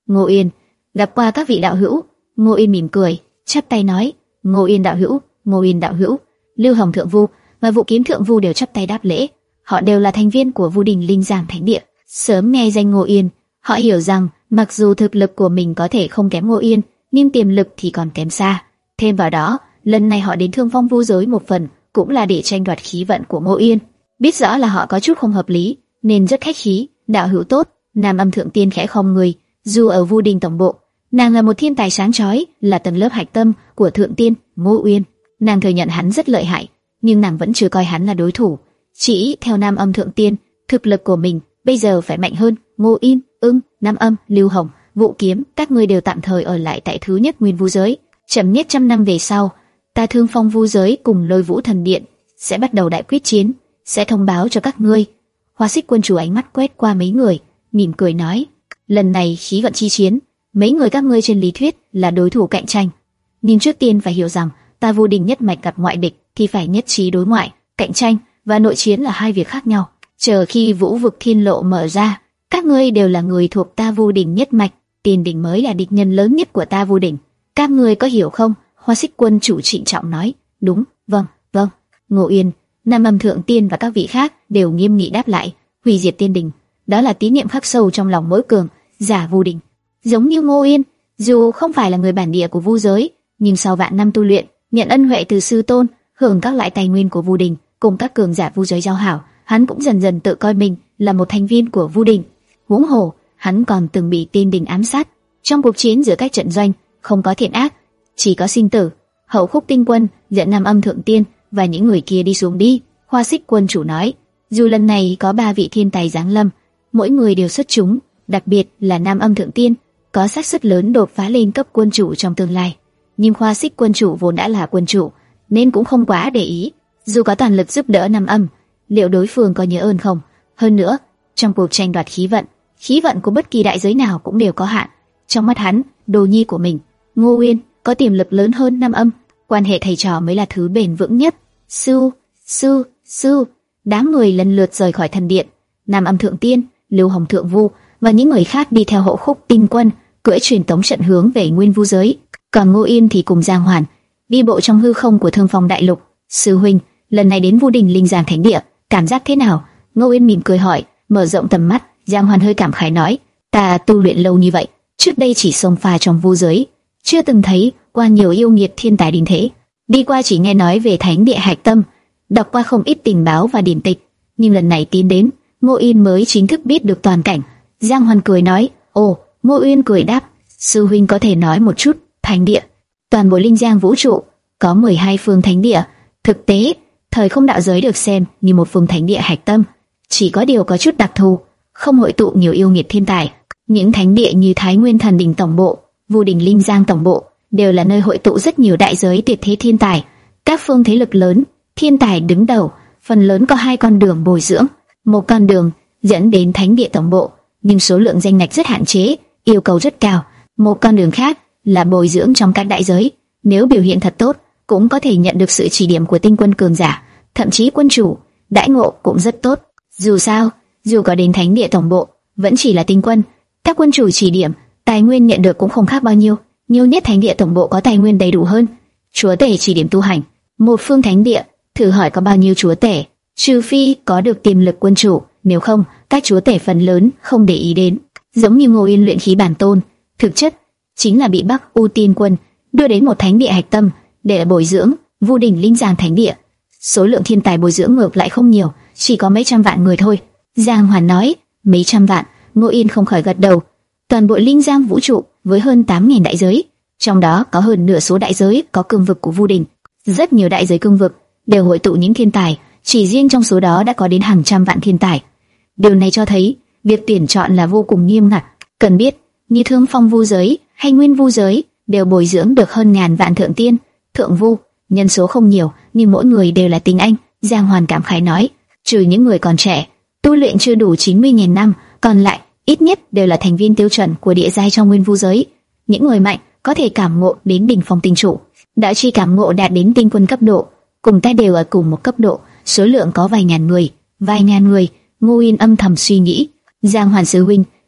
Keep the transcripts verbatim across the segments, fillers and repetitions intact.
Ngô Yên, gặp qua các vị đạo hữu. Ngô Yên mỉm cười, chắp tay nói, Ngô Yên đạo hữu, Ngô Yên đạo hữu. Lưu Hồng thượng vu và Vũ Kiếm thượng vu đều chắp tay đáp lễ. Họ đều là thành viên của Vu Đình Linh Giang Thánh Địa. Sớm nghe danh Ngô Yên, họ hiểu rằng mặc dù thực lực của mình có thể không kém Ngô Yên, nhưng tiềm lực thì còn kém xa. Thêm vào đó, lần này họ đến Thương Phong Vu giới một phần cũng là để tranh đoạt khí vận của Ngô Yên. Biết rõ là họ có chút không hợp lý, nên rất khách khí. Đạo hữu tốt. Nam Âm Thượng Tiên khẽ khom người. Dù ở Vu Đình tổng bộ, nàng là một thiên tài sáng chói, là tầng lớp hạch tâm của Thượng Tiên Ngô Uyên. Nàng thừa nhận hắn rất lợi hại, nhưng nàng vẫn chưa coi hắn là đối thủ. Chỉ theo Nam Âm Thượng Tiên, thực lực của mình bây giờ phải mạnh hơn. Ngô Yên, Ưng, Nam Âm, Lưu Hồng, Vũ Kiếm, các ngươi đều tạm thời ở lại tại thứ nhất Nguyên Vu giới. Chậm nhất trăm năm về sau, ta Thương Phong Vu giới cùng Lôi Vũ Thần Điện sẽ bắt đầu đại quyết chiến, sẽ thông báo cho các ngươi. Hoa Xích quân chủ ánh mắt quét qua mấy người, mỉm cười nói, lần này khí vận chi chiến, mấy người các ngươi trên lý thuyết là đối thủ cạnh tranh, nhưng trước tiên phải hiểu rằng ta Vu Đình nhất mạch gặp ngoại địch thì phải nhất trí đối ngoại. Cạnh tranh và nội chiến là hai việc khác nhau. Chờ khi Vũ vực thiên lộ mở ra, các ngươi đều là người thuộc ta Vu Đình nhất mạch, Tiền Đình mới là địch nhân lớn nhất của ta Vu Đình. Các ngươi có hiểu không? Hoa Xích quân chủ trịnh trọng nói. Đúng, vâng, vâng. Ngô Yên, Nam Âm Thượng Tiên và các vị khác đều nghiêm nghị đáp lại. Hủy diệt Tiên Đình, đó là tín niệm khắc sâu trong lòng mỗi cường giả Vu Đình. Giống như Ngô Yên, dù không phải là người bản địa của Vu giới, nhưng sau vạn năm tu luyện, nhận ân huệ từ sư tôn, hưởng các loại tài nguyên của Vu Đình, cùng các cường giả Vu giới giao hảo, hắn cũng dần dần tự coi mình là một thành viên của Vu Đình. Huống hồ, hắn còn từng bị Tiên Đình ám sát. Trong cuộc chiến giữa các trận doanh, không có thiện ác, chỉ có sinh tử. Hậu Khúc Tinh Quân dẫn Nam Âm Thượng Tiên và những người kia đi xuống đi. Hoa Xích quân chủ nói, dù lần này có ba vị thiên tài giáng lâm, mỗi người đều xuất chúng, đặc biệt là Nam Âm Thượng Tiên có xác suất lớn đột phá lên cấp quân chủ trong tương lai. Nhưng Hoa Xích quân chủ vốn đã là quân chủ, nên cũng không quá để ý. Dù có toàn lực giúp đỡ Nam Âm, liệu đối phương có nhớ ơn không? Hơn nữa, trong cuộc tranh đoạt khí vận, khí vận của bất kỳ đại giới nào cũng đều có hạn. Trong mắt hắn, đồ nhi của mình, Ngô Uyên, có tiềm lực lớn hơn Nam Âm. Quan hệ thầy trò mới là thứ bền vững nhất. Sư, sư, sư. Đám người lần lượt rời khỏi thần điện. Nam Âm Thượng Tiên, Lưu Hồng Thượng Vu và những người khác đi theo Hậu Khúc Tinh Quân, cưỡi truyền tống trận hướng về Nguyên Vu giới. Còn Ngô Yên thì cùng Giang Hoàn đi bộ trong hư không của Thương Phong Đại Lục. Sư huynh, lần này đến Vu Đình Linh Giang Thánh Địa, cảm giác thế nào? Ngô Yên mỉm cười hỏi. Mở rộng tầm mắt, Giang Hoàn hơi cảm khái nói, ta tu luyện lâu như vậy, trước đây chỉ xông pha trong Vu giới, chưa từng thấy qua nhiều yêu nghiệt thiên tài đến thế. Đi qua chỉ nghe nói về Thánh Địa hạch tâm, đọc qua không ít tình báo và điển tịch, nhưng lần này tiến đến, Ngô Yên mới chính thức biết được toàn cảnh. Giang Hoàn cười nói, ồ. Ngô Yên cười đáp, sư huynh có thể nói một chút. Thánh Địa, toàn bộ Linh Giang vũ trụ có mười hai phương thánh địa. Thực tế, thời không đạo giới được xem như một phương thánh địa hạch tâm, chỉ có điều có chút đặc thù, không hội tụ nhiều yêu nghiệt thiên tài. Những thánh địa như Thái Nguyên Thần Đình tổng bộ, Vu Đình Linh Giang tổng bộ đều là nơi hội tụ rất nhiều đại giới tuyệt thế thiên tài. Các phương thế lực lớn, thiên tài đứng đầu, phần lớn có hai con đường bồi dưỡng. Một con đường dẫn đến thánh địa tổng bộ, nhưng số lượng danh ngạch rất hạn chế, yêu cầu rất cao. Một con đường khác là bồi dưỡng trong các đại giới, nếu biểu hiện thật tốt, cũng có thể nhận được sự chỉ điểm của tinh quân cường giả, thậm chí quân chủ, đãi ngộ cũng rất tốt. Dù sao, dù có đến thánh địa tổng bộ, vẫn chỉ là tinh quân, các quân chủ chỉ điểm, tài nguyên nhận được cũng không khác bao nhiêu. Nhiều nhất thánh địa tổng bộ có tài nguyên đầy đủ hơn, chúa tể chỉ điểm tu hành. Một phương thánh địa, thử hỏi có bao nhiêu chúa tể, trừ phi có được tiềm lực quân chủ, nếu không, các chúa tể phần lớn không để ý đến. Giống như Ngô Yên luyện khí bản tôn, thực chất chính là bị Bắc U Tiên quân đưa đến một thánh địa hạch tâm để bồi dưỡng. Vu Đình Linh Giang Thánh Địa, số lượng thiên tài bồi dưỡng ngược lại không nhiều, chỉ có mấy trăm vạn người thôi. Giang Hoàn nói, mấy trăm vạn. Ngô Yên không khỏi gật đầu. Toàn bộ Linh Giang vũ trụ với hơn tám nghìn đại giới, trong đó có hơn nửa số đại giới có cương vực của Vu Đình. Rất nhiều đại giới cương vực đều hội tụ những thiên tài, chỉ riêng trong số đó đã có đến hàng trăm vạn thiên tài. Điều này cho thấy việc tuyển chọn là vô cùng nghiêm ngặt. Cần biết, như Thương Phong Vu giới hay Nguyên Vu giới đều bồi dưỡng được hơn ngàn vạn thượng tiên, thượng vu, nhân số không nhiều, nhưng mỗi người đều là tinh anh. Giang Hoàn cảm khái nói, trừ những người còn trẻ, tu luyện chưa đủ chín mươi nghìn năm, còn lại ít nhất đều là thành viên tiêu chuẩn của địa giai trong Nguyên Vu giới. Những người mạnh có thể cảm ngộ đến đỉnh phong tinh chủ, đã chi cảm ngộ đạt đến tinh quân cấp độ, cùng ta đều ở cùng một cấp độ, số lượng có vài ngàn người, vài ngàn người. Ngô Yên âm thầm suy nghĩ, Giang Hoàn sư huynh,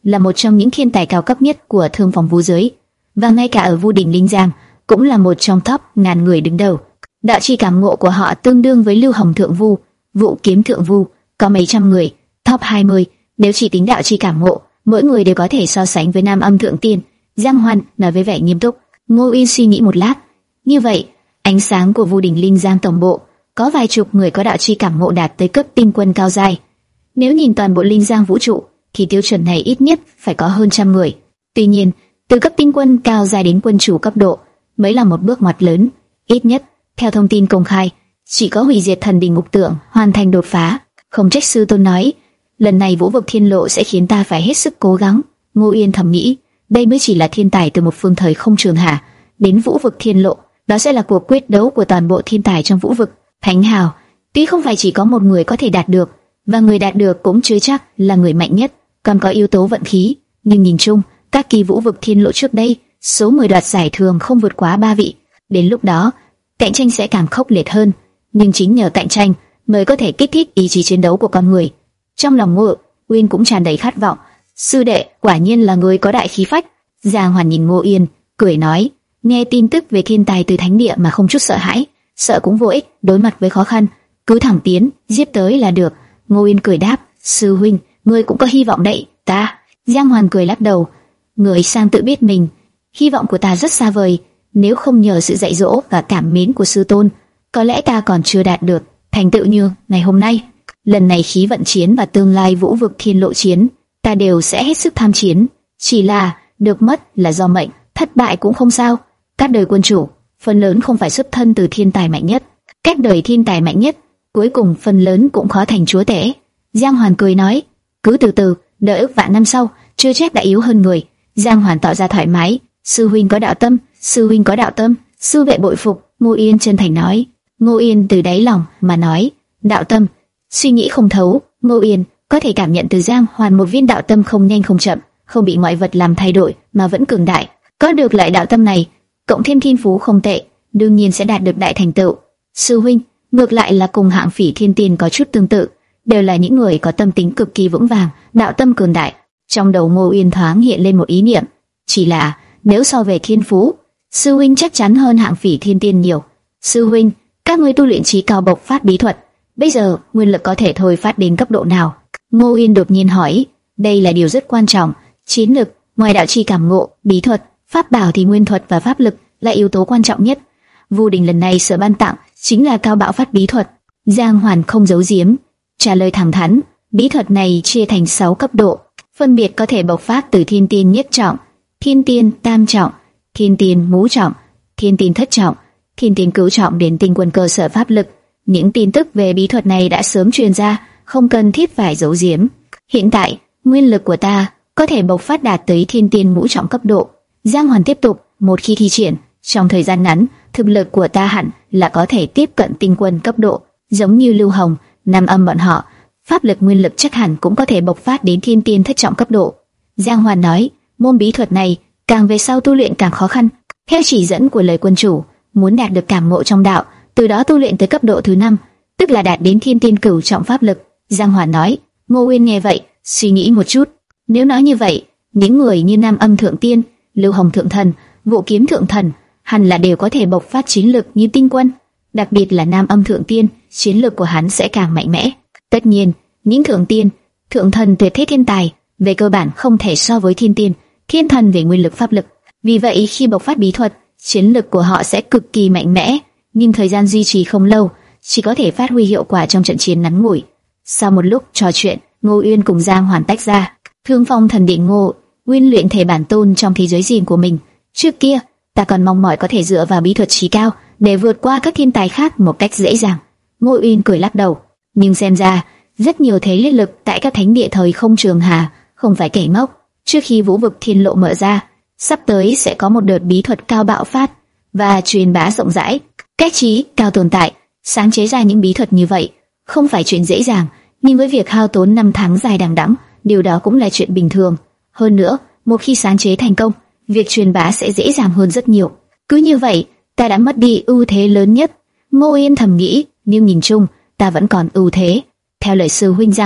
là một trong những thiên tài cao cấp nhất của thương phòng vũ giới, và ngay cả ở Vu Đỉnh Linh Giang cũng là một trong top ngàn người đứng đầu. Đạo chi cảm ngộ của họ tương đương với Lưu Hồng Thượng Vu, Vũ Kiếm Thượng Vu, có mấy trăm người, top hai mươi. Nếu chỉ tính đạo chi cảm ngộ, mỗi người đều có thể so sánh với Nam Âm Thượng Tiên. Giang Hoan nói với vẻ nghiêm túc. Ngô Uyên suy nghĩ một lát. Như vậy, ánh sáng của Vu Đỉnh Linh Giang tổng bộ có vài chục người có đạo chi cảm ngộ đạt tới cấp tinh quân cao giai. Nếu nhìn toàn bộ Linh Giang vũ trụ, thì tiêu chuẩn này ít nhất phải có hơn trăm người. Tuy nhiên, từ cấp tinh quân cao giai đến quân chủ cấp độ mới là một bước ngoặt lớn. Ít nhất, theo thông tin công khai, chỉ có hủy diệt thần đình ngục tượng hoàn thành đột phá. Không trách sư tôn nói, lần này vũ vực thiên lộ sẽ khiến ta phải hết sức cố gắng. Ngô Uyên thầm nghĩ, đây mới chỉ là thiên tài từ một phương thời không trường hạ đến vũ vực thiên lộ, đó sẽ là cuộc quyết đấu của toàn bộ thiên tài trong vũ vực. Thánh hào, tuy không phải chỉ có một người có thể đạt được, và người đạt được cũng chưa chắc là người mạnh nhất, còn có yếu tố vận khí. Nhưng nhìn chung, các kỳ vũ vực thiên lộ trước đây, số người đoạt giải thường không vượt quá ba vị. Đến lúc đó, cạnh tranh sẽ càng khốc liệt hơn, nhưng chính nhờ cạnh tranh mới có thể kích thích ý chí chiến đấu của con người. Trong lòng Ngô Uyên cũng tràn đầy khát vọng. Sư đệ quả nhiên là người có đại khí phách. Giang Hoàn nhìn Ngô Uyên, cười nói, nghe tin tức về thiên tài từ thánh địa mà không chút sợ hãi, sợ cũng vô ích. Đối mặt với khó khăn, cứ thẳng tiến, giết tới là được. Ngô Uyên cười đáp, sư huynh, ngươi cũng có hy vọng đấy. Ta. Giang Hoàn cười lắc đầu, người sang tự biết mình, hy vọng của ta rất xa vời. Nếu không nhờ sự dạy dỗ và cảm mến của sư tôn, có lẽ ta còn chưa đạt được thành tựu như ngày hôm nay. Lần này khí vận chiến và tương lai vũ vực thiên lộ chiến, ta đều sẽ hết sức tham chiến. Chỉ là được mất là do mệnh, thất bại cũng không sao. Các đời quân chủ phần lớn không phải xuất thân từ thiên tài mạnh nhất, các đời thiên tài mạnh nhất cuối cùng phần lớn cũng khó thành chúa tể. Giang Hoàn cười nói, cứ từ từ, đợi ước vạn năm sau, chưa chắc đã yếu hơn người. Giang Hoàn tỏ ra thoải mái, sư huynh có đạo tâm, sư huynh có đạo tâm, sư vệ bội phục. Ngô Uyên chân thành nói. Ngô Uyên từ đáy lòng mà nói, đạo tâm, suy nghĩ không thấu. Ngô Uyên có thể cảm nhận từ Giang Hoàn một viên đạo tâm không nhanh không chậm, không bị ngoại vật làm thay đổi mà vẫn cường đại. Có được lại đạo tâm này, cộng thêm thiên phú không tệ, đương nhiên sẽ đạt được đại thành tựu. Sư huynh ngược lại là cùng hạng Phỉ Thiên Tiên có chút tương tự, đều là những người có tâm tính cực kỳ vững vàng, đạo tâm cường đại. Trong đầu Ngô Uyên thoáng hiện lên một ý niệm, chỉ là nếu so về thiên phú, sư huynh chắc chắn hơn hạng Phỉ Thiên Tiên nhiều. Sư huynh, các ngươi tu luyện trí cao bộc phát bí thuật, bây giờ nguyên lực có thể thôi phát đến cấp độ nào? Ngô Uyên đột nhiên hỏi. Đây là điều rất quan trọng. Chiến lực, ngoài đạo chi cảm ngộ, bí thuật, pháp bảo thì nguyên thuật và pháp lực là yếu tố quan trọng nhất. Vu Đình lần này sở ban tặng chính là cao bạo phát bí thuật. Giang Hoàn không giấu giếm, trả lời thẳng thắn. Bí thuật này chia thành sáu cấp độ, phân biệt có thể bộc phát từ thiên tiên nhất trọng, thiên tiên tam trọng, thiên tiên ngũ trọng, thiên tiên thất trọng, thiên tiên cửu trọng đến tinh quân cơ sở pháp lực. Những tin tức về bí thuật này đã sớm truyền ra, không cần thiết phải giấu giếm. Hiện tại, nguyên lực của ta có thể bộc phát đạt tới thiên tiên ngũ trọng cấp độ. Giang Hoàn tiếp tục, một khi thi triển, trong thời gian ngắn, thực lực của ta hẳn là có thể tiếp cận tinh quân cấp độ, giống như Lưu Hồng, Nam Âm bọn họ. Pháp lực nguyên lực chắc hẳn cũng có thể bộc phát đến thiên tiên thất trọng cấp độ. Giang Hoàn nói, môn bí thuật này càng về sau tu luyện càng khó khăn. Theo chỉ dẫn của lời quân chủ, muốn đạt được cảm ngộ trong đạo, từ đó tu luyện tới cấp độ thứ năm, tức là đạt đến thiên tiên cửu trọng pháp lực. Giang Hoàn nói. Ngô Uyên nghe vậy, suy nghĩ một chút. Nếu nói như vậy, những người như Nam Âm Thượng Tiên, Lưu Hồng Thượng Thần, Vũ Kiếm Thượng Thần hẳn là đều có thể bộc phát chiến lực như tinh quân. Đặc biệt là Nam Âm Thượng Tiên, chiến lực của hắn sẽ càng mạnh mẽ. Tất nhiên, những Thượng Tiên, Thượng Thần tuyệt thế thiên tài, về cơ bản không thể so với Thiên Tiên, Thiên Thần về nguyên lực pháp lực. Vì vậy khi bộc phát bí thuật, chiến lực của họ sẽ cực kỳ mạnh mẽ, nhưng thời gian duy trì không lâu, chỉ có thể phát huy hiệu quả trong trận chiến ngắn ngủi. Sau một lúc trò chuyện, Ngô Uyên cùng Giang Hoàn tách ra. Thương Phong Thần Điện Ngô Uyên luyện thể bản tôn trong thế giới riêng của mình. Trước kia, ta còn mong mỏi có thể dựa vào bí thuật trí cao để vượt qua các thiên tài khác một cách dễ dàng. Ngô Uyên cười lắc đầu, nhưng xem ra rất nhiều thế lực lực tại các thánh địa thời không trường hà không phải kẻ ngốc. Trước khi vũ vực thiên lộ mở ra, sắp tới sẽ có một đợt bí thuật cao bạo phát và truyền bá rộng rãi. Cách trí cao tồn tại sáng chế ra những bí thuật như vậy không phải chuyện dễ dàng, nhưng với việc hao tốn năm tháng dài đằng đẵng, điều đó cũng là chuyện bình thường. Hơn nữa, một khi sáng chế thành công, việc truyền bá sẽ dễ dàng hơn rất nhiều. Cứ như vậy, ta đã mất đi ưu thế lớn nhất. Ngô Uyên thầm nghĩ, nhưng nhìn chung, ta vẫn còn ưu thế. Theo lời sư huynh Giang Hoàn,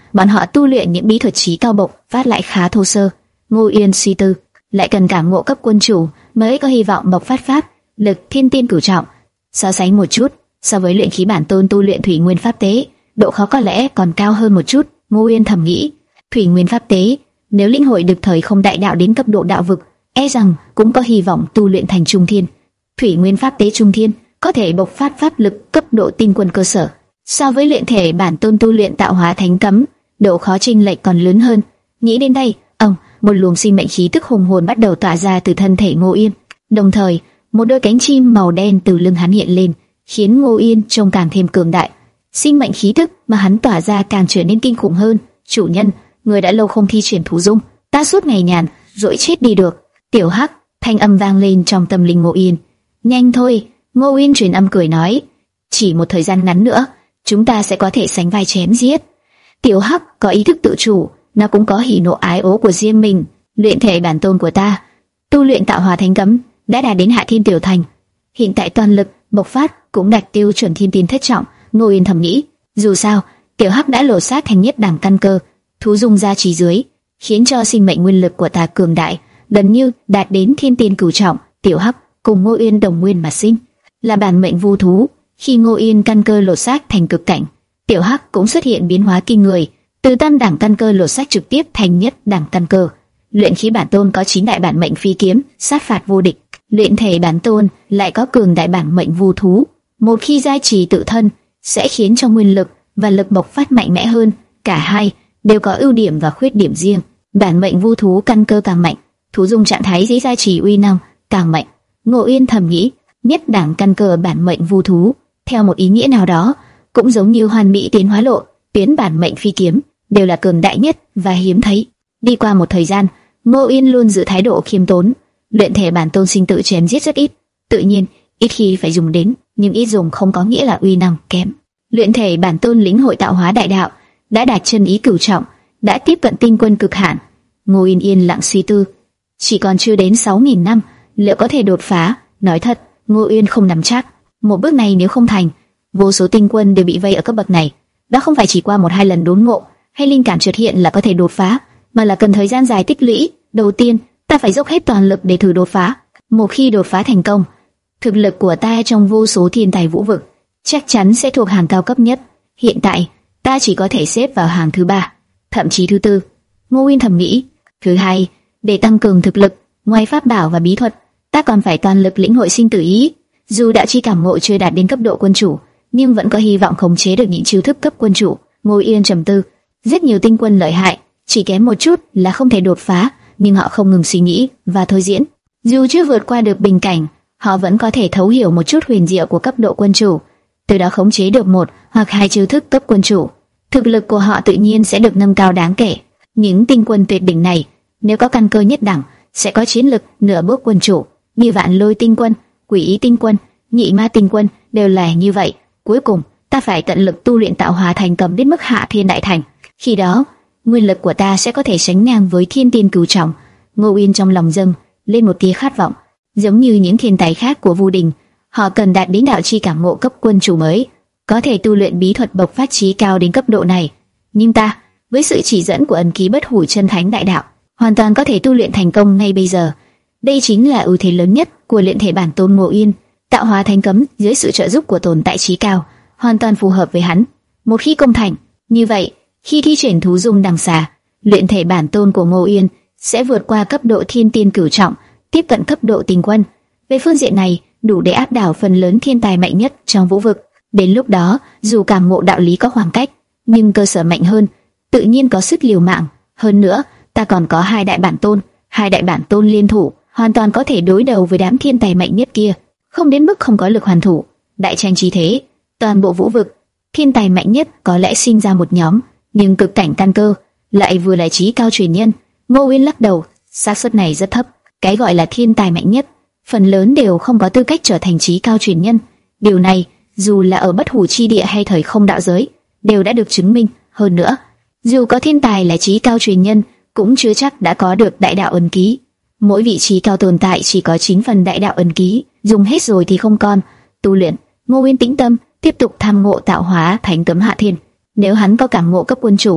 bọn họ tu luyện những bí thuật trí cao bộc phát lại khá thô sơ. Ngô Yên suy tư, lại cần cảm ngộ cấp quân chủ mới có hy vọng bộc phát pháp lực thiên tiên cửu trọng. So sánh một chút, so với luyện khí bản tôn tu luyện thủy nguyên pháp tế, độ khó có lẽ còn cao hơn một chút. Ngô Yên thầm nghĩ, thủy nguyên pháp tế, nếu lĩnh hội được thời không đại đạo đến cấp độ đạo vực, e rằng cũng có hy vọng tu luyện thành trung thiên. Thủy nguyên pháp tế trung thiên có thể bộc phát pháp lực cấp độ tinh quân cơ sở. So với luyện thể bản tôn tu luyện tạo hóa thánh cấm, độ khó chênh lệch còn lớn hơn. Nghĩ đến đây, ông, một luồng sinh mệnh khí tức hùng hồn bắt đầu tỏa ra từ thân thể Ngô Yên. Đồng thời, một đôi cánh chim màu đen từ lưng hắn hiện lên, khiến Ngô Yên trông càng thêm cường đại. Sinh mệnh khí tức mà hắn tỏa ra càng trở nên kinh khủng hơn. Chủ nhân, người đã lâu không thi triển thú dung, ta suốt ngày nhàn rỗi chết đi được. Tiểu Hắc, thanh âm vang lên trong tâm linh Ngô Yên. Nhanh thôi, Ngô Yên truyền âm cười nói, chỉ một thời gian ngắn nữa, chúng ta sẽ có thể sánh vai chém giết. Tiểu Hắc có ý thức tự chủ, nó cũng có hỉ nộ ái ố của riêng mình. Luyện thể bản tôn của ta, tu luyện tạo hóa thánh cấm, đã đạt đến hạ thiên tiểu thành. Hiện tại toàn lực bộc phát cũng đạt tiêu chuẩn thiên tiên thất trọng. Ngô Yên thầm nghĩ, dù sao, Tiểu Hắc đã lột xác thành nhất đẳng căn cơ, thú dung gia trì dưới, khiến cho sinh mệnh nguyên lực của ta cường đại, gần như đạt đến thiên tiên cửu trọng. Tiểu Hắc cùng Ngô Yên đồng nguyên mà sinh, là bản mệnh vu thú. Khi Ngô Yên căn cơ lột xác thành cực cảnh, Tiểu Hắc cũng xuất hiện biến hóa kinh người, từ tam đẳng căn cơ lột xác trực tiếp thành nhất đẳng căn cơ. Luyện khí bản tôn có chín đại bản mệnh phi kiếm, sát phạt vô địch. Luyện thể bản tôn lại có cường đại bản mệnh vu thú. Một khi gia trì tự thân, sẽ khiến cho nguyên lực và lực bộc phát mạnh mẽ hơn. Cả hai đều có ưu điểm và khuyết điểm riêng. Bản mệnh vu thú căn cơ càng mạnh, thú dung trạng thái dưới gia trì uy năng càng mạnh. Ngô Yên thầm nghĩ, nhất đẳng căn cơ bản mệnh vu thú, theo một ý nghĩa nào đó, cũng giống như hoàn mỹ tiến hóa lộ, tiến bản mệnh phi kiếm, đều là cường đại nhất và hiếm thấy. Đi qua một thời gian, Ngô Yên luôn giữ thái độ khiêm tốn. Luyện thể bản tôn sinh tự chém giết rất ít, tự nhiên ít khi phải dùng đến, nhưng ít dùng không có nghĩa là uy năng kém. Luyện thể bản tôn lĩnh hội tạo hóa đại đạo, đã đạt chân ý cửu trọng, đã tiếp cận tinh quân cực hạn. Ngô Yên yên lặng suy tư, chỉ còn chưa đến sáu nghìn năm, liệu có thể đột phá? Nói thật, Ngô Yên không nắm chắc. Một bước này nếu không thành, vô số tinh quân đều bị vây ở cấp bậc này. Đó không phải chỉ qua một hai lần đốn ngộ hay linh cảm chợt hiện là có thể đột phá, mà là cần thời gian dài tích lũy. Đầu tiên, ta phải dốc hết toàn lực để thử đột phá. Một khi đột phá thành công, thực lực của ta trong vô số thiên tài vũ vực chắc chắn sẽ thuộc hàng cao cấp nhất. Hiện tại, ta chỉ có thể xếp vào hàng thứ ba, thậm chí thứ tư. Ngô Yên thầm nghĩ. Thứ hai, để tăng cường thực lực, ngoài pháp bảo và bí thuật, ta còn phải toàn lực lĩnh hội sinh tử ý. Dù đạo chi cảm ngộ chưa đạt đến cấp độ quân chủ, nhưng vẫn có hy vọng khống chế được những chiêu thức cấp quân chủ. Ngô Yên trầm tư. Rất nhiều tinh quân lợi hại, chỉ kém một chút là không thể đột phá, nhưng họ không ngừng suy nghĩ và thôi diễn. Dù chưa vượt qua được bình cảnh, họ vẫn có thể thấu hiểu một chút huyền diệu của cấp độ quân chủ, từ đó khống chế được một hoặc hai chiêu thức cấp quân chủ. Thực lực của họ tự nhiên sẽ được nâng cao đáng kể. Những tinh quân tuyệt đỉnh này, nếu có căn cơ nhất đẳng, sẽ có chiến lực nửa bước quân chủ, như Vạn Lôi tinh quân, Quỷ Ý tinh quân, Nhị Ma tinh quân đều là như vậy. Cuối cùng, ta phải tận lực tu luyện tạo hóa thành cầm đến mức hạ thiên đại thành. Khi đó, nguyên lực của ta sẽ có thể sánh ngang với thiên tiên cửu trọng. Ngô Yên trong lòng dâng lên một tia khát vọng, giống như những thiên tài khác của Vu Đình, họ cần đạt đến đạo chi cảm ngộ cấp quân chủ mới có thể tu luyện bí thuật bộc phát chí cao đến cấp độ này. Nhưng ta, với sự chỉ dẫn của ấn ký bất hủ chân thánh đại đạo, hoàn toàn có thể tu luyện thành công ngay bây giờ. Đây chính là ưu thế lớn nhất của luyện thể bản tôn Ngô Yên. Tạo hóa thánh cấm dưới sự trợ giúp của tồn tại chí cao, hoàn toàn phù hợp với hắn. Một khi công thành, như vậy, khi thi triển thú dung đằng xà, luyện thể bản tôn của Ngô Yên sẽ vượt qua cấp độ thiên tiên cửu trọng, tiếp cận cấp độ tinh quân. Về phương diện này, đủ để áp đảo phần lớn thiên tài mạnh nhất trong vũ vực. Đến lúc đó, dù cảm ngộ đạo lý có khoảng cách, nhưng cơ sở mạnh hơn, tự nhiên có sức liều mạng. Hơn nữa, ta còn có hai đại bản tôn, hai đại bản tôn liên thủ, hoàn toàn có thể đối đầu với đám thiên tài mạnh nhất kia, không đến mức không có lực hoàn thủ. Đại tranh chi thế, toàn bộ vũ vực, thiên tài mạnh nhất có lẽ sinh ra một nhóm, nhưng cực cảnh căn cơ lại vừa là chí cao truyền nhân. Ngô Yên lắc đầu, xác suất này rất thấp. Cái gọi là thiên tài mạnh nhất, phần lớn đều không có tư cách trở thành chí cao truyền nhân. Điều này, dù là ở bất hủ chi địa hay thời không đạo giới, đều đã được chứng minh. Hơn nữa, dù có thiên tài là chí cao truyền nhân, cũng chưa chắc đã có được đại đạo ấn ký. Mỗi vị trí cao tồn tại chỉ có chín phần đại đạo ấn ký, dùng hết rồi thì không còn. Tu luyện, Ngô Yên tĩnh tâm, tiếp tục tham ngộ tạo hóa thánh cấm hạ thiên. Nếu hắn có cảm ngộ cấp quân chủ,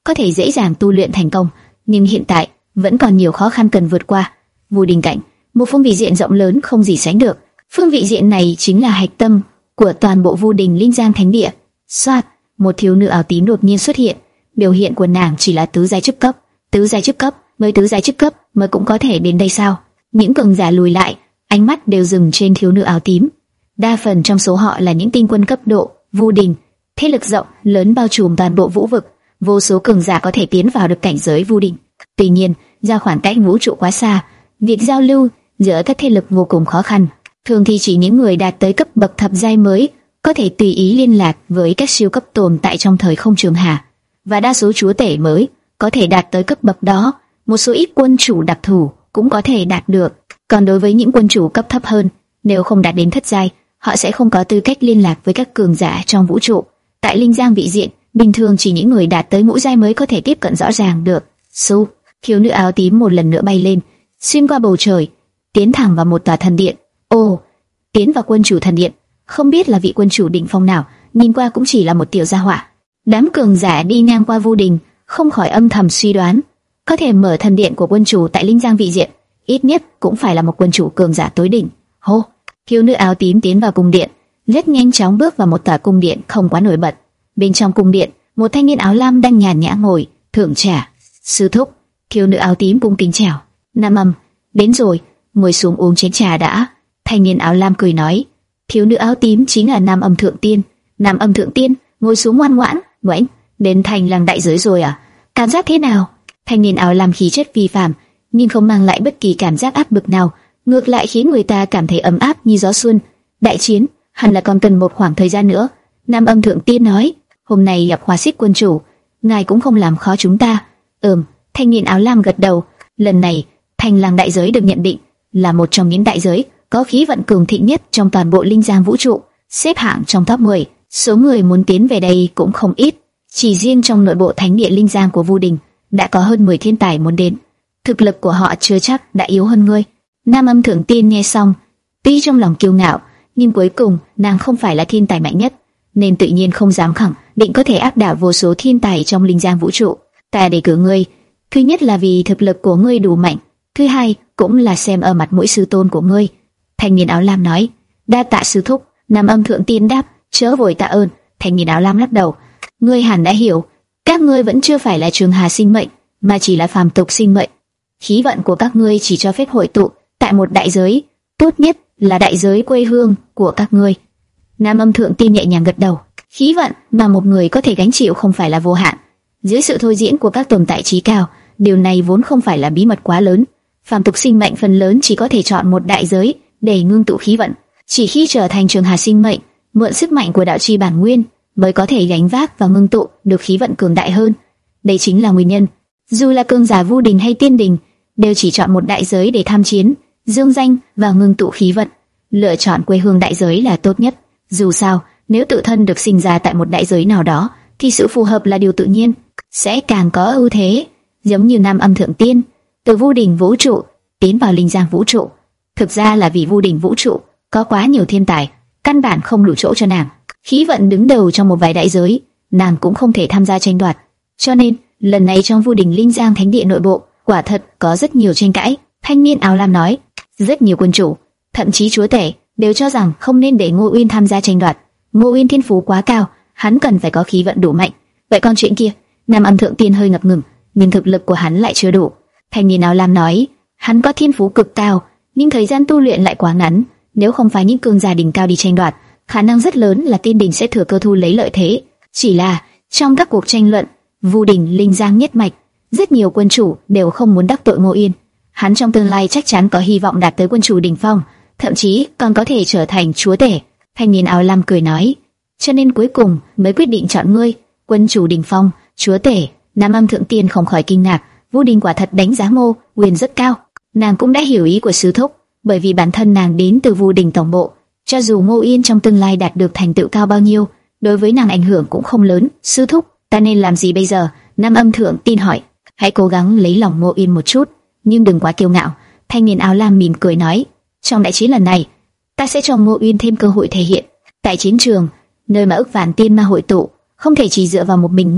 có thể dễ dàng tu luyện thành công, nhưng hiện tại vẫn còn nhiều khó khăn cần vượt qua. Vu Đình Cảnh, một phương vị diện rộng lớn không gì sánh được. Phương vị diện này chính là hạch tâm của toàn bộ Vu Đình Linh Giang Thánh Địa. Soạt, một thiếu nữ áo tím đột nhiên xuất hiện. Biểu hiện của nàng chỉ là tứ giai chức cấp, tứ giai chức cấp, mới tứ giai chức cấp mới cũng có thể đến đây sao? Những cường giả lùi lại, ánh mắt đều dừng trên thiếu nữ áo tím. Đa phần trong số họ là những tinh quân cấp độ Vu Đình, thế lực rộng lớn bao trùm toàn bộ vũ vực, vô số cường giả có thể tiến vào được cảnh giới Vu Đình. Tuy nhiên, do khoảng cách vũ trụ quá xa, việc giao lưu giữa các thế lực vô cùng khó khăn. Thường thì chỉ những người đạt tới cấp bậc thập giai mới có thể tùy ý liên lạc với các siêu cấp tồn tại trong thời không trường hà, và đa số chúa tể mới có thể đạt tới cấp bậc đó. Một số ít quân chủ đặc thù cũng có thể đạt được. Còn đối với những quân chủ cấp thấp hơn, nếu không đạt đến thất giai, họ sẽ không có tư cách liên lạc với các cường giả trong vũ trụ. Tại Linh Giang vị diện, bình thường chỉ những người đạt tới ngũ giai mới có thể tiếp cận rõ ràng được. Su, thiếu nữ áo tím một lần nữa bay lên, xuyên qua bầu trời, tiến thẳng vào một tòa thần điện. Ồ, tiến vào quân chủ thần điện, không biết là vị quân chủ đỉnh phong nào, nhìn qua cũng chỉ là một tiểu gia hỏa. Đám cường giả đi ngang qua Vu Đình, không khỏi âm thầm suy đoán, có thể mở thần điện của quân chủ tại Linh Giang vị diện, ít nhất cũng phải là một quân chủ cường giả tối đỉnh. Hô, thiếu nữ áo tím tiến vào cung điện, rất nhanh chóng bước vào một tòa cung điện không quá nổi bật. Bên trong cung điện, một thanh niên áo lam đang nhàn nhã ngồi thưởng trà. Sư thúc, thiếu nữ áo tím cung kính chào. Nam Âm, đến rồi, ngồi xuống uống chén trà đã. Thanh niên áo lam cười nói. Thiếu nữ áo tím chính là Nam Âm Thượng Tiên. Nam Âm Thượng Tiên, ngồi xuống ngoan ngoãn. Ngoãnh, đến thành làng đại giới rồi à? Cảm giác thế nào? Thanh niên áo lam khí chất phi phàm, nhưng không mang lại bất kỳ cảm giác áp bức nào, ngược lại khiến người ta cảm thấy ấm áp như gió xuân. Đại chiến hẳn là còn cần một khoảng thời gian nữa. Nam Âm Thượng Tiên nói. Hôm nay gặp Hoa Xích quân chủ, ngài cũng không làm khó chúng ta. Ừm, thanh niên áo lam gật đầu. Lần này, thành làng đại giới được nhận định là một trong những đại giới có khí vận cường thịnh nhất trong toàn bộ Linh Giang vũ trụ, xếp hạng trong top mười. Số người muốn tiến về đây cũng không ít. Chỉ riêng trong nội bộ thánh địa Linh Giang của Vu Đình đã có hơn mười thiên tài muốn đến. Thực lực của họ chưa chắc đã yếu hơn ngươi. Nam Âm Thượng Tiên nghe xong, tuy trong lòng kiêu ngạo, nhưng cuối cùng nàng không phải là thiên tài mạnh nhất, nên tự nhiên không dám khẳng định có thể áp đảo vô số thiên tài trong Linh Giang vũ trụ. Ta đề cử ngươi, thứ nhất là vì thực lực của ngươi đủ mạnh, thứ hai cũng là xem ở mặt mũi sư tôn của ngươi. Thanh niên áo lam nói. Đa tạ sư thúc. Nam Âm Thượng Tiên đáp. Chớ vội tạ ơn. Thanh niên áo lam lắc đầu. Ngươi hẳn đã hiểu, các ngươi vẫn chưa phải là trường hà sinh mệnh, mà chỉ là phàm tục sinh mệnh. Khí vận của các ngươi chỉ cho phép hội tụ tại một đại giới, tốt nhất là đại giới quê hương của các ngươi. Nam Âm Thượng Tiên nhẹ nhàng gật đầu. Khí vận mà một người có thể gánh chịu không phải là vô hạn. Dưới sự thôi diễn của các tồn tại trí cao, điều này vốn không phải là bí mật quá lớn. Phàm tục sinh mệnh phần lớn chỉ có thể chọn một đại giới để ngưng tụ khí vận. Chỉ khi trở thành trường hà sinh mệnh, mượn sức mạnh của đạo chi bản nguyên, mới có thể gánh vác và ngưng tụ được khí vận cường đại hơn. Đây chính là nguyên nhân, dù là cường giả Vu Đình hay Tiên Đình, đều chỉ chọn một đại giới để tham chiến, dương danh và ngưng tụ khí vận. Lựa chọn quê hương đại giới là tốt nhất. Dù sao, nếu tự thân được sinh ra tại một đại giới nào đó, thì sự phù hợp là điều tự nhiên, sẽ càng có ưu thế. Giống như Nam Âm Thượng Tiên, từ Vu Đình vũ trụ tiến vào Linh Giang vũ trụ, thực ra là vì Vu Đình vũ trụ có quá nhiều thiên tài, căn bản không đủ chỗ cho nàng. Khí vận đứng đầu trong một vài đại giới, nàng cũng không thể tham gia tranh đoạt. Cho nên, lần này trong Vu Đình Linh Giang Thánh Địa nội bộ, quả thật có rất nhiều tranh cãi. Thanh niên áo lam nói. Rất nhiều quân chủ, thậm chí chúa tể, đều cho rằng không nên để Ngô Uyên tham gia tranh đoạt. Ngô Uyên thiên phú quá cao, hắn cần phải có khí vận đủ mạnh. Vậy còn chuyện kia? Nam Âm Thượng Tiên hơi ngập ngừng, nhưng thực lực của hắn lại chưa đủ. Thanh niên áo lam nói. Hắn có thiên phú cực cao, nhưng thời gian tu luyện lại quá ngắn. Nếu không phải những cường giả đỉnh cao đi tranh đoạt, khả năng rất lớn là Tiên Đình sẽ thừa cơ thu lấy lợi thế. Chỉ là trong các cuộc tranh luận, Vu Đình Linh Giang nhất mạch, rất nhiều quân chủ đều không muốn đắc tội Ngô Uyên. Hắn trong tương lai chắc chắn có hy vọng đạt tới quân chủ đỉnh phong, thậm chí còn có thể trở thành chúa tể. Thanh niên áo lam cười nói. Cho nên cuối cùng mới quyết định chọn ngươi, quân chủ đỉnh phong, chúa tể. Nam Âm Thượng Tiên không khỏi kinh ngạc. Vu Đình quả thật đánh giá Ngô Uyên rất cao. Nàng cũng đã hiểu ý của sư thúc, bởi vì bản thân nàng đến từ Vu Đình tổng bộ. Cho dù Ngô Uyên trong tương lai đạt được thành tựu cao bao nhiêu, đối với nàng ảnh hưởng cũng không lớn. Sư thúc, ta nên làm gì bây giờ? Nam Âm Thượng Tiên hỏi. Hãy cố gắng lấy lòng Ngô Uyên một chút, nhưng đừng quá kiêu ngạo. Thanh niên áo lam mỉm cười nói. Trong đại chiến lần này, ta sẽ cho Ngô Uyên thêm cơ hội thể hiện. Tại chiến trường, nơi mà ức vạn tiên ma hội tụ, không thể chỉ dựa vào một mình ngươi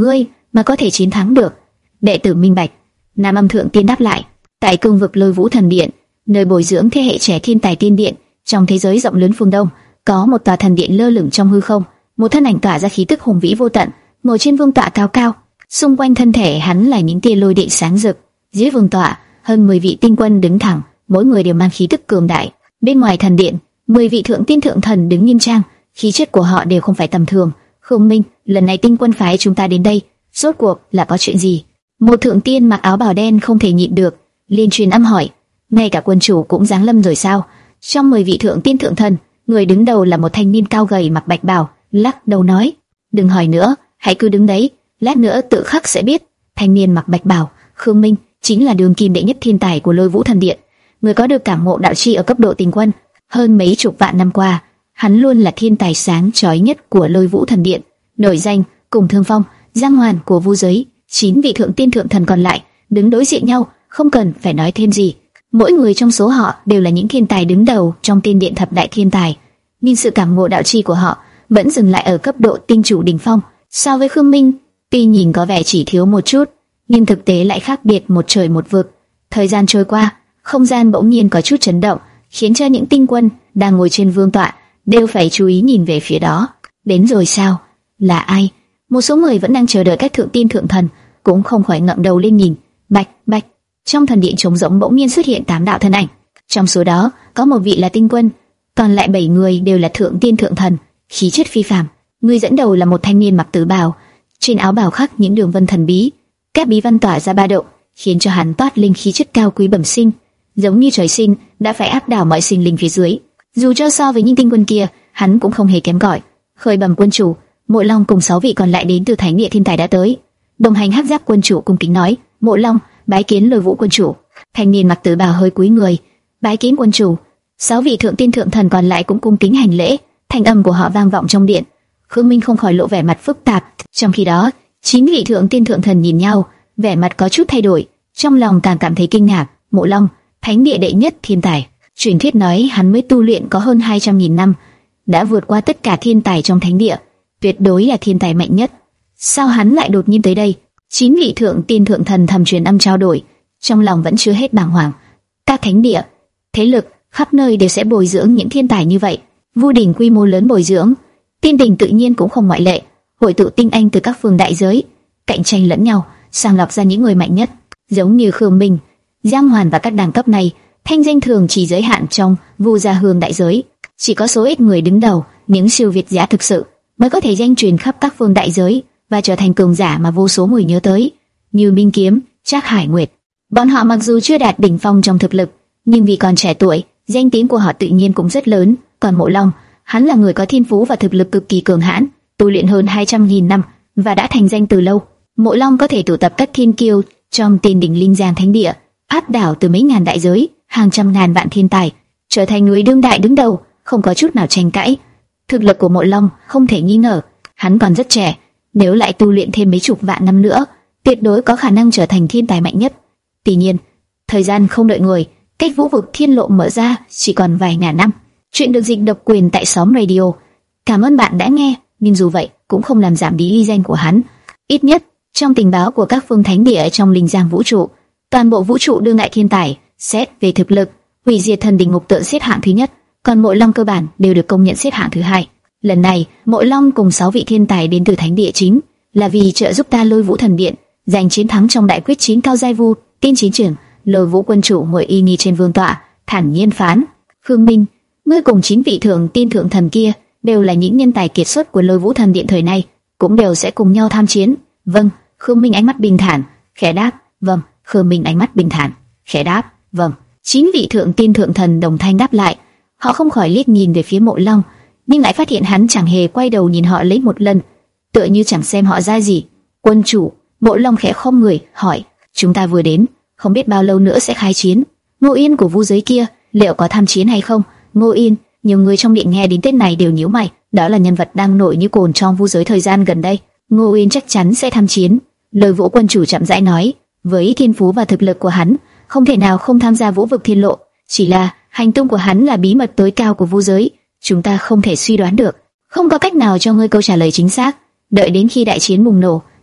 mà có thể chiến thắng được? Đệ tử minh bạch. Nam Âm Thượng Tiên đáp lại. Tại cương vực Lôi Vũ Thần Điện, nơi bồi dưỡng thế hệ trẻ thiên tài tiên điện, trong thế giới rộng lớn phương Đông, có một tòa thần điện lơ lửng trong hư không. Một thân ảnh tỏa ra khí tức hùng vĩ vô tận, ngồi trên vương tọa cao cao. Xung quanh thân thể hắn là những tia lôi điện sáng rực. Dưới vương tọa, hơn mười vị tinh quân đứng thẳng, mỗi người đều mang khí tức cường đại. Bên ngoài thần điện, mười vị thượng tiên thượng thần đứng nghiêm trang, khí chất của họ đều không phải tầm thường. Khương Minh, lần này tinh quân phái chúng ta đến đây, rốt cuộc là có chuyện gì? Một thượng tiên mặc áo bào đen không thể nhịn được, liền truyền âm hỏi. Ngay cả quân chủ cũng giáng lâm rồi sao? Trong mười vị thượng tiên thượng thần, người đứng đầu là một thanh niên cao gầy mặc bạch bào, lắc đầu nói: đừng hỏi nữa, hãy cứ đứng đấy, lát nữa tự khắc sẽ biết. Thanh niên mặc bạch bào, Khương Minh, chính là đường kim đệ nhất thiên tài của Lôi Vũ Thần Điện, người có được cảm ngộ đạo chi ở cấp độ tinh quân. Hơn mấy chục vạn năm qua, hắn luôn là thiên tài sáng chói nhất của Lôi Vũ Thần Điện, nổi danh cùng Thương Phong, Giang Hoàn của vu giới. Chín vị thượng tiên thượng thần còn lại đứng đối diện nhau, không cần phải nói thêm gì. Mỗi người trong số họ đều là những thiên tài đứng đầu trong tiên điện thập đại thiên tài, nhưng sự cảm ngộ đạo chi của họ vẫn dừng lại ở cấp độ tinh chủ đỉnh phong. So với Khương Minh, tuy nhìn có vẻ chỉ thiếu một chút, nhưng thực tế lại khác biệt một trời một vực. Thời gian trôi qua, không gian bỗng nhiên có chút chấn động, khiến cho những tinh quân đang ngồi trên vương tọa đều phải chú ý nhìn về phía đó. Đến rồi sao? Là ai? Một số người vẫn đang chờ đợi các thượng tiên thượng thần cũng không khỏi ngẩng đầu lên nhìn. Bạch bạch, trong thần điện trống rỗng bỗng nhiên xuất hiện tám đạo thân ảnh. Trong số đó có một vị là tinh quân, còn lại bảy người đều là thượng tiên thượng thần, khí chất phi phàm. Người dẫn đầu là một thanh niên mặc tử bào, trên áo bào khắc những đường vân thần bí, các bí văn tỏa ra ba động, khiến cho hắn toát lên khí chất cao quý bẩm sinh, giống như trời sinh đã phải áp đảo mọi sinh linh phía dưới. Dù cho so với những tinh quân kia, hắn cũng không hề kém cỏi. Khởi bẩm quân chủ, Mộ Long cùng sáu vị còn lại đến từ Thánh Địa Thiên Tài đã tới. Đồng hành hắc giáp quân chủ cung kính nói. Mộ Long bái kiến Lôi Vũ quân chủ. Thanh niên mặc tử bào hơi cúi người, bái kiến quân chủ. Sáu vị thượng tiên thượng thần còn lại cũng cung kính hành lễ, thanh âm của họ vang vọng trong điện. Khương Minh không khỏi lộ vẻ mặt phức tạp. Trong khi đó, chín vị thượng tiên thượng thần nhìn nhau, vẻ mặt có chút thay đổi, trong lòng càng cảm thấy kinh ngạc. Mộ Long, Thánh Địa đệ nhất thiên tài, truyền thuyết nói hắn mới tu luyện có hơn hai trăm nghìn năm, đã vượt qua tất cả thiên tài trong Thánh Địa, tuyệt đối là thiên tài mạnh nhất. Sao hắn lại đột nhiên tới đây? Chín vị thượng tiên thượng thần thầm truyền âm trao đổi, trong lòng vẫn chưa hết bàng hoàng. Các thánh địa, thế lực khắp nơi đều sẽ bồi dưỡng những thiên tài như vậy. Vu Đình quy mô lớn bồi dưỡng, Tiên Đình tự nhiên cũng không ngoại lệ, hội tụ tinh anh từ các phương đại giới, cạnh tranh lẫn nhau, sàng lọc ra những người mạnh nhất. Giống như Khương Minh, Giang Hoàn và các đẳng cấp này, thanh danh thường chỉ giới hạn trong Vu Gia Hương đại giới. Chỉ có số ít người đứng đầu, những siêu việt giả thực sự mới có thể danh truyền khắp các phương đại giới và trở thành cường giả mà vô số người nhớ tới, như Minh Kiếm, Trác Hải Nguyệt. Bọn họ mặc dù chưa đạt đỉnh phong trong thực lực, nhưng vì còn trẻ tuổi, danh tiếng của họ tự nhiên cũng rất lớn. Còn Mộ Long, hắn là người có thiên phú và thực lực cực kỳ cường hãn, tu luyện hơn hai trăm nghìn năm và đã thành danh từ lâu. Mộ Long có thể tụ tập các thiên kiêu trong Tiên Đỉnh Linh Giang Thánh Địa, áp đảo từ mấy ngàn đại giới, hàng trăm ngàn vạn thiên tài, trở thành người đương đại đứng đầu, không có chút nào tranh cãi. Thực lực của Mộ Long không thể nghi ngờ, hắn còn rất trẻ, nếu lại tu luyện thêm mấy chục vạn năm nữa, tuyệt đối có khả năng trở thành thiên tài mạnh nhất. Tuy nhiên, thời gian không đợi người, cách vũ vực thiên lộ mở ra chỉ còn vài ngàn năm. Chuyện được dịch độc quyền tại Xóm Radio. Cảm ơn bạn đã nghe, nhưng dù vậy cũng không làm giảm đi uy danh của hắn. Ít nhất trong tình báo của các phương thánh địa trong Linh Giang vũ trụ, toàn bộ vũ trụ đương đại thiên tài xét về thực lực, hủy diệt thần đỉnh ngục tự xếp hạng thứ nhất, còn Mộ Long cơ bản đều được công nhận xếp hạng thứ hai. Lần này, Mộ Long cùng sáu vị thiên tài đến từ thánh địa chính là vì trợ giúp ta Lôi Vũ Thần Điện giành chiến thắng trong đại quyết chiến cao giai vu tiên chiến trường. Lôi Vũ quân chủ ngồi y nghi trên vương tọa, thản nhiên phán: Khương Minh, ngươi cùng chín vị thượng tiên thượng thần kia đều là những nhân tài kiệt xuất của Lôi Vũ Thần Điện thời nay, cũng đều sẽ cùng nhau tham chiến. Vâng. Khương Minh ánh mắt bình thản, khẽ đáp. Vâng. Khương Minh ánh mắt bình thản, khẽ đáp. Vâng. Chín vị thượng tiên thượng thần đồng thanh đáp lại. Họ không khỏi liếc nhìn về phía Mộ Long, nhưng lại phát hiện hắn chẳng hề quay đầu nhìn họ lấy một lần, tựa như chẳng xem họ ra gì. Quân chủ, Mộ Long khẽ khom người hỏi: chúng ta vừa đến, không biết bao lâu nữa sẽ khai chiến. Ngô Yên của vu giới kia liệu có tham chiến hay không? Ngô Yên, nhiều người trong điện nghe đến tên này đều nhíu mày, đó là nhân vật đang nổi như cồn trong vu giới thời gian gần đây. Ngô Yên chắc chắn sẽ tham chiến. Lôi Vũ quân chủ chậm rãi nói: với thiên phú và thực lực của hắn, không thể nào không tham gia vũ vực thiên lộ, chỉ là hành tung của hắn là bí mật tối cao của vu giới, chúng ta không thể suy đoán được, không có cách nào cho ngươi câu trả lời chính xác. Đợi đến khi đại chiến bùng nổ,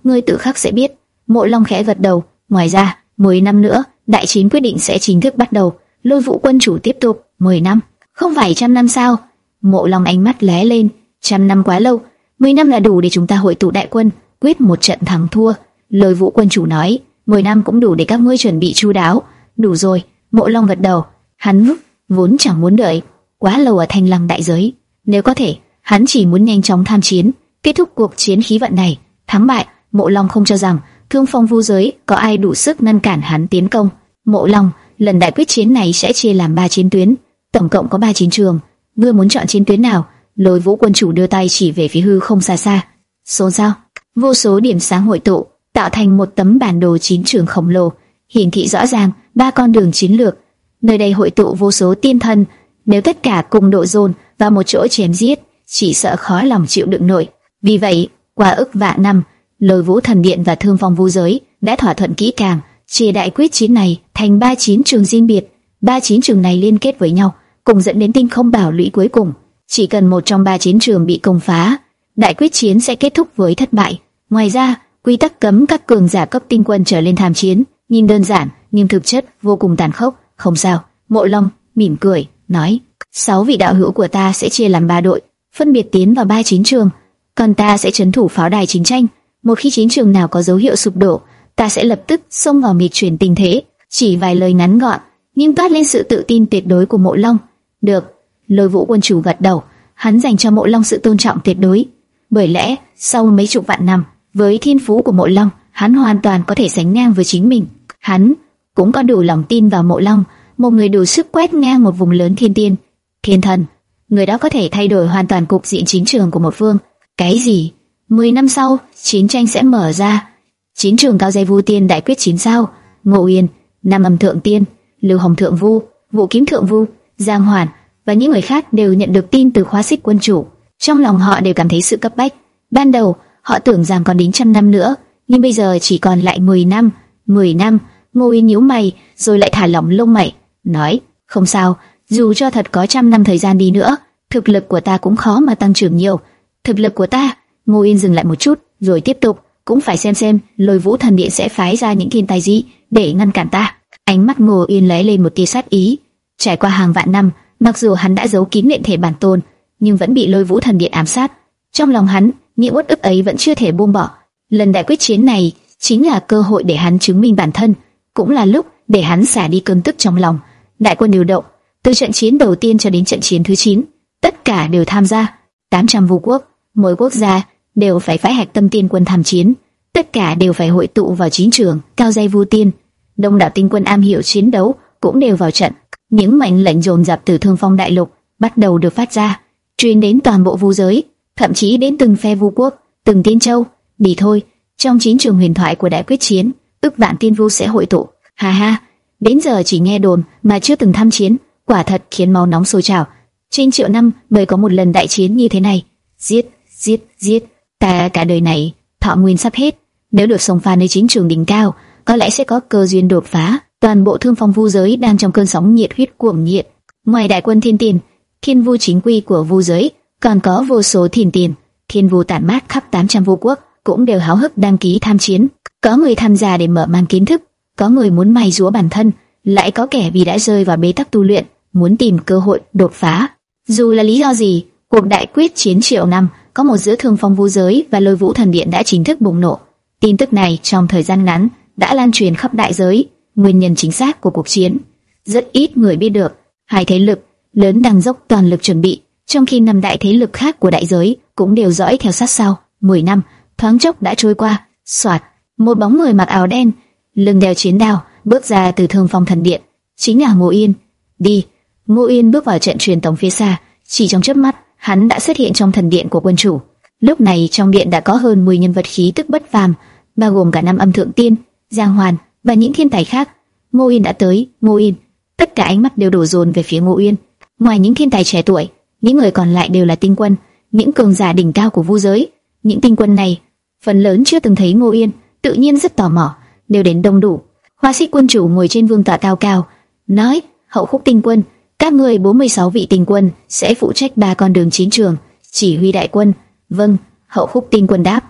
ngươi tự khắc sẽ biết. Mộ Long khẽ gật đầu. Ngoài ra, mười năm nữa, đại chiến quyết định sẽ chính thức bắt đầu. Lôi Vũ quân chủ tiếp tục. Mười năm, không phải trăm năm sao? Mộ Long ánh mắt lóe lên. Trăm năm quá lâu, mười năm là đủ để chúng ta hội tụ đại quân, quyết một trận thắng thua. Lôi Vũ quân chủ nói. Mười năm cũng đủ để các ngươi chuẩn bị chu đáo. Đủ rồi. Mộ Long gật đầu. Hắn vốn chẳng muốn đợi quá lâu ở Thanh Lăng đại giới. Nếu có thể, hắn chỉ muốn nhanh chóng tham chiến, kết thúc cuộc chiến khí vận này. Thắng bại, Mộ Long không cho rằng Thương Phong Vu giới có ai đủ sức ngăn cản hắn tiến công. Mộ Long, lần đại quyết chiến này sẽ chia làm ba chiến tuyến, tổng cộng có ba chiến trường. Ngươi muốn chọn chiến tuyến nào? Lôi Vũ quân chủ đưa tay chỉ về phía hư không xa xa. Xôn xao, vô số điểm sáng hội tụ, tạo thành một tấm bản đồ chiến trường khổng lồ, hiển thị rõ ràng ba con đường chiến lược. Nơi đây hội tụ vô số tiên thần, nếu tất cả cùng độ dồn vào một chỗ chém giết, chỉ sợ khó lòng chịu đựng nổi. Vì vậy, qua ức vạn năm, Lôi Vũ thần điện và Thương Phong Vu giới đã thỏa thuận kỹ càng, chia đại quyết chiến này thành ba chiến trường riêng biệt. Ba chiến trường này liên kết với nhau, cùng dẫn đến tinh không bảo lũy cuối cùng. Chỉ cần một trong ba chiến trường bị công phá, đại quyết chiến sẽ kết thúc với thất bại. Ngoài ra, quy tắc cấm các cường giả cấp tinh quân trở lên tham chiến, nhìn đơn giản nhưng thực chất vô cùng tàn khốc. Không sao, Mộ Long mỉm cười nói, sáu vị đạo hữu của ta sẽ chia làm ba đội, phân biệt tiến vào ba chiến trường, còn ta sẽ trấn thủ pháo đài chiến tranh. Một khi chiến trường nào có dấu hiệu sụp đổ, ta sẽ lập tức xông vào nghịch chuyển tình thế. Chỉ vài lời ngắn gọn, nhưng toát lên sự tự tin tuyệt đối của Mộ Long. Được, Lôi Vũ quân chủ gật đầu, hắn dành cho Mộ Long sự tôn trọng tuyệt đối. Bởi lẽ, sau mấy chục vạn năm, với thiên phú của Mộ Long, hắn hoàn toàn có thể sánh ngang với chính mình. Hắn cũng có đủ lòng tin vào Mộ Long, một người đủ sức quét ngang một vùng lớn thiên tiên, thiên thần. Người đó có thể thay đổi hoàn toàn cục diện chiến trường của một phương. Cái gì? Mười năm sau, chiến tranh sẽ mở ra. Chiến trường cao giai Vu Tiên đại quyết chiến sao? Ngô Uyên, Nam Âm Thượng Tiên, Lưu Hồng Thượng Vu, Vũ Kiếm Thượng Vu, Giang Hoàn và những người khác đều nhận được tin từ Khóa Xích quân chủ. Trong lòng họ đều cảm thấy sự cấp bách. Ban đầu, họ tưởng rằng còn đến trăm năm nữa, nhưng bây giờ chỉ còn lại mười năm. Mười năm. Ngô Uyên nhíu mày, rồi lại thả lỏng lông mày, nói: không sao, dù cho thật có trăm năm thời gian đi nữa, thực lực của ta cũng khó mà tăng trưởng nhiều. Thực lực của ta? Ngô Uyên dừng lại một chút, rồi tiếp tục: cũng phải xem xem Lôi Vũ thần điện sẽ phái ra những thiên tài gì để ngăn cản ta. Ánh mắt Ngô Uyên lóe lên một tia sát ý. Trải qua hàng vạn năm, mặc dù hắn đã giấu kín luyện thể bản tôn, nhưng vẫn bị Lôi Vũ thần điện ám sát. Trong lòng hắn, những uất ức ấy vẫn chưa thể buông bỏ. Lần đại quyết chiến này chính là cơ hội để hắn chứng minh bản thân, cũng là lúc để hắn xả đi cơn tức trong lòng. Đại quân điều động, từ trận chiến đầu tiên cho đến trận chiến thứ chín, tất cả đều tham gia. tám trăm vu quốc, mỗi quốc gia đều phải phái hạch tâm tiên quân tham chiến, tất cả đều phải hội tụ vào chiến trường cao giai Vu Tiên. Đông đảo tinh quân am hiểu chiến đấu cũng đều vào trận. Những mệnh lệnh dồn dập từ Thương Phong đại lục bắt đầu được phát ra, truyền đến toàn bộ vu giới, thậm chí đến từng phe vu quốc, từng tiên châu. Đi thôi, trong chiến trường huyền thoại của đại quyết chiến, ức vạn tiên vu sẽ hội tụ. Ha ha, đến giờ chỉ nghe đồn mà chưa từng tham chiến, quả thật khiến máu nóng sôi trào. Trên triệu năm mới có một lần đại chiến như thế này. Giết, giết, giết. Ta cả đời này thọ nguyên sắp hết, nếu được xông pha nơi chiến trường đỉnh cao, có lẽ sẽ có cơ duyên đột phá. Toàn bộ Thương Phong vu giới đang trong cơn sóng nhiệt huyết cuồng nhiệt. Ngoài đại quân thiên tiền, thiên vu chính quy của vu giới, còn có vô số thiên tiền, thiên vu tản mát khắp tám trăm vu quốc cũng đều háo hức đăng ký tham chiến. Có người tham gia để mở mang kiến thức, có người muốn mài giũa bản thân, lại có kẻ vì đã rơi vào bế tắc tu luyện, muốn tìm cơ hội đột phá. Dù là lý do gì, cuộc đại quyết chiến triệu năm có một giữa Thương Phong vu giới và Lôi Vũ thần điện đã chính thức bùng nổ. Tin tức này trong thời gian ngắn đã lan truyền khắp đại giới. Nguyên nhân chính xác của cuộc chiến rất ít người biết được. Hai thế lực lớn đang dốc toàn lực chuẩn bị, trong khi năm đại thế lực khác của đại giới cũng đều dõi theo sát sau. Mười năm thoáng chốc đã trôi qua. Soạt, một bóng người mặc áo đen, lưng đeo chiến đao bước ra từ Thương Phong thần điện, chính là Ngô Yên. Đi. Ngô Yên bước vào trận truyền tống phía xa, chỉ trong chớp mắt, hắn đã xuất hiện trong thần điện của quân chủ. Lúc này trong điện đã có hơn mười nhân vật khí tức bất phàm, bao gồm cả Nam Âm Thượng Tiên, Giang Hoàn và những thiên tài khác. Ngô Yên đã tới. Ngô Yên. Tất cả ánh mắt đều đổ dồn về phía Ngô Yên. Ngoài những thiên tài trẻ tuổi, những người còn lại đều là tinh quân, những cường giả đỉnh cao của vu giới. Những tinh quân này phần lớn chưa từng thấy Ngô Yên, tự nhiên rất tò mò, đều đến đông đủ. Hoa Xích quân chủ ngồi trên vương tọa cao cao, nói: Hậu Khúc tinh quân, các ngươi bốn mươi sáu vị tinh quân sẽ phụ trách ba con đường chiến trường, chỉ huy đại quân. Vâng. Hậu Khúc tinh quân đáp.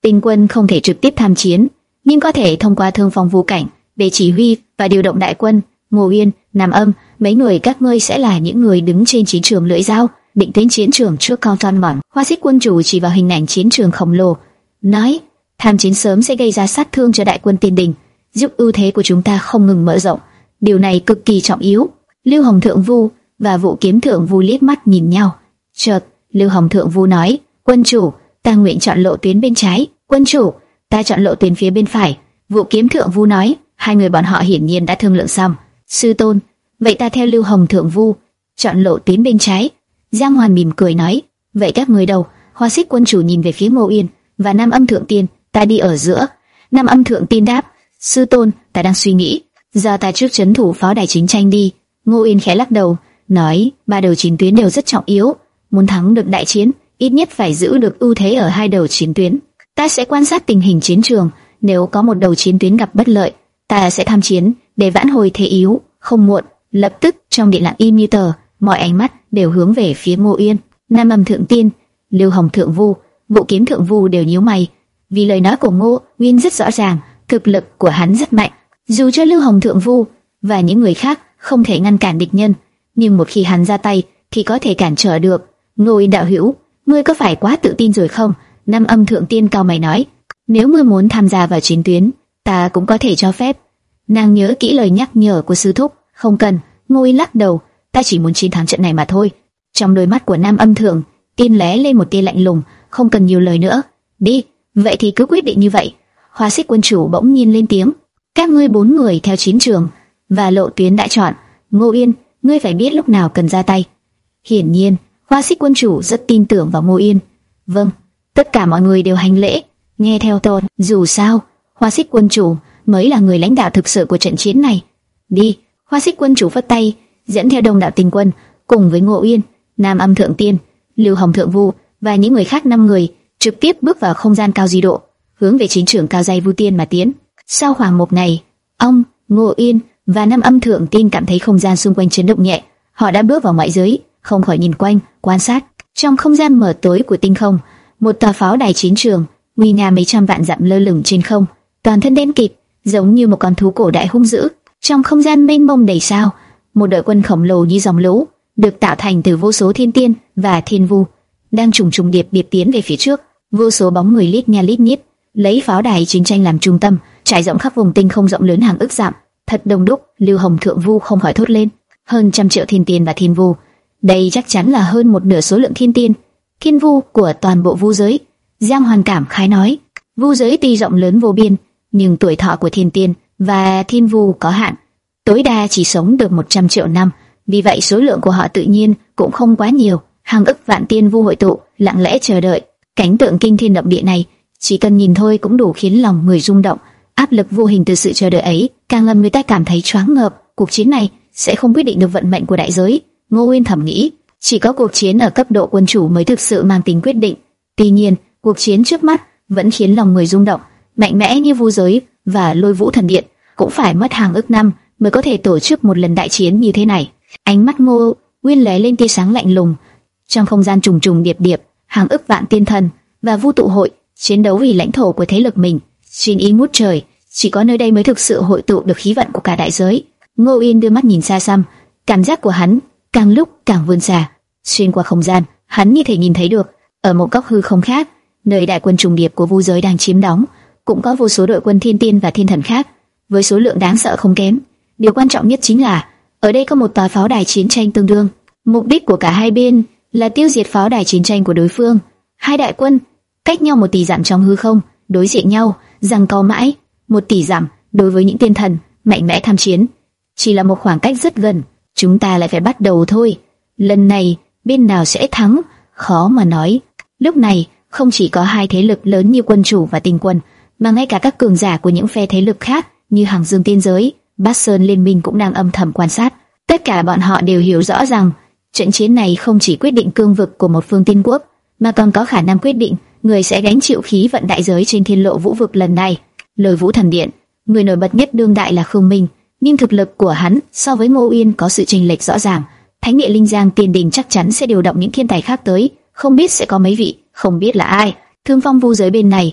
Tinh quân không thể trực tiếp tham chiến, nhưng có thể thông qua Thương Phong Vu Cảnh để chỉ huy và điều động đại quân. Ngô Yên, Nam Âm, mấy người các ngươi sẽ là những người đứng trên chiến trường lưỡi dao, định đến chiến trường trước cao toan mòn. Hoa Xích quân chủ chỉ vào hình ảnh chiến trường khổng lồ, nói: tham chiến sớm sẽ gây ra sát thương cho đại quân Tiên Đình, giúp ưu thế của chúng ta không ngừng mở rộng. Điều này cực kỳ trọng yếu. Lưu Hồng Thượng Vu và Vũ Kiếm Thượng Vu liếc mắt nhìn nhau. Chợt, Lưu Hồng Thượng Vu nói: quân chủ, ta nguyện chọn lộ tuyến bên trái. Quân chủ, ta chọn lộ tuyến phía bên phải. Vũ Kiếm Thượng Vu nói. Hai người bọn họ hiển nhiên đã thương lượng xong. Sư tôn, vậy ta theo Lưu Hồng Thượng Vu chọn lộ tuyến bên trái. Giang Hoàn mỉm cười nói: vậy các người đâu? Hoa Xích quân chủ nhìn về phía Ngô Yên và Nam Âm Thượng Tiên. Ta đi ở giữa. Nam Âm Thượng Tiên đáp: sư tôn, ta đang suy nghĩ, giờ ta trước trấn thủ pháo đài chiến tranh đi. Ngô Yên khẽ lắc đầu, nói: ba đầu chiến tuyến đều rất trọng yếu, muốn thắng được đại chiến, ít nhất phải giữ được ưu thế ở hai đầu chiến tuyến. Ta sẽ quan sát tình hình chiến trường, nếu có một đầu chiến tuyến gặp bất lợi, ta sẽ tham chiến để vãn hồi thế yếu. Không muộn. Lập tức trong điện lặng im như tờ, mọi ánh mắt đều hướng về phía Ngô Yên. Nam Âm Thượng Tiên, Lưu Hồng Thượng Vu, Vũ Kiếm Thượng Vu đều nhíu mày, vì lời nói của Ngô Yên rất rõ ràng, thực lực của hắn rất mạnh. Dù cho Lưu Hồng Thượng Vu và những người khác không thể ngăn cản địch nhân, nhưng một khi hắn ra tay thì có thể cản trở được. Ngô Yên đạo hữu, ngươi có phải quá tự tin rồi không? Nam Âm Thượng Tiên cao mày nói: nếu ngươi muốn tham gia vào chiến tuyến, ta cũng có thể cho phép. Nàng nhớ kỹ lời nhắc nhở của sư thúc. Không cần. Ngô Yên lắc đầu: ta chỉ muốn chiến thắng trận này mà thôi. Trong đôi mắt của Nam Âm Thượng Tiên lóe lên một tia lạnh lùng. Không cần nhiều lời nữa, đi. Vậy thì cứ quyết định như vậy. Hoa Xích quân chủ bỗng nhiên lên tiếng: các ngươi bốn người theo chiến trường và lộ tuyến đã chọn. Ngô Yên, ngươi phải biết lúc nào cần ra tay. Hiển nhiên, Hoa Xích quân chủ rất tin tưởng vào Ngô Yên. Vâng. Tất cả mọi người đều hành lễ, nghe theo tôn. Dù sao, Hoa Xích quân chủ mới là người lãnh đạo thực sự của trận chiến này. Đi. Hoa Xích quân chủ phất tay, dẫn theo đông đảo tinh quân, cùng với Ngô Yên, Nam Âm Thượng Tiên, Lưu Hồng Thượng Vu và những người khác năm người, trực tiếp bước vào không gian cao di độ, hướng về chiến trường cao dai Vu Tiên mà tiến. Sau khoảng một ngày, ông, Ngô Yên và Nam Âm Thượng Tiên cảm thấy không gian xung quanh chấn động nhẹ. Họ đã bước vào ngoại giới, không khỏi nhìn quanh, quan sát. Trong không gian mờ tối của tinh không, một tòa pháo đài chiến trường, nguy nga mấy trăm vạn dặm lơ lửng trên không, toàn thân đen kịt, giống như một con thú cổ đại hung dữ. Trong không gian mênh mông đầy sao, một đội quân khổng lồ như dòng lũ, được tạo thành từ vô số thiên tiên và thiên vu, đang trùng trùng điệp điệp tiến về phía trước. Vô số bóng người lít nha lít nhít, lấy pháo đài chiến tranh làm trung tâm, trải rộng khắp vùng tinh không rộng lớn hàng ức dặm, thật đông đúc. Lưu Hồng Thượng Vu không khỏi thốt lên: hơn trăm triệu thiên tiên và thiên vu, đây chắc chắn là hơn một nửa số lượng thiên tiên, thiên vu của toàn bộ vu giới. Giang Hoàn cảm khái nói: vu giới tuy rộng lớn vô biên, nhưng tuổi thọ của thiên tiên và thiên vu có hạn, tối đa chỉ sống được một trăm triệu năm, vì vậy số lượng của họ tự nhiên cũng không quá nhiều. Hàng ức vạn tiên vu hội tụ, lặng lẽ chờ đợi. Cảnh tượng kinh thiên động địa này, chỉ cần nhìn thôi cũng đủ khiến lòng người rung động. Áp lực vô hình từ sự chờ đợi ấy càng làm người ta cảm thấy choáng ngợp. Cuộc chiến này sẽ không quyết định được vận mệnh của đại giới. Ngô Uyên thầm nghĩ, chỉ có cuộc chiến ở cấp độ quân chủ mới thực sự mang tính quyết định. Tuy nhiên, cuộc chiến trước mắt vẫn khiến lòng người rung động. Mạnh mẽ như vu giới và Lôi Vũ Thần Điện cũng phải mất hàng ức năm mới có thể tổ chức một lần đại chiến như thế này. Ánh mắt Ngô Uyên lóe lên tia sáng lạnh lùng. Trong không gian trùng trùng điệp điệp, hàng ức vạn tiên thần và vu tụ hội chiến đấu vì lãnh thổ của thế lực mình, xin ý ngút trời. Chỉ có nơi đây mới thực sự hội tụ được khí vận của cả đại giới. Ngô Uyên đưa mắt nhìn xa xăm, cảm giác của hắn càng lúc càng vươn xa. Xuyên qua không gian, hắn như thể nhìn thấy được ở một góc hư không khác, nơi đại quân trùng điệp của vu giới đang chiếm đóng, cũng có vô số đội quân thiên tiên và thiên thần khác, với số lượng đáng sợ không kém. Điều quan trọng nhất chính là ở đây có một tòa pháo đài chiến tranh tương đương. Mục đích của cả hai bên là tiêu diệt pháo đài chiến tranh của đối phương. Hai đại quân cách nhau một tỷ dặm trong hư không, đối diện nhau, giằng co mãi. Một tỷ dặm đối với những tiên thần mạnh mẽ tham chiến chỉ là một khoảng cách rất gần. Chúng ta lại phải bắt đầu thôi. Lần này bên nào sẽ thắng, khó mà nói. Lúc này không chỉ có hai thế lực lớn như quân chủ và tinh quân, mà ngay cả các cường giả của những phe thế lực khác như Hàng Dương Tiên Giới, Bát Sơn Liên Minh cũng đang âm thầm quan sát. Tất cả bọn họ đều hiểu rõ rằng trận chiến này không chỉ quyết định cương vực của một phương tiên quốc, mà còn có khả năng quyết định người sẽ gánh chịu khí vận đại giới trên thiên lộ vũ vực lần này. Lôi Vũ Thần Điện, người nổi bật nhất đương đại là Khương Minh, nhưng thực lực của hắn so với Ngô Uyên có sự chênh lệch rõ ràng. Thánh địa Linh Giang Tiên Đình chắc chắn sẽ điều động những thiên tài khác tới, không biết sẽ có mấy vị, không biết là ai. Thương Phong vu giới bên này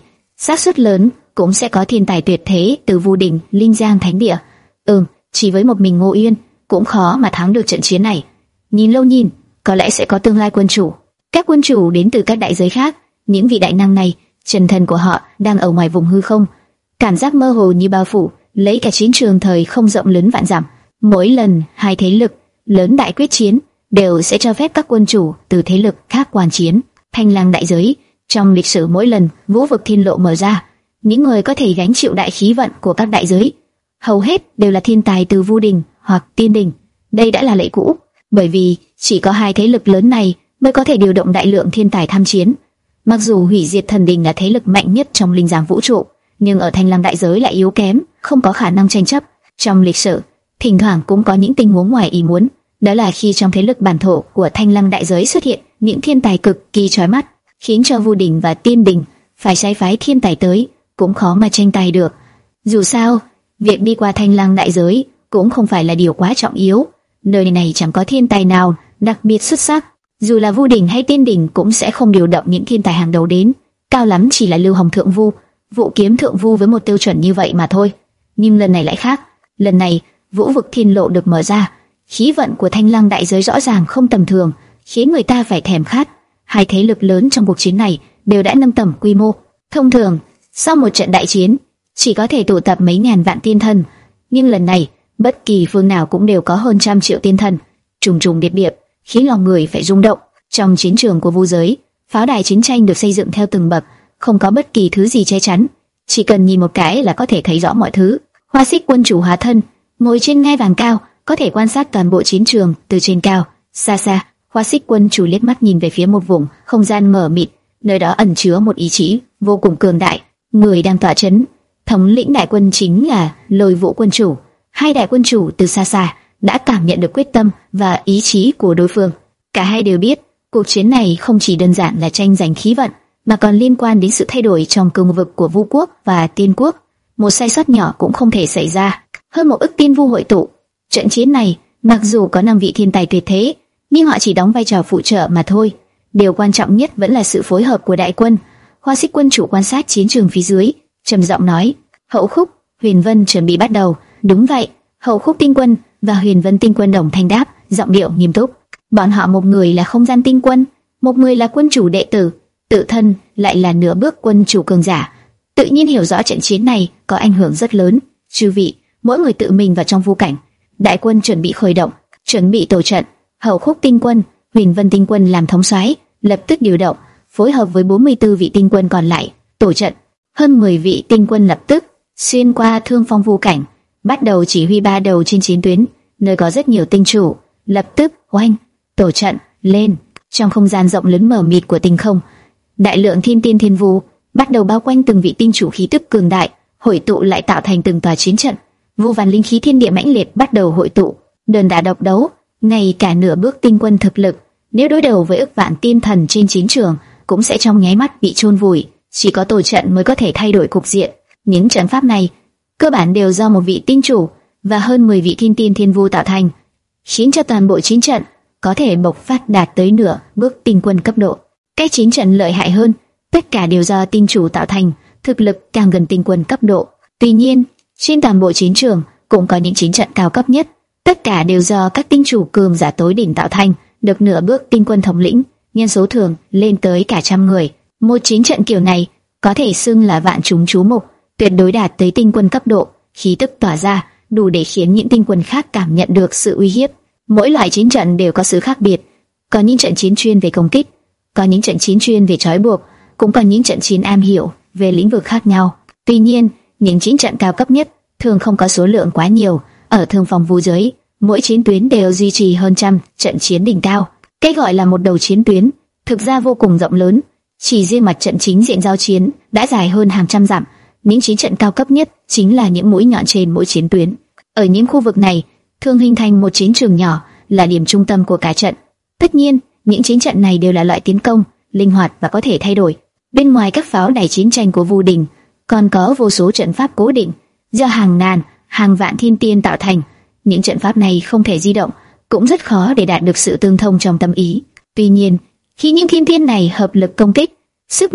xác suất lớn cũng sẽ có thiên tài tuyệt thế từ Vu Đình, Linh Giang Thánh Địa. Ừm, chỉ với một mình Ngô Uyên cũng khó mà thắng được trận chiến này. Nhìn lâu nhìn, có lẽ sẽ có tương lai quân chủ. Các quân chủ đến từ các đại giới khác, những vị đại năng này, chân thân của họ đang ở ngoài vùng hư không, cảm giác mơ hồ như bao phủ lấy cả chiến trường thời không rộng lớn vạn dặm. Mỗi lần hai thế lực lớn đại quyết chiến đều sẽ cho phép các quân chủ từ thế lực khác quan chiến. Thanh Lăng đại giới, trong lịch sử mỗi lần vũ vực thiên lộ mở ra, những người có thể gánh chịu đại khí vận của các đại giới hầu hết đều là thiên tài từ Vu Đình hoặc Tiên Đình. Đây đã là lệ cũ, bởi vì chỉ có hai thế lực lớn này mới có thể điều động đại lượng thiên tài tham chiến. Mặc dù Hủy Diệt Thần Đình là thế lực mạnh nhất trong linh giang vũ trụ, nhưng ở Thanh Lăng đại giới lại yếu kém, không có khả năng tranh chấp. Trong lịch sử, thỉnh thoảng cũng có những tình huống ngoài ý muốn, đó là khi trong thế lực bản thổ của Thanh Lăng đại giới xuất hiện những thiên tài cực kỳ chói mắt, khiến cho Vu Đình và Tiên Đình phải sai phái thiên tài tới cũng khó mà tranh tài được. Dù sao, việc đi qua Thanh Lăng đại giới cũng không phải là điều quá trọng yếu. Nơi này chẳng có thiên tài nào đặc biệt xuất sắc, dù là Vu Đình hay Tiên Đình cũng sẽ không điều động những thiên tài hàng đầu đến, cao lắm chỉ là Lưu Hồng Thượng Vu, Vũ Kiếm Thượng Vu với một tiêu chuẩn như vậy mà thôi. Nhưng lần này lại khác, lần này vũ vực thiên lộ được mở ra, khí vận của Thanh Lăng đại giới rõ ràng không tầm thường, khiến người ta phải thèm khát. Hai thế lực lớn trong cuộc chiến này đều đã nâng tầm quy mô. Thông thường, sau một trận đại chiến chỉ có thể tụ tập mấy ngàn vạn tiên thần, nhưng lần này bất kỳ phương nào cũng đều có hơn trăm triệu tiên thần, trùng trùng điệp điệp, khiến lòng người phải rung động. Trong chiến trường của Vu giới, pháo đài chiến tranh được xây dựng theo từng bậc, không có bất kỳ thứ gì che chắn, chỉ cần nhìn một cái là có thể thấy rõ mọi thứ. Hoa Xích quân chủ hóa thân, ngồi trên ngai vàng cao, có thể quan sát toàn bộ chiến trường từ trên cao. Xa xa, Hoa Xích quân chủ liếc mắt nhìn về phía một vùng không gian mờ mịt, nơi đó ẩn chứa một ý chí vô cùng cường đại. Người đang tỏa chấn, thống lĩnh đại quân chính là Lôi Vũ quân chủ. Hai đại quân chủ từ xa xa đã cảm nhận được quyết tâm và ý chí của đối phương. Cả hai đều biết, cuộc chiến này không chỉ đơn giản là tranh giành khí vận, mà còn liên quan đến sự thay đổi trong cương vực của Vu quốc và Tiên quốc. Một sai sót nhỏ cũng không thể xảy ra. Hơn một ức tiên vu hội tụ. Trận chiến này, mặc dù có năm vị thiên tài tuyệt thế, nhưng họ chỉ đóng vai trò phụ trợ mà thôi. Điều quan trọng nhất vẫn là sự phối hợp của đại quân. Hoa Xích quân chủ quan sát chiến trường phía dưới, trầm giọng nói: "Hậu khúc, Huyền Vân chuẩn bị bắt đầu." Đúng vậy, Hậu khúc tinh quân và Huyền Vân tinh quân đồng thanh đáp, giọng điệu nghiêm túc. Bọn họ một người là không gian tinh quân, một người là quân chủ đệ tử, tự thân lại là nửa bước quân chủ cường giả, tự nhiên hiểu rõ trận chiến này có ảnh hưởng rất lớn. Chư vị, mỗi người tự mình vào trong vu cảnh. Đại quân chuẩn bị khởi động, chuẩn bị tổ trận. Hậu khúc tinh quân, Huyền Vân tinh quân làm thống soái, lập tức điều động, phối hợp với bốn mươi tư vị tinh quân còn lại tổ trận. Hơn mười vị tinh quân lập tức xuyên qua thương phong vu cảnh, bắt đầu chỉ huy ba đầu trên chiến tuyến, nơi có rất nhiều tinh chủ. Lập tức oanh, tổ trận lên. Trong không gian rộng lớn mờ mịt của tinh không, đại lượng thiên tiên thiên vu bắt đầu bao quanh từng vị tinh chủ khí tức cường đại, hội tụ lại tạo thành từng tòa chiến trận. Vô vàn linh khí thiên địa mãnh liệt bắt đầu hội tụ, đơn đả độc đấu, ngay cả nửa bước tinh quân thực lực, nếu đối đầu với ức vạn tiên thần trên chiến trường, cũng sẽ trong nháy mắt bị chôn vùi. Chỉ có tổ trận mới có thể thay đổi cục diện. Những trận pháp này cơ bản đều do một vị tinh chủ và hơn mười vị thiên tiên thiên vu tạo thành, khiến cho toàn bộ chiến trận có thể bộc phát đạt tới nửa bước tinh quân cấp độ. Các chiến trận lợi hại hơn, tất cả đều do tinh chủ tạo thành, thực lực càng gần tinh quân cấp độ. Tuy nhiên, trên toàn bộ chiến trường cũng có những chiến trận cao cấp nhất, tất cả đều do các tinh chủ cường giả tối đỉnh tạo thành, được nửa bước tinh quân thống lĩnh, nhân số thường lên tới cả trăm người. Một chiến trận kiểu này có thể xưng là vạn chúng chú mục, tuyệt đối đạt tới tinh quân cấp độ, khí tức tỏa ra đủ để khiến những tinh quân khác cảm nhận được sự uy hiếp. Mỗi loại chiến trận đều có sự khác biệt, có những trận chiến chuyên về công kích, có những trận chiến chuyên về trói buộc, cũng có những trận chiến am hiểu về lĩnh vực khác nhau. Tuy nhiên, những chiến trận cao cấp nhất thường không có số lượng quá nhiều. Ở thương phòng vu giới, mỗi chiến tuyến đều duy trì hơn trăm trận chiến đỉnh cao. Cái gọi là một đầu chiến tuyến thực ra vô cùng rộng lớn, chỉ riêng mặt trận chính diện giao chiến đã dài hơn hàng trăm dặm. Những chiến trận cao cấp nhất chính là những mũi nhọn trên mỗi chiến tuyến. Ở những khu vực này, thường hình thành một chiến trường nhỏ là điểm trung tâm của cả trận. Tất nhiên, những chiến trận này đều là loại tiến công, linh hoạt và có thể thay đổi. Bên ngoài các pháo đài chiến tranh của Vu Đình, còn có vô số trận pháp cố định, do hàng ngàn, hàng vạn thiên tiên tạo thành. Những trận pháp này không thể di động, cũng rất khó để đạt được sự tương thông trong tâm ý. Tuy nhiên, khi những thiên tiên này hợp lực công kích, sức mạnh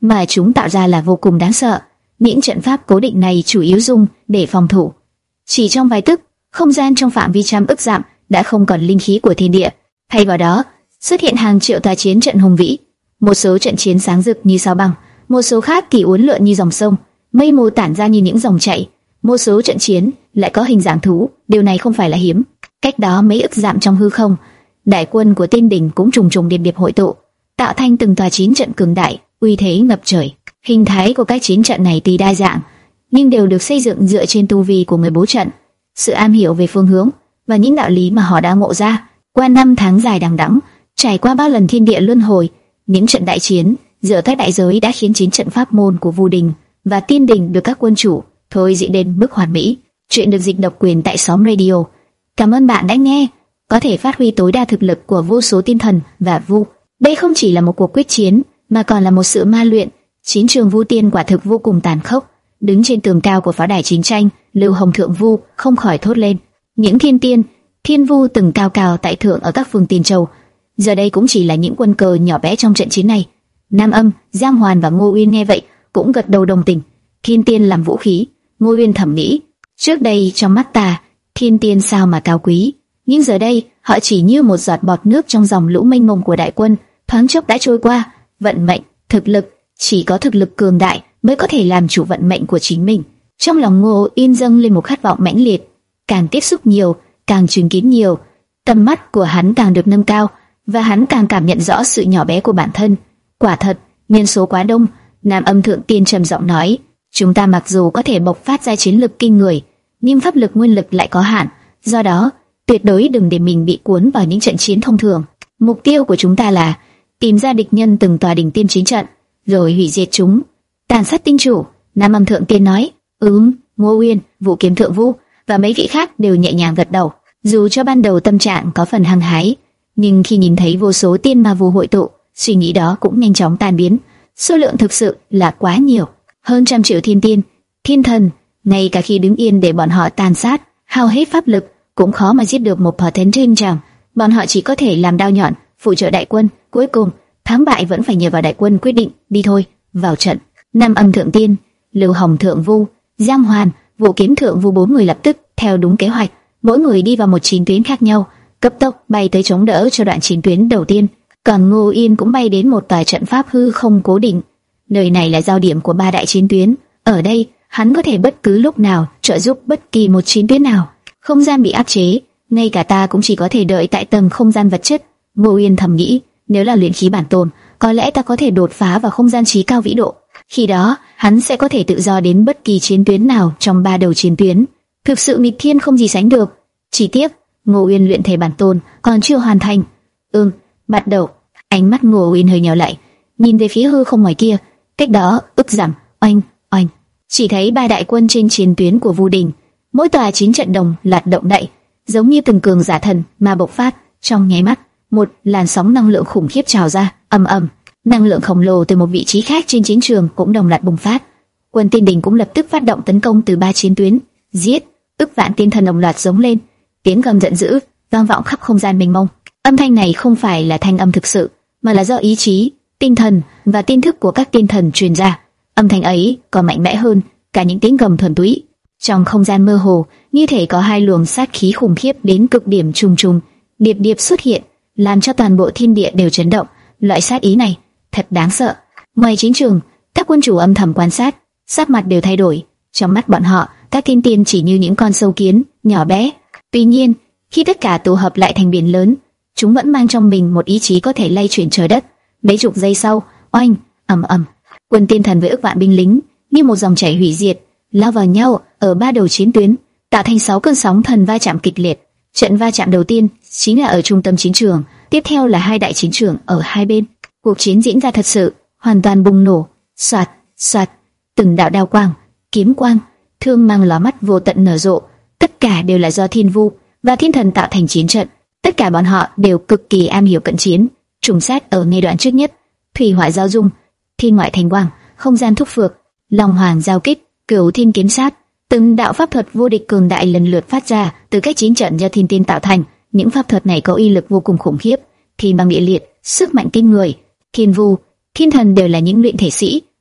mà chúng tạo ra là vô cùng đáng sợ. Những trận pháp cố định này chủ yếu dùng để phòng thủ. Chỉ trong vài tức, không gian trong phạm vi trăm ức dặm đã không còn linh khí của thiên địa, thay vào đó xuất hiện hàng triệu tòa chiến trận hùng vĩ. Một số trận chiến sáng rực như sao băng, một số khác kỳ uốn lượn như dòng sông, mây mù tản ra như những dòng chảy. Một số trận chiến lại có hình dạng thú, điều này không phải là hiếm. Cách đó mấy ức dặm trong hư không, đại quân của Tiên Đình cũng trùng trùng điệp điệp hội tụ, tạo thành từng tòa chiến trận cường đại, uy thế ngập trời. Hình thái của các chiến trận này tuy đa dạng, nhưng đều được xây dựng dựa trên tu vi của người bố trận, sự am hiểu về phương hướng và những đạo lý mà họ đã ngộ ra qua năm tháng dài đằng đẵng, trải qua bao lần thiên địa luân hồi. Những trận đại chiến giữa các đại giới đã khiến chiến trận pháp môn của Vu Đình và Tiên Đình được các quân chủ thôi diễn đến mức hoàn mỹ. Chuyện được dịch độc quyền tại Xóm Radio. Cảm ơn bạn đã nghe. Có thể phát huy tối đa thực lực của vô số tiên thần và vu. Đây không chỉ là một cuộc quyết chiến, mà còn là một sự ma luyện. Chiến trường Vu Tiên quả thực vô cùng tàn khốc. Đứng trên tường cao của pháo đài chiến tranh, Lưu Hồng Thượng Vu không khỏi thốt lên. Những thiên tiên, thiên vu từng cao cao tại thượng ở các phương Tiên Châu, giờ đây cũng chỉ là những quân cờ nhỏ bé trong trận chiến này. Nam Âm, Giang Hoàn và Ngô Uyên nghe vậy cũng gật đầu đồng tình. Thiên tiên làm vũ khí, Ngô Uyên thầm nghĩ. Trước đây trong mắt ta, thiên tiên sao mà cao quý, nhưng giờ đây họ chỉ như một giọt bọt nước trong dòng lũ mênh mông của đại quân, thoáng chốc đã trôi qua. Vận mệnh, thực lực, chỉ có thực lực cường đại mới có thể làm chủ vận mệnh của chính mình. Trong lòng Ngô Uyên dâng lên một khát vọng mãnh liệt. Càng tiếp xúc nhiều, càng chứng kiến nhiều, tầm mắt của hắn càng được nâng cao, và hắn càng cảm nhận rõ sự nhỏ bé của bản thân. Quả thật, nhân số quá đông. Nam Âm Thượng Tiên trầm giọng nói, chúng ta mặc dù có thể bộc phát ra chiến lực kinh người, nhưng pháp lực nguyên lực lại có hạn, do đó tuyệt đối đừng để mình bị cuốn vào những trận chiến thông thường. Mục tiêu của chúng ta là tìm ra địch nhân từng tòa đỉnh tiên chiến trận, rồi hủy diệt chúng, tàn sát tinh chủ. Nam Âm Thượng Tiên nói. Ừm, Ngô Uyên, Vũ Kiếm Thượng Vu và mấy vị khác đều nhẹ nhàng gật đầu. Dù cho ban đầu tâm trạng có phần hăng hái, nhưng khi nhìn thấy vô số tiên ma vu hội tụ, suy nghĩ đó cũng nhanh chóng tan biến. Số lượng thực sự là quá nhiều, hơn trăm triệu thiên tiên, thiên thần, ngay cả khi đứng yên để bọn họ tàn sát, hao hết pháp lực, cũng khó mà giết được một Potentin chàng. Bọn họ chỉ có thể làm đao nhọn, phụ trợ đại quân. Cuối cùng, thắng bại vẫn phải nhờ vào đại quân quyết định. Đi thôi, vào trận. Nam Âm Thượng Tiên, Lưu Hồng Thượng Vu, Giang Hoàn, Vũ Kiếm Thượng Vu bốn người lập tức theo đúng kế hoạch, mỗi người đi vào một chiến tuyến khác nhau, cấp tốc bay tới chống đỡ cho đoạn chiến tuyến đầu tiên. Còn Ngô Yên cũng bay đến một tòa trận pháp hư không cố định. Nơi này là giao điểm của ba đại chiến tuyến. Ở đây, hắn có thể bất cứ lúc nào trợ giúp bất kỳ một chiến tuyến nào. Không gian bị áp chế, ngay cả ta cũng chỉ có thể đợi tại tầng không gian vật chất. Ngô Yên thầm nghĩ, nếu là luyện khí bản tồn, có lẽ ta có thể đột phá vào không gian trí cao vĩ độ. Khi đó, hắn sẽ có thể tự do đến bất kỳ chiến tuyến nào trong ba đầu chiến tuyến. Thực sự nghịch thiên không gì sánh được. Chỉ tiếc, Ngô Uyên luyện thể bản tôn còn chưa hoàn thành. Ừm, bắt đầu. Ánh mắt Ngô Uyên hơi nheo lại, nhìn về phía hư không ngoài kia. Cách đó ức dặm, oanh oanh, chỉ thấy ba đại quân trên chiến tuyến của Vu Đình, mỗi tòa chiến trận đồng loạt động đậy, giống như từng cường giả thần mà bộc phát. Trong nháy mắt, một làn sóng năng lượng khủng khiếp trào ra, ầm ầm. Năng lượng khổng lồ từ một vị trí khác trên chiến trường cũng đồng loạt bùng phát. Quân Tiên Đình cũng lập tức phát động tấn công từ ba chiến tuyến. Giết! Ức vạn tiên thần đồng loạt giống lên, tiếng gầm giận dữ vang vọng khắp không gian mênh mông. Âm thanh này không phải là thanh âm thực sự, mà là do ý chí, tinh thần và tiên thức của các tiên thần truyền ra. Âm thanh ấy còn mạnh mẽ hơn cả những tiếng gầm thuần túy. Trong không gian mơ hồ, như thể có hai luồng sát khí khủng khiếp đến cực điểm trùng trùng, điệp điệp xuất hiện, làm cho toàn bộ thiên địa đều chấn động. Loại sát ý này thật đáng sợ. Ngoài chiến trường, các quân chủ âm thầm quan sát, sắc mặt đều thay đổi. Trong mắt bọn họ, các thiên tiên chỉ như những con sâu kiến nhỏ bé. Tuy nhiên, khi tất cả tụ hợp lại thành biển lớn, chúng vẫn mang trong mình một ý chí có thể lay chuyển trời đất. Mấy chục giây sau, oanh, ầm ầm, quân tiên thần với ức vạn binh lính như một dòng chảy hủy diệt lao vào nhau ở ba đầu chiến tuyến, tạo thành sáu cơn sóng thần va chạm kịch liệt. Trận va chạm đầu tiên chính là ở trung tâm chiến trường, tiếp theo là hai đại chiến trường ở hai bên. Cuộc chiến diễn ra thật sự hoàn toàn bùng nổ, xoạt xoạt, từng đạo đao quang, kiếm quang, thương mang lóa mắt vô tận nở rộ. Tất cả đều là do thiên vu và thiên thần tạo thành chiến trận. Tất cả bọn họ đều cực kỳ am hiểu cận chiến, trùng sát ở ngay đoạn trước nhất. Thủy hỏa giao dung, thiên ngoại thành quang, không gian thúc phược, long hoàng giao kích, cửu thiên kiếm sát. Từng đạo pháp thuật vô địch cường đại lần lượt phát ra từ các chiến trận do thiên tiên tạo thành. Những pháp thuật này có uy lực vô cùng khủng khiếp, thiên băng địa liệt, sức mạnh kinh người. Thiên vu, thiên thần đều là những luyện thể sĩ,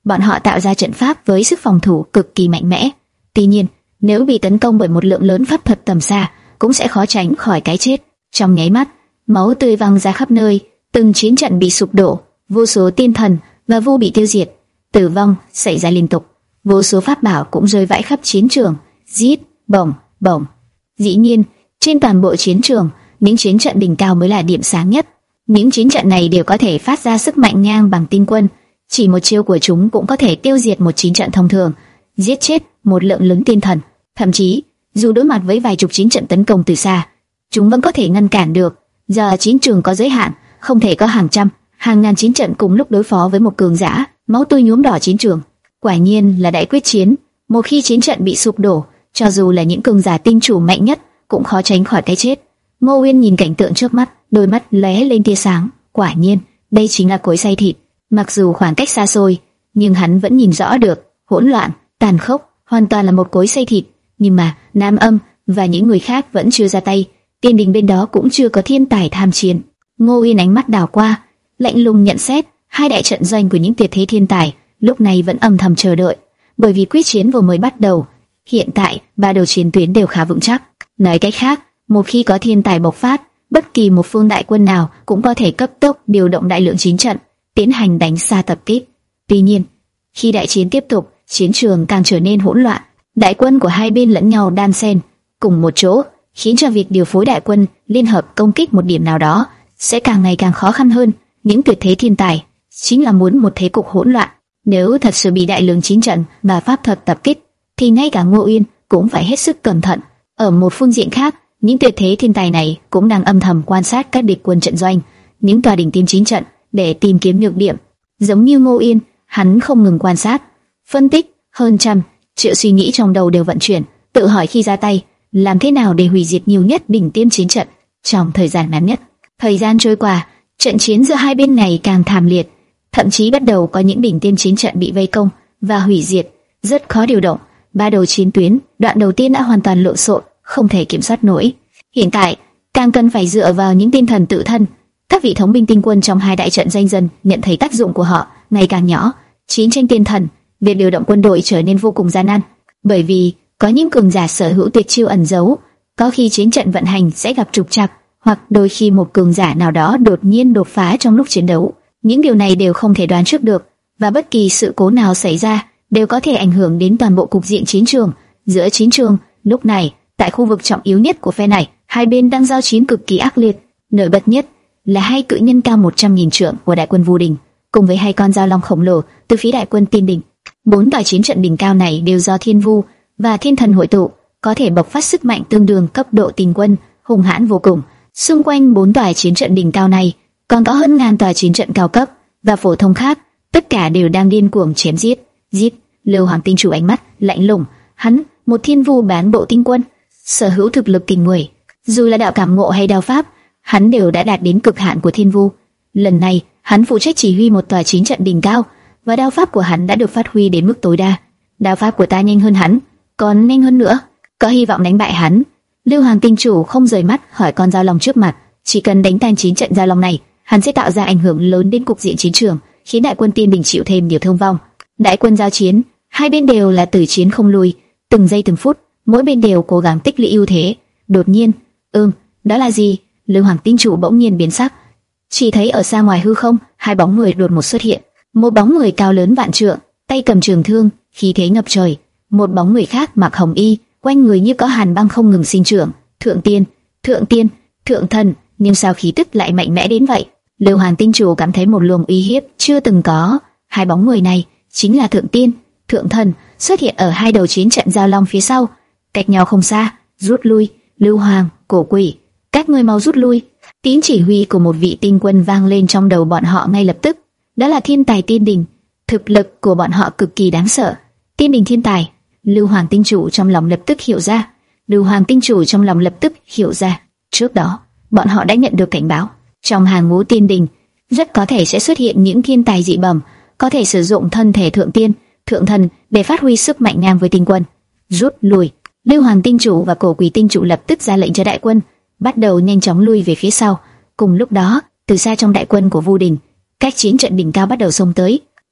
Bọn họ tạo ra trận pháp với sức phòng thủ cực kỳ mạnh mẽ. Tuy nhiên, nếu bị tấn công bởi một lượng lớn pháp thuật tầm xa, cũng sẽ khó tránh khỏi cái chết. Trong nháy mắt, máu tươi văng ra khắp nơi, từng chiến trận bị sụp đổ, vô số tiên thần và vu bị tiêu diệt, tử vong xảy ra liên tục, vô số pháp bảo cũng rơi vãi khắp chiến trường, giết, bổng, bổng. Dĩ nhiên, trên toàn bộ chiến trường, những chiến trận đỉnh cao mới là điểm sáng nhất. Những chiến trận này đều có thể phát ra sức mạnh ngang bằng tinh quân, chỉ một chiêu của chúng cũng có thể tiêu diệt một chiến trận thông thường, giết chết một lượng lớn tiên thần. Thậm chí, dù đối mặt với vài chục chiến trận tấn công từ xa, chúng vẫn có thể ngăn cản được. Giờ chiến trường có giới hạn, không thể có hàng trăm, hàng ngàn chiến trận cùng lúc đối phó với một cường giả. Máu tươi nhuốm đỏ chiến trường. Quả nhiên là đại quyết chiến. Một khi chiến trận bị sụp đổ, cho dù là những cường giả tinh chủ mạnh nhất cũng khó tránh khỏi cái chết. Ngô Uyên nhìn cảnh tượng trước mắt, đôi mắt lóe lên tia sáng. Quả nhiên, đây chính là cối xay thịt. Mặc dù khoảng cách xa xôi, nhưng hắn vẫn nhìn rõ được, hỗn loạn, tàn khốc, hoàn toàn là một cối xay thịt. Nhưng mà Nam Âm và những người khác vẫn chưa ra tay. Tiên đình bên đó cũng chưa có thiên tài tham chiến. Ngô Uyên ánh mắt đảo qua, lạnh lùng nhận xét, hai đại trận doanh của những tuyệt thế thiên tài lúc này vẫn âm thầm chờ đợi, bởi vì quyết chiến vừa mới bắt đầu. Hiện tại, ba đầu chiến tuyến đều khá vững chắc. Nói cách khác, một khi có thiên tài bộc phát, bất kỳ một phương đại quân nào cũng có thể cấp tốc điều động đại lượng chiến trận, tiến hành đánh xa tập kích. Tuy nhiên, khi đại chiến tiếp tục, chiến trường càng trở nên hỗn loạn. Đại quân của hai bên lẫn nhau đan xen cùng một chỗ, khiến cho việc điều phối đại quân liên hợp công kích một điểm nào đó sẽ càng ngày càng khó khăn hơn. Những tuyệt thế thiên tài chính là muốn một thế cục hỗn loạn. Nếu thật sự bị đại lượng chiến trận và pháp thuật tập kích, thì ngay cả Ngô Uyên cũng phải hết sức cẩn thận. Ở một phương diện khác, những tuyệt thế thiên tài này cũng đang âm thầm quan sát các địch quân trận doanh, những tòa đỉnh tiêm chiến trận để tìm kiếm nhược điểm. Giống như Ngô Uyên, hắn không ngừng quan sát, phân tích, hơn trăm triệu suy nghĩ trong đầu đều vận chuyển, tự hỏi khi ra tay làm thế nào để hủy diệt nhiều nhất đỉnh tiêm chiến trận trong thời gian ngắn nhất. Thời gian trôi qua, trận chiến giữa hai bên ngày càng thảm liệt, thậm chí bắt đầu có những đỉnh tiêm chiến trận bị vây công và hủy diệt, rất khó điều động. Ba đầu chiến tuyến, đoạn đầu tiên đã hoàn toàn lộn xộn, không thể kiểm soát nổi. Hiện tại, càng cần phải dựa vào những tiên thần tự thân. Các vị thống binh tinh quân trong hai đại trận danh dần nhận thấy tác dụng của họ ngày càng nhỏ. Chiến tranh tiên thần, việc điều động quân đội trở nên vô cùng gian nan, bởi vì có những cường giả sở hữu tuyệt chiêu ẩn giấu. Có khi chiến trận vận hành sẽ gặp trục trặc, hoặc đôi khi một cường giả nào đó đột nhiên đột phá trong lúc chiến đấu. Những điều này đều không thể đoán trước được, và bất kỳ sự cố nào xảy ra đều có thể ảnh hưởng đến toàn bộ cục diện chiến trường. Giữa chiến trường, lúc này, tại khu vực trọng yếu nhất của phe này, hai bên đang giao chiến cực kỳ ác liệt. Nổi bật nhất là hai cự nhân cao một trăm nghìn trượng của đại quân Vu Đình, cùng với hai con dao long khổng lồ từ phía đại quân Tiên Đình. Bốn tòa chiến trận đỉnh cao này đều do Thiên Vu và Thiên Thần hội tụ, có thể bộc phát sức mạnh tương đương cấp độ tinh quân, hùng hãn vô cùng. Xung quanh bốn tòa chiến trận đỉnh cao này, còn có hơn ngàn tòa chiến trận cao cấp và phổ thông khác, tất cả đều đang điên cuồng chém giết. Giết! Lưu Hoàng tinh chủ ánh mắt lạnh lùng, hắn, một Thiên Vu bán bộ tinh quân, sở hữu thực lực kinh người, dù là đạo cảm ngộ hay đao pháp, hắn đều đã đạt đến cực hạn của Thiên Vu. Lần này, hắn phụ trách chỉ huy một tòa chiến trận đỉnh cao, và đao pháp của hắn đã được phát huy đến mức tối đa. Đao pháp của ta nhanh hơn hắn, còn nhanh hơn nữa, có hy vọng đánh bại hắn. Lưu Hoàng tinh chủ không rời mắt hỏi con dao long trước mặt, chỉ cần đánh tan chiến trận dao long này, hắn sẽ tạo ra ảnh hưởng lớn đến cục diện chiến trường, khiến đại quân Tiên Đình chịu thêm nhiều thương vong. Đại quân giao chiến, hai bên đều là tử chiến không lùi, từng giây từng phút, mỗi bên đều cố gắng tích lũy ưu thế. Đột nhiên, ừm, đó là gì? Lưu Hoàng tinh chủ bỗng nhiên biến sắc, chỉ thấy ở xa ngoài hư không, hai bóng người đột ngột xuất hiện. Một bóng người cao lớn vạn trượng, tay cầm trường thương, khí thế ngập trời. Một bóng người khác mặc hồng y, quanh người như có hàn băng không ngừng sinh trưởng. Thượng tiên, thượng tiên, thượng thần, nhưng sao khí tức lại mạnh mẽ đến vậy? Lưu Hoàng tinh chủ cảm thấy một luồng uy hiếp chưa từng có. Hai bóng người này chính là thượng tiên, thượng thần, xuất hiện ở hai đầu chiến trận giao long phía sau, cách nhau không xa. Rút lui! Lưu Hoàng, cổ quỷ, các ngươi mau rút lui! Tiếng chỉ huy của một vị tinh quân vang lên trong đầu bọn họ ngay lập tức. Đó là thiên tài Tiên Đình, thực lực của bọn họ cực kỳ đáng sợ. Tiên Đình thiên tài, Lưu Hoàng tinh chủ trong lòng lập tức hiểu ra. Lưu Hoàng tinh chủ trong lòng lập tức hiểu ra. Trước đó, bọn họ đã nhận được cảnh báo, trong hàng ngũ Tiên Đình rất có thể sẽ xuất hiện những thiên tài dị bẩm, có thể sử dụng thân thể thượng tiên, thượng thần để phát huy sức mạnh ngang với tinh quân. Rút lui! Lưu Hoàng tinh chủ và cổ quỷ tinh chủ lập tức ra lệnh cho đại quân, bắt đầu nhanh chóng lui về phía sau. Cùng lúc đó, từ xa trong đại quân của Vu Đình, các chiến trận đỉnh cao bắt đầu xông tới.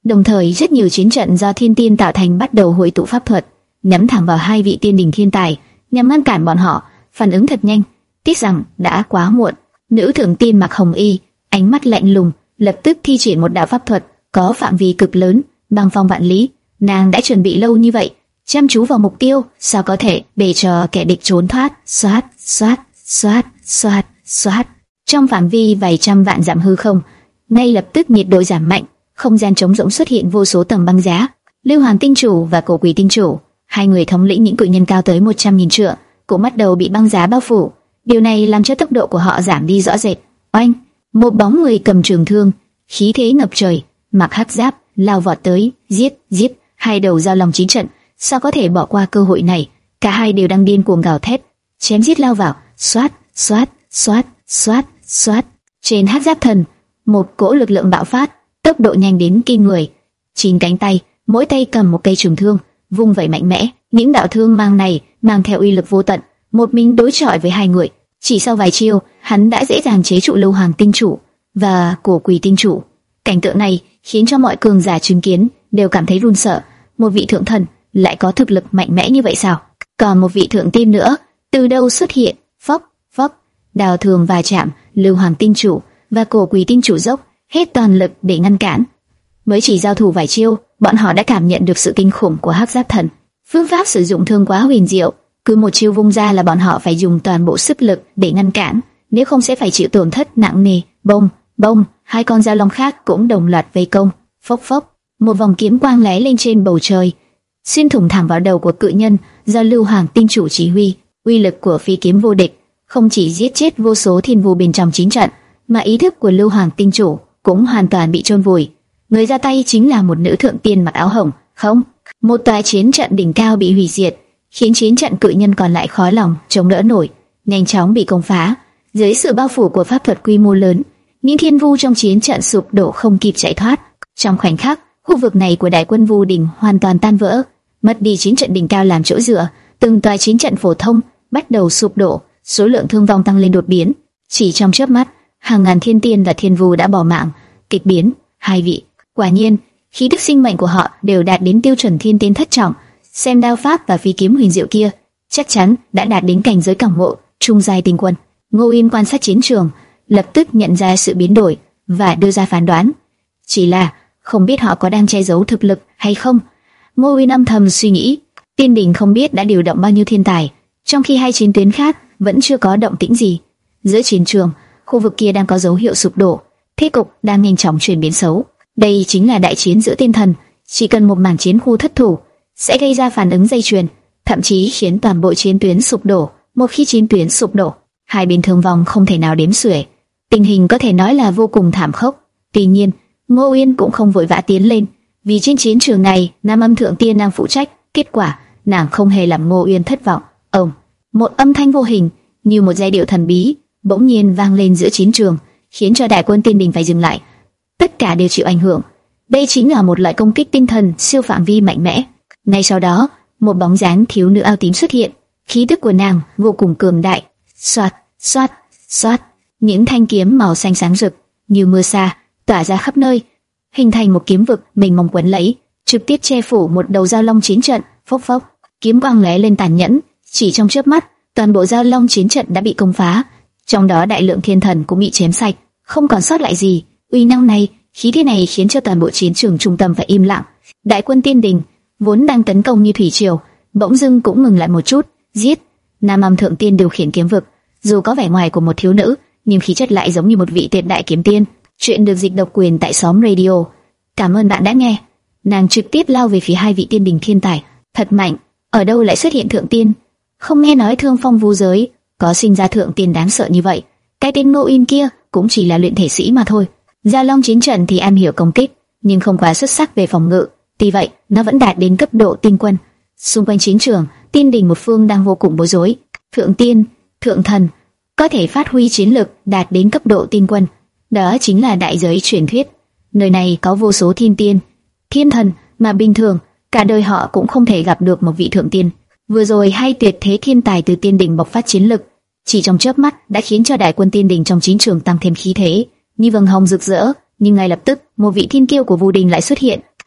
Đồng thời rất nhiều chiến trận do thiên tiên tạo thành bắt đầu hội tụ pháp thuật, nhắm thẳng vào hai vị tiên đình thiên tài, nhằm ngăn cản bọn họ. Phản ứng thật nhanh, tiếc rằng đã quá muộn. Nữ thượng tiên mặc hồng y, ánh mắt lạnh lùng, lập tức thi triển một đạo pháp thuật có phạm vi cực lớn, băng phong vạn lý. Nàng đã chuẩn bị lâu như vậy, chăm chú vào mục tiêu, sao có thể để cho kẻ địch trốn thoát? Xoát, xoát, xoát, xoát, xoát. Trong phạm vi vài trăm vạn dặm hư không, ngay lập tức nhiệt độ giảm mạnh, không gian trống rỗng xuất hiện vô số tầng băng giá. Lưu Hoàng tinh chủ và Cổ Quỷ tinh chủ, hai người thống lĩnh những cự nhân cao tới một trăm nghìn trượng, cũng bắt đầu bị băng giá bao phủ. Điều này làm cho tốc độ của họ giảm đi rõ rệt. Oanh! Một bóng người cầm trường thương, khí thế ngập trời, mặc hắc giáp, lao vọt tới, giết, giết. Hai đầu giao long chiến trận, sao có thể bỏ qua cơ hội này? Cả hai đều đang điên cuồng gào thét, chém giết lao vào, xoát, xoát, xoát, xoát, xoát. Trên hắc giáp thần, một cỗ lực lượng bạo phát, tốc độ nhanh đến kinh người. Chín cánh tay, mỗi tay cầm một cây trường thương, vung vẩy mạnh mẽ. Những đạo thương mang này mang theo uy lực vô tận, một mình đối chọi với hai người. Chỉ sau vài chiêu, hắn đã dễ dàng chế trụ Lưu Hoàng tinh chủ và Cổ Quỷ tinh chủ. Cảnh tượng này khiến cho mọi cường giả chứng kiến đều cảm thấy run sợ. Một vị thượng thần lại có thực lực mạnh mẽ như vậy sao? Còn một vị thượng tiên nữa từ đâu xuất hiện? Phốc, phốc, đào thường va chạm, Lưu Hoàng tinh chủ và Cổ Quỷ tinh chủ dốc hết toàn lực để ngăn cản. Mới chỉ giao thủ vài chiêu, bọn họ đã cảm nhận được sự kinh khủng của hắc giáp thần. Phương pháp sử dụng thương quá huyền diệu, cứ một chiêu vung ra là bọn họ phải dùng toàn bộ sức lực để ngăn cản, nếu không sẽ phải chịu tổn thất nặng nề. Bông, bông, hai con dao long khác cũng đồng loạt vây công. Phốc phốc, một vòng kiếm quang lóe lên trên bầu trời, xuyên thủng thẳng vào đầu của cự nhân do Lưu Hoàng tinh chủ chỉ huy. Uy lực của phi kiếm vô địch, không chỉ giết chết vô số thiên vu bên trong chiến trận, mà ý thức của Lưu Hoàng tinh chủ cũng hoàn toàn bị chôn vùi. Người ra tay chính là một nữ thượng tiên mặc áo hồng. Không, một tòa chiến trận đỉnh cao bị hủy diệt, khiến chiến trận cự nhân còn lại khó lòng chống đỡ nổi, nhanh chóng bị công phá. Dưới sự bao phủ của pháp thuật quy mô lớn, những thiên vu trong chiến trận sụp đổ không kịp chạy thoát. Trong khoảnh khắc, khu vực này của đại quân vu đình hoàn toàn tan vỡ, mất đi chiến trận đỉnh cao làm chỗ dựa, từng tòa chiến trận phổ thông bắt đầu sụp đổ, số lượng thương vong tăng lên đột biến. Chỉ trong chớp mắt, hàng ngàn thiên tiên và thiên vu đã bỏ mạng. Kịch biến, hai vị, quả nhiên, khí tức sinh mệnh của họ đều đạt đến tiêu chuẩn thiên tiên thất trọng. Xem đao pháp và phi kiếm huyền diệu kia, chắc chắn đã đạt đến cảnh giới cảm ngộ trung giai tinh quân. Ngô Yên quan sát chiến trường, lập tức nhận ra sự biến đổi và đưa ra phán đoán. Chỉ là không biết họ có đang che giấu thực lực hay không. Ngô Yên âm thầm suy nghĩ, tiên đình không biết đã điều động bao nhiêu thiên tài, trong khi hai chiến tuyến khác vẫn chưa có động tĩnh gì. Giữa chiến trường, khu vực kia đang có dấu hiệu sụp đổ, thế cục đang nhanh chóng chuyển biến xấu. Đây chính là đại chiến giữa tiên thần, chỉ cần một màn chiến khu thất thủ sẽ gây ra phản ứng dây chuyền, thậm chí khiến toàn bộ chiến tuyến sụp đổ. Một khi chiến tuyến sụp đổ, hai bên thương vong không thể nào đếm xuể, tình hình có thể nói là vô cùng thảm khốc. Tuy nhiên, Ngô Yên cũng không vội vã tiến lên, vì trên chiến trường này Nam Âm Thượng Tiên đang phụ trách. Kết quả, nàng không hề làm Ngô Yên thất vọng. Ông, một âm thanh vô hình như một giai điệu thần bí bỗng nhiên vang lên giữa chiến trường, khiến cho đại quân tiên đình phải dừng lại. Tất cả đều chịu ảnh hưởng. Đây chính là một loại công kích tinh thần siêu phạm vi mạnh mẽ. Ngay sau đó, một bóng dáng thiếu nữ áo tím xuất hiện, khí tức của nàng vô cùng cường đại. Xoát, xoát, xoát, những thanh kiếm màu xanh sáng rực như mưa sa tỏa ra khắp nơi, hình thành một kiếm vực mênh mông quấn lấy, trực tiếp che phủ một đầu giao long chiến trận. Phốc phốc, kiếm quang lóe lên tàn nhẫn, chỉ trong chớp mắt, toàn bộ giao long chiến trận đã bị công phá, trong đó đại lượng thiên thần cũng bị chém sạch, không còn sót lại gì. Uy năng này, khí thế này khiến cho toàn bộ chiến trường trung tâm phải im lặng. Đại quân tiên đình vốn đang tấn công như thủy triều, bỗng dưng cũng ngừng lại một chút. Giết! Nam Âm Thượng Tiên điều khiển kiếm vực, dù có vẻ ngoài của một thiếu nữ, nhưng khí chất lại giống như một vị tuyệt đại kiếm tiên. Chuyện được dịch độc quyền tại xóm radio. Cảm ơn bạn đã nghe. Nàng trực tiếp lao về phía hai vị tiên đình thiên tài, thật mạnh. Ở đâu lại xuất hiện thượng tiên? Không nghe nói Thương Phong vu giới có sinh ra thượng tiên đáng sợ như vậy. Cái tên Ngô Yên kia cũng chỉ là luyện thể sĩ mà thôi. Giao Long chiến trận thì am hiểu công kích, nhưng không quá xuất sắc về phòng ngự. Tuy vậy, nó vẫn đạt đến cấp độ tinh quân. Xung quanh chiến trường, tiên đình một phương đang vô cùng bối rối. Thượng tiên, thượng thần có thể phát huy chiến lực đạt đến cấp độ tinh quân, đó chính là đại giới truyền thuyết. Nơi này có vô số thiên tiên, thiên thần mà bình thường cả đời họ cũng không thể gặp được một vị thượng tiên. Vừa rồi hai tuyệt thế thiên tài từ tiên đình bộc phát chiến lực, chỉ trong chớp mắt đã khiến cho đại quân tiên đình trong chiến trường tăng thêm khí thế, như vầng hồng rực rỡ. Nhưng ngay lập tức, một vị thiên kiêu của Vu Đình lại xuất hiện,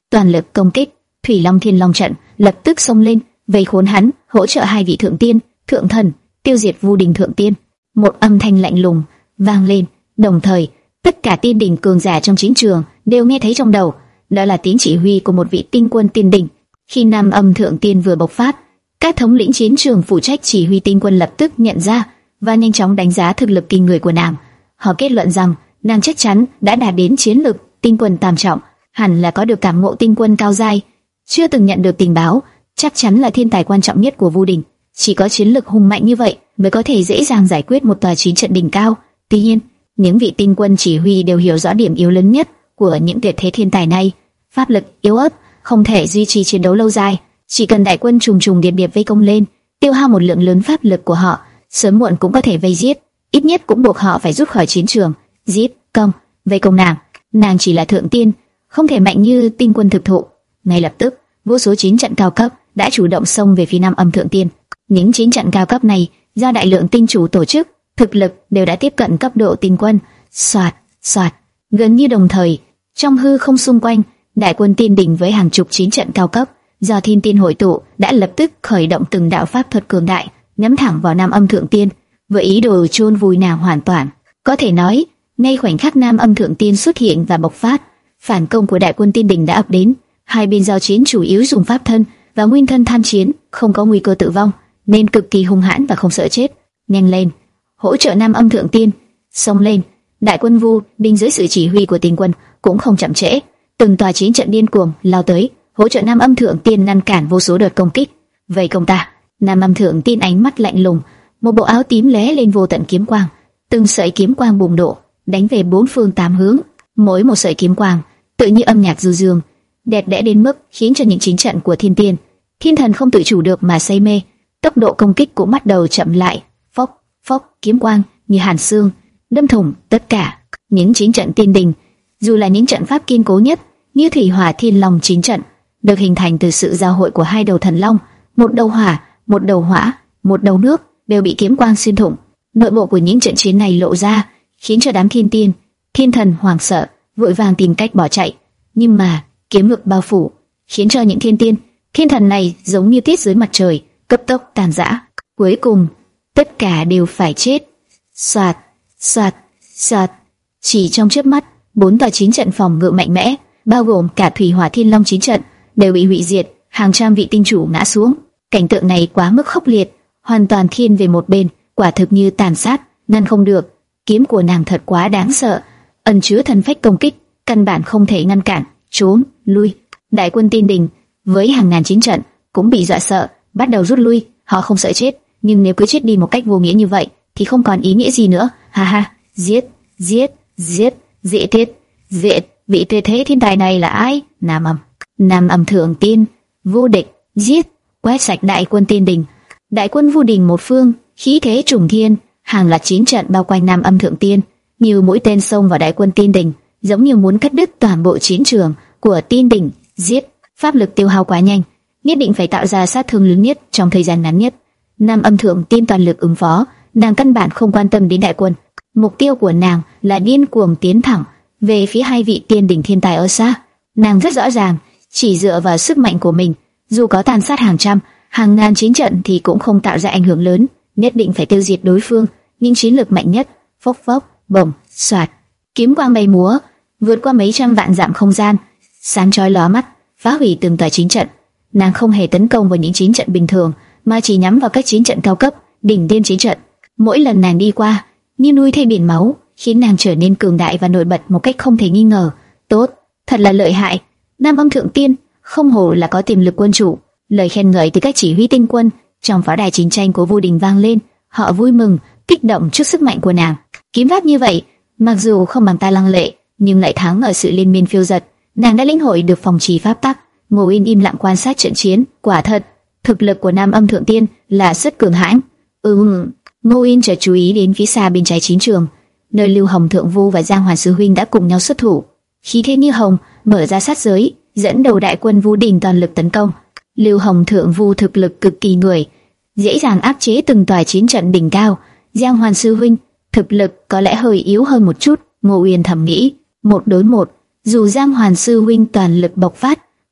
toàn lực công kích. Thủy Long Thiên Long trận lập tức xông lên, vây khốn hắn, hỗ trợ hai vị thượng tiên, thượng thần, tiêu diệt Vu Đình thượng tiên. Một âm thanh lạnh lùng vang lên, đồng thời tất cả tiên đỉnh cường giả trong chiến trường đều nghe thấy trong đầu, đó là tiếng chỉ huy của một vị tinh quân tiên đỉnh. Khi Nam Âm Thượng Tiên vừa bộc phát, các thống lĩnh chiến trường phụ trách chỉ huy tinh quân lập tức nhận ra và nhanh chóng đánh giá thực lực kinh người của nàng. Họ kết luận rằng nàng chắc chắn đã đạt đến chiến lực tinh quân tam trọng, hẳn là có được cảm ngộ tinh quân cao giai, chưa từng nhận được tình báo, chắc chắn là thiên tài quan trọng nhất của Vu Đình. Chỉ có chiến lực hùng mạnh như vậy mới có thể dễ dàng giải quyết một tòa chiến trận đỉnh cao. Tuy nhiên, những vị tinh quân chỉ huy đều hiểu rõ điểm yếu lớn nhất của những tuyệt thế thiên tài này: pháp lực yếu ớt, không thể duy trì chiến đấu lâu dài. Chỉ cần đại quân trùng trùng điệp điệp vây công lên, tiêu hao một lượng lớn pháp lực của họ, sớm muộn cũng có thể vây giết, ít nhất cũng buộc họ phải rút khỏi chiến trường. Giết, công, vây công nàng. Nàng chỉ là thượng tiên, không thể mạnh như tinh quân thực thụ. Ngay lập tức, vô số chiến trận cao cấp đã chủ động xông về phía Nam Âm Thượng Tiên. Những chiến trận cao cấp này do đại lượng tinh chủ tổ chức, thực lực đều đã tiếp cận cấp độ tinh quân. Soạt, soạt, gần như đồng thời, trong hư không xung quanh, đại quân tiên đỉnh với hàng chục chiến trận cao cấp do thiên tiên hội tụ đã lập tức khởi động từng đạo pháp thuật cường đại, nhắm thẳng vào Nam Âm Thượng Tiên, với ý đồ chôn vùi nàng hoàn toàn. Có thể nói, ngay khoảnh khắc Nam Âm Thượng Tiên xuất hiện và bộc phát, phản công của đại quân tiên đỉnh đã ập đến. Hai bên giao chiến chủ yếu dùng pháp thân và nguyên thân tham chiến, không có nguy cơ tử vong, nên cực kỳ hung hãn và không sợ chết. Nhanh lên, hỗ trợ Nam Âm Thượng Tiên, xông lên! Đại quân Vu Đình dưới sự chỉ huy của tinh quân cũng không chậm trễ, từng tòa chiến trận điên cuồng lao tới, hỗ trợ Nam Âm Thượng Tiên ngăn cản vô số đợt công kích. Vậy công ta, Nam Âm Thượng Tiên ánh mắt lạnh lùng, một bộ áo tím lóe lên vô tận kiếm quang, từng sợi kiếm quang bùng nổ, đánh về bốn phương tám hướng. Mỗi một sợi kiếm quang tự như âm nhạc du dương, đẹp đẽ đến mức khiến cho những chiến trận của thiên tiên, thiên thần không tự chủ được mà say mê. Tốc độ công kích cũng bắt đầu chậm lại. Phốc, phốc, kiếm quang như hàn xương đâm thủng tất cả những chiến trận tiên đình. Dù là những trận pháp kiên cố nhất như Thủy Hỏa Thiên Long chiến trận, được hình thành từ sự giao hội của hai đầu thần long, một đầu hỏa, một đầu hỏa, một đầu nước, đều bị kiếm quang xuyên thủng. Nội bộ của những trận chiến này lộ ra, khiến cho đám thiên tiên, thiên thần hoảng sợ, vội vàng tìm cách bỏ chạy. Nhưng mà kiếm ngực bao phủ, khiến cho những thiên tiên, thiên thần này giống như tiết dưới mặt trời, cấp tốc tàn rã. Cuối cùng, tất cả đều phải chết. Soạt, soạt, soạt. Chỉ trong chớp mắt, bốn tòa chiến trận phòng ngự mạnh mẽ, bao gồm cả Thủy Hỏa Thiên Long chiến trận, đều bị hủy diệt, hàng trăm vị tinh chủ ngã xuống. Cảnh tượng này quá mức khốc liệt, hoàn toàn thiên về một bên, quả thực như tàn sát, ngăn không được. Kiếm của nàng thật quá đáng sợ, ẩn chứa thần phách công kích, căn bản không thể ngăn cản. Trốn, lui. Đại quân tiên đình với hàng ngàn chiến trận cũng bị dọa sợ, bắt đầu rút lui. Họ không sợ chết, nhưng nếu cứ chết đi một cách vô nghĩa như vậy thì không còn ý nghĩa gì nữa. Ha ha, giết, giết, giết, dễ thiết, dễ. Vị tuyệt thế thiên tài này là ai? Nam Âm, Nam Âm Thượng Tiên, vô địch, giết, quét sạch đại quân tiên đình. Đại quân Vu Đình một phương, khí thế trùng thiên, hàng loạt chiến trận bao quanh Nam Âm Thượng Tiên, nhiều mũi tên xông vào đại quân tiên đình, giống như muốn cắt đứt toàn bộ chiến trường của tiên đình. Giết, pháp lực tiêu hao quá nhanh, nhất định phải tạo ra sát thương lớn nhất trong thời gian ngắn nhất. Nam Âm Thượng Tiên toàn lực ứng phó, nàng căn bản không quan tâm đến đại quân. Mục tiêu của nàng là điên cuồng tiến thẳng về phía hai vị tiên đỉnh thiên tài ở xa. Nàng rất rõ ràng, chỉ dựa vào sức mạnh của mình, dù có tàn sát hàng trăm, hàng ngàn chiến trận thì cũng không tạo ra ảnh hưởng lớn. Nhất định phải tiêu diệt đối phương, những chiến lược mạnh nhất. Phốc phốc, bổng, xoạt, kiếm quang bay múa, vượt qua mấy trăm vạn dặm không gian, sáng chói lóa mắt, phá hủy từng tòa chiến trận. Nàng không hề tấn công vào những chiến trận bình thường, mà chỉ nhắm vào các chiến trận cao cấp, đỉnh tiên chiến trận. Mỗi lần nàng đi qua, như núi thay biển máu, khiến nàng trở nên cường đại và nổi bật một cách không thể nghi ngờ. Tốt, thật là lợi hại. Nam Âm Thượng Tiên không hổ là có tiềm lực quân chủ. Lời khen ngợi từ các chỉ huy tinh quân trong pháo đài chiến tranh của Vu Đình vang lên. Họ vui mừng, kích động trước sức mạnh của nàng. Kiếm pháp như vậy, mặc dù không bằng ta lăng lệ, nhưng lại thắng ở sự liên miên phiêu dật. Nàng đã lĩnh hội được phòng trì pháp tắc. Ngô Yên im lặng quan sát trận chiến. Quả thật, thực lực của Nam Âm Thượng Tiên là rất cường hãn. Ừm. Ngô Yên chợt chú ý đến phía xa bên trái chiến trường, nơi Lưu Hồng Thượng Vu và Giang Hoàn Sư huynh đã cùng nhau xuất thủ. Khí thế như hồng mở ra sát giới, dẫn đầu đại quân Vu Đình toàn lực tấn công. Lưu Hồng Thượng Vu thực lực cực kỳ người, dễ dàng áp chế từng tòa chiến trận đỉnh cao. Giang Hoàn Sư huynh thực lực có lẽ hơi yếu hơn một chút. Ngô Uyên thầm nghĩ, một đối một, dù Giang Hoàn Sư huynh toàn lực bộc phát,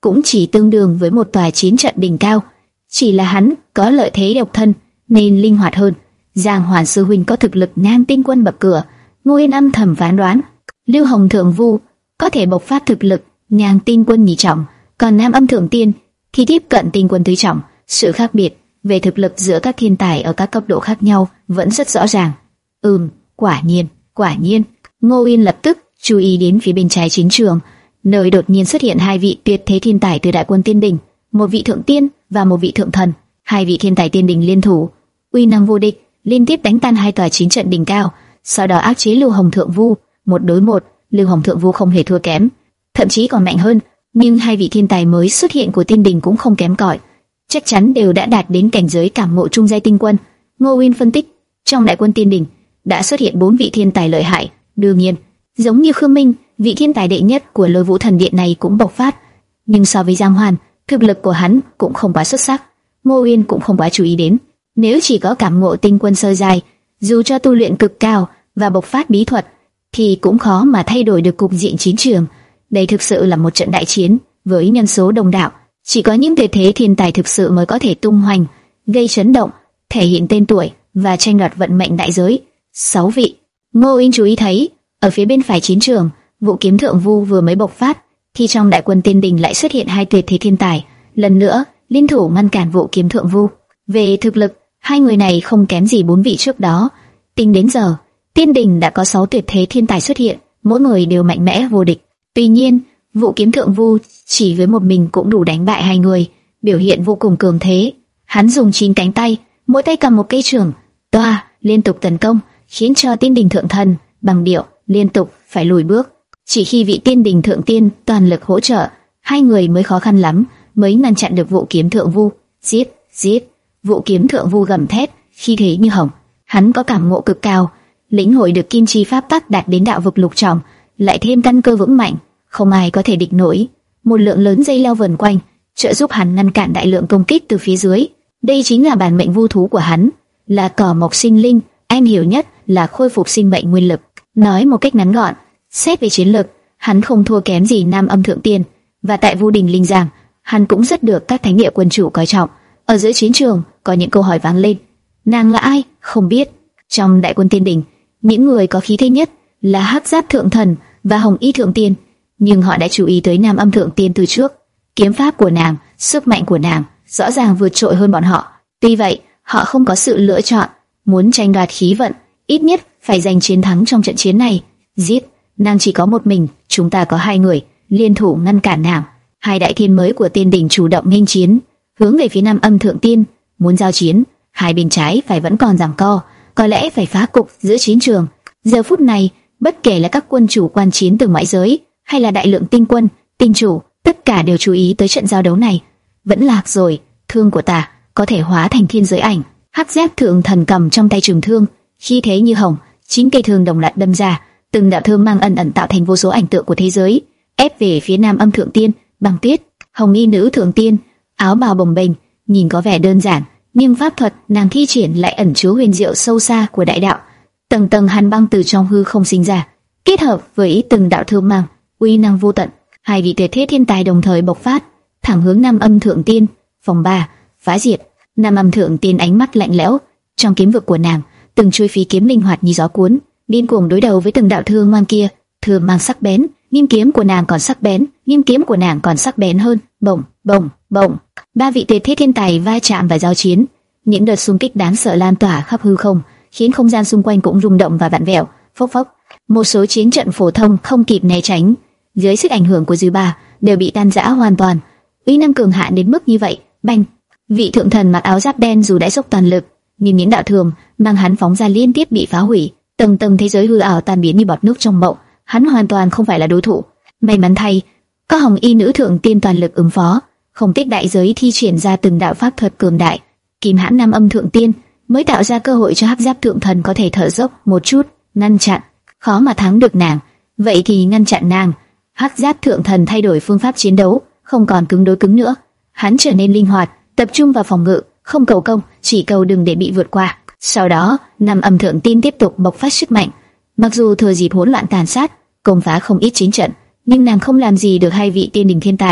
cũng chỉ tương đương với một tòa chiến trận đỉnh cao. Chỉ là hắn có lợi thế độc thân nên linh hoạt hơn. Giang Hoàn sư huynh có thực lực ngang tinh quân bậc cửa. Ngô Yên âm thầm phán đoán, Lưu Hồng Thượng Vu có thể bộc phát thực lực ngang tinh quân nhị trọng, còn Nam Âm Thượng Tiên thì tiếp cận tinh quân tứ trọng. Sự khác biệt về thực lực giữa các thiên tài ở các cấp độ khác nhau vẫn rất rõ ràng. Ừm, quả nhiên, quả nhiên. Ngô Yên lập tức chú ý đến phía bên trái chiến trường, nơi đột nhiên xuất hiện hai vị tuyệt thế thiên tài từ Đại Quân Tiên Đình, một vị thượng tiên và một vị thượng thần. Hai vị thiên tài tiên đình liên thủ, uy năng vô địch, liên tiếp đánh tan hai tòa chiến trận đỉnh cao, sau đó áp chế Lưu Hồng Thượng Vu. Một đối một, Lưu Hồng Thượng Vu không hề thua kém, thậm chí còn mạnh hơn. Nhưng hai vị thiên tài mới xuất hiện của tiên đình cũng không kém cỏi, chắc chắn đều đã đạt đến cảnh giới cảm ngộ trung giai tinh quân. Ngô Uyên phân tích, trong Đại Quân Tiên Đình đã xuất hiện bốn vị thiên tài lợi hại. Đương nhiên, giống như Khương Minh, vị thiên tài đệ nhất của Lôi Vũ Thần Điện này cũng bộc phát, nhưng so với Giang Hoàn, thực lực của hắn cũng không quá xuất sắc. Ngô Uyên cũng không quá chú ý đến. Nếu chỉ có cảm ngộ tinh quân sơ giai, dù cho tu luyện cực cao và bộc phát bí thuật, thì cũng khó mà thay đổi được cục diện chiến trường. Đây thực sự là một trận đại chiến với nhân số đông đảo, chỉ có những tuyệt thế thiên tài thực sự mới có thể tung hoành, gây chấn động, thể hiện tên tuổi và tranh đoạt vận mệnh đại giới. Sáu vị. Ngô Uyên chú ý thấy, ở phía bên phải chiến trường, Vũ Kiếm Thượng Vu vừa mới bộc phát, thì trong Đại Quân Tiên Đình lại xuất hiện hai tuyệt thế thiên tài, lần nữa liên thủ ngăn cản Vũ Kiếm Thượng Vu. Về thực lực, hai người này không kém gì bốn vị trước đó. Tính đến giờ, Tiên Đình đã có sáu tuyệt thế thiên tài xuất hiện, mỗi người đều mạnh mẽ vô địch. Tuy nhiên, Vũ Kiếm Thượng Vu chỉ với một mình cũng đủ đánh bại hai người, biểu hiện vô cùng cường thế. Hắn dùng chín cánh tay, mỗi tay cầm một cây chưởng, toa liên tục tấn công, khiến cho Tiên Đình Thượng Thần bằng điệu liên tục phải lùi bước. Chỉ khi vị Tiên Đình Thượng Tiên toàn lực hỗ trợ, hai người mới khó khăn lắm mới ngăn chặn được Vũ Kiếm Thượng Vu. Giết, giết! Vũ Kiếm Thượng Vu gầm thét, khí thế như hồng. Hắn có cảm ngộ cực cao, lĩnh hội được kim chi pháp tắc đạt đến đạo vực lục trọng, lại thêm căn cơ vững mạnh, không ai có thể địch nổi. Một lượng lớn dây leo vần quanh, trợ giúp hắn ngăn cản đại lượng công kích từ phía dưới. Đây chính là bản mệnh vu thú của hắn, là cỏ mộc sinh linh, em hiểu nhất là khôi phục sinh mệnh nguyên lực. Nói một cách ngắn gọn, xét về chiến lực, hắn không thua kém gì Nam Âm Thượng Tiên, và tại Vu Đình Linh Giang, hắn cũng rất được các thánh địa quân chủ coi trọng. Ở giữa chiến trường, có những câu hỏi vang lên. Nàng là ai? Không biết. Trong Đại Quân Tiên Đình, những người có khí thế nhất là Hắc Giáp Thượng Thần và Hồng Y Thượng Tiên, nhưng họ đã chú ý tới Nam Âm Thượng Tiên từ trước. Kiếm pháp của nàng, sức mạnh của nàng rõ ràng vượt trội hơn bọn họ. Tuy vậy, họ không có sự lựa chọn, muốn tranh đoạt khí vận, ít nhất phải giành chiến thắng trong trận chiến này. Giết, nàng chỉ có một mình, chúng ta có hai người, liên thủ ngăn cản nàng. Hai đại thiên mới của Tiên Đình chủ động nghênh chiến, hướng về phía Nam Âm Thượng Tiên, muốn giao chiến. Hai bên trái phải vẫn còn giằng co, có lẽ phải phá cục giữa chiến trường. Giờ phút này, bất kể là các quân chủ quan chiến từ ngoại giới, hay là đại lượng tinh quân, tinh chủ, tất cả đều chú ý tới trận giao đấu này. Vẫn lạc rồi, thương của ta có thể hóa thành thiên giới ảnh. Hắc Giáp Thượng Thần cầm trong tay trường thương, khí thế như hồng, chín cây thương đồng loạt đâm ra, từng đạo thương mang ẩn ẩn tạo thành vô số ảnh tượng của thế giới, ép về phía Nam Âm Thượng Tiên. Băng Tuyết, Hồng Y Nữ Thượng Tiên, áo bào bồng bềnh, nhìn có vẻ đơn giản, nhưng pháp thuật nàng thi triển lại ẩn chứa huyền diệu sâu xa của đại đạo. Tầng tầng hàn băng từ trong hư không sinh ra, kết hợp với từng đạo thương mang, uy năng vô tận. Hai vị tuyệt thế thiên tài đồng thời bộc phát, thẳng hướng Nam Âm Thượng Tiên. Vòng ba, phá diệt. Nam Âm Thượng Tiên ánh mắt lạnh lẽo, trong kiếm vực của nàng, từng chuôi phi kiếm linh hoạt như gió cuốn, điên cuồng đối đầu với từng đạo thương mang kia. Thương mang sắc bén, nhưng kiếm của nàng còn sắc bén, nhưng kiếm của nàng còn sắc bén hơn. Bổng, bổng, bổng. Ba vị tuyệt thế thiên tài va chạm và giao chiến, những đợt xung kích đáng sợ lan tỏa khắp hư không, khiến không gian xung quanh cũng rung động và vặn vẹo. Phốc phốc, một số chiến trận phổ thông không kịp né tránh, dưới sức ảnh hưởng của dư ba đều bị tan rã hoàn toàn. Uy năng cường hạn đến mức như vậy, bành. Vị thượng thần mặc áo giáp đen dù đã dốc toàn lực, nhưng những đạo thường mang hắn phóng ra liên tiếp bị phá hủy, tầng tầng thế giới hư ảo tan biến như bọt nước trong mộng. Hắn hoàn toàn không phải là đối thủ. May mắn thay, có Hồng Y Nữ Thượng Tiên toàn lực ứng phó, không tiếc đại giới thi triển ra từng đạo pháp thuật cường đại, kìm hãm Nam Âm Thượng Tiên, mới tạo ra cơ hội cho Hắc Giáp Thượng Thần có thể thở dốc một chút, ngăn chặn. Khó mà thắng được nàng, vậy thì ngăn chặn nàng. Hắc Giáp Thượng Thần thay đổi phương pháp chiến đấu, không còn cứng đối cứng nữa. Hắn trở nên linh hoạt, tập trung vào phòng ngự, không cầu công, chỉ cầu đừng để bị vượt qua. Sau đó, Nam Âm Thượng Tiên tiếp tục bộc phát sức mạnh. Mặc dù thừa dịp hỗn loạn tàn sát, công phá không ít chiến trận, nhưng nàng không làm gì được hai vị tiên đình thiên tài.